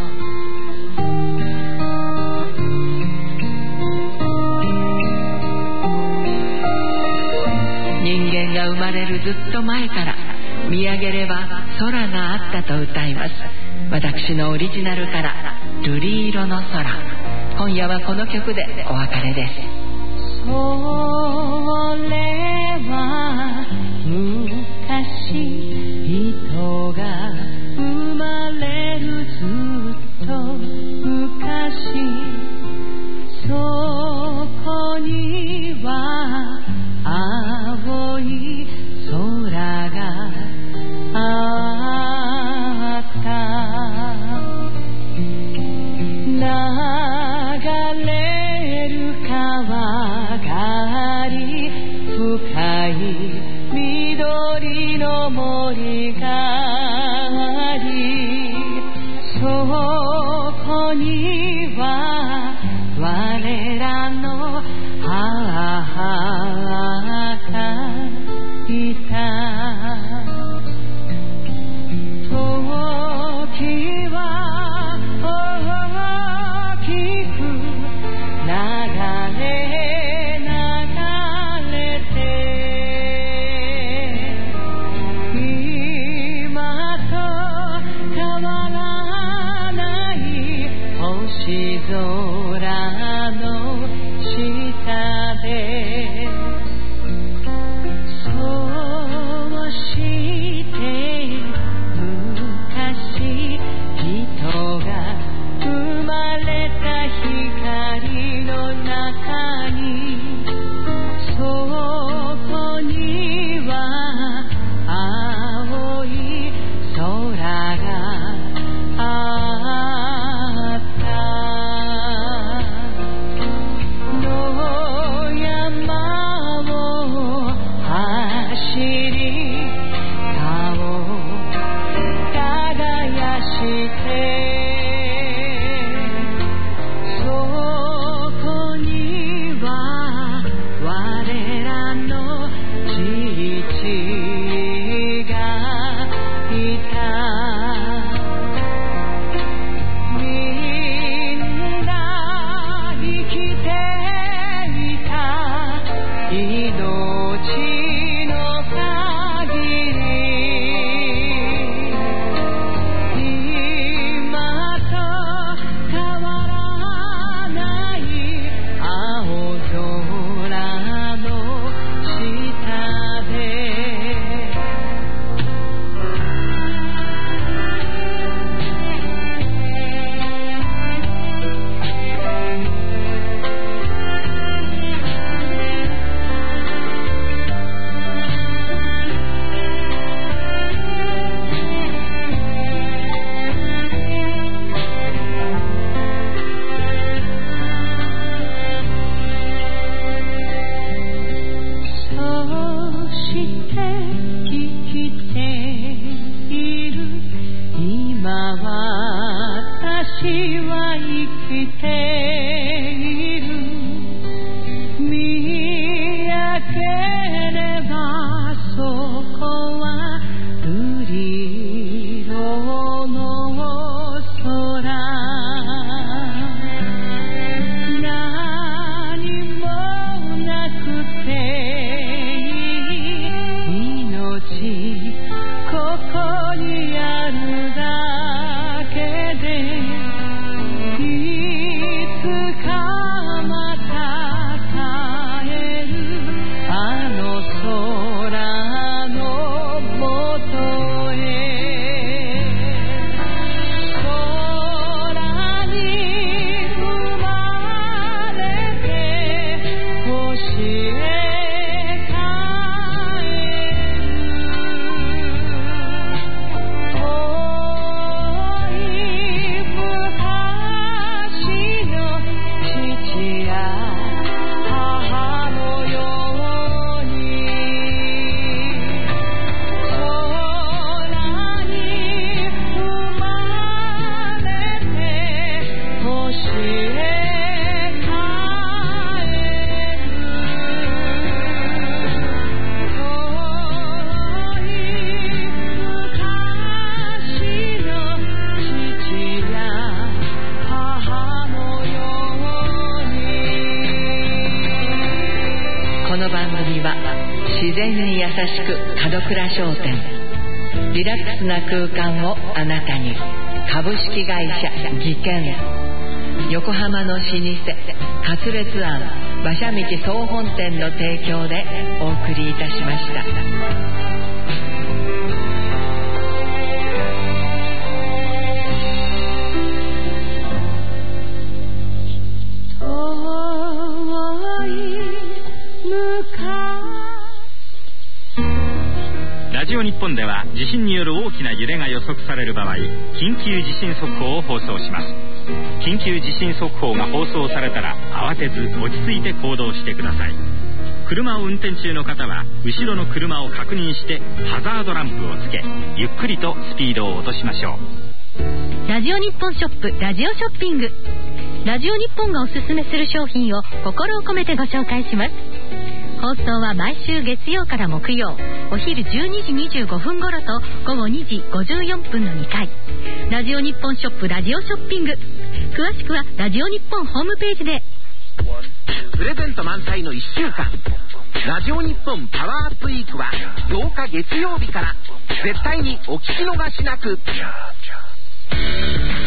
人間が生まれるずっと前から見上げれば空があったと歌います。私のオリジナルから瑠璃色の空。今夜はこの曲でお別れです。 それは昔人が生まれるずっと昔、そこには青い空があった。流れる川があり、深い緑の森があり、そこには我らの母がいた。時は大きく流れ流れて、今と変わらない星空の下で、そうして昔人が生まれた光の中に、そこには青い空があった。野山を走り顔輝して空の下ればそこは瑠璃色の空何もなくて命ここにあるだけでいつかまた絶えるあの空のもとへ空に生まれて星へ帰る遠い昔の父や母のように空に生まれて星へ帰る遠い昔の父や母のようにこの番組は自然に優しく門倉商店、リラックスな空間をあなたに株式会社技研、横浜の老舗カツレツ庵馬車道総本店の提供でお送りいたしました。 遠い昔ラジオ日本では地震による大きな揺れが予測される場合、緊急地震速報を放送します。緊急地震速報が放送されたら慌てず落ち着いて行動してください。車を運転中の方は後ろの車を確認してハザードランプをつけ、ゆっくりとスピードを落としましょう。 ラジオ日本ショップラジオショッピング、ラジオ日本がおすすめする商品を心を込めてご紹介します。放送は毎週月曜から木曜お昼じゅうにじにじゅうごふん頃と午後にじごじゅうよんぷんのにかい、ラジオ日本ショップラジオショッピング、詳しくはラジオ日本ホームページで。 プレゼント満載のいっしゅうかん、ラジオ日本パワーアップウィークはようか月曜日から、絶対にお聞き逃しなく。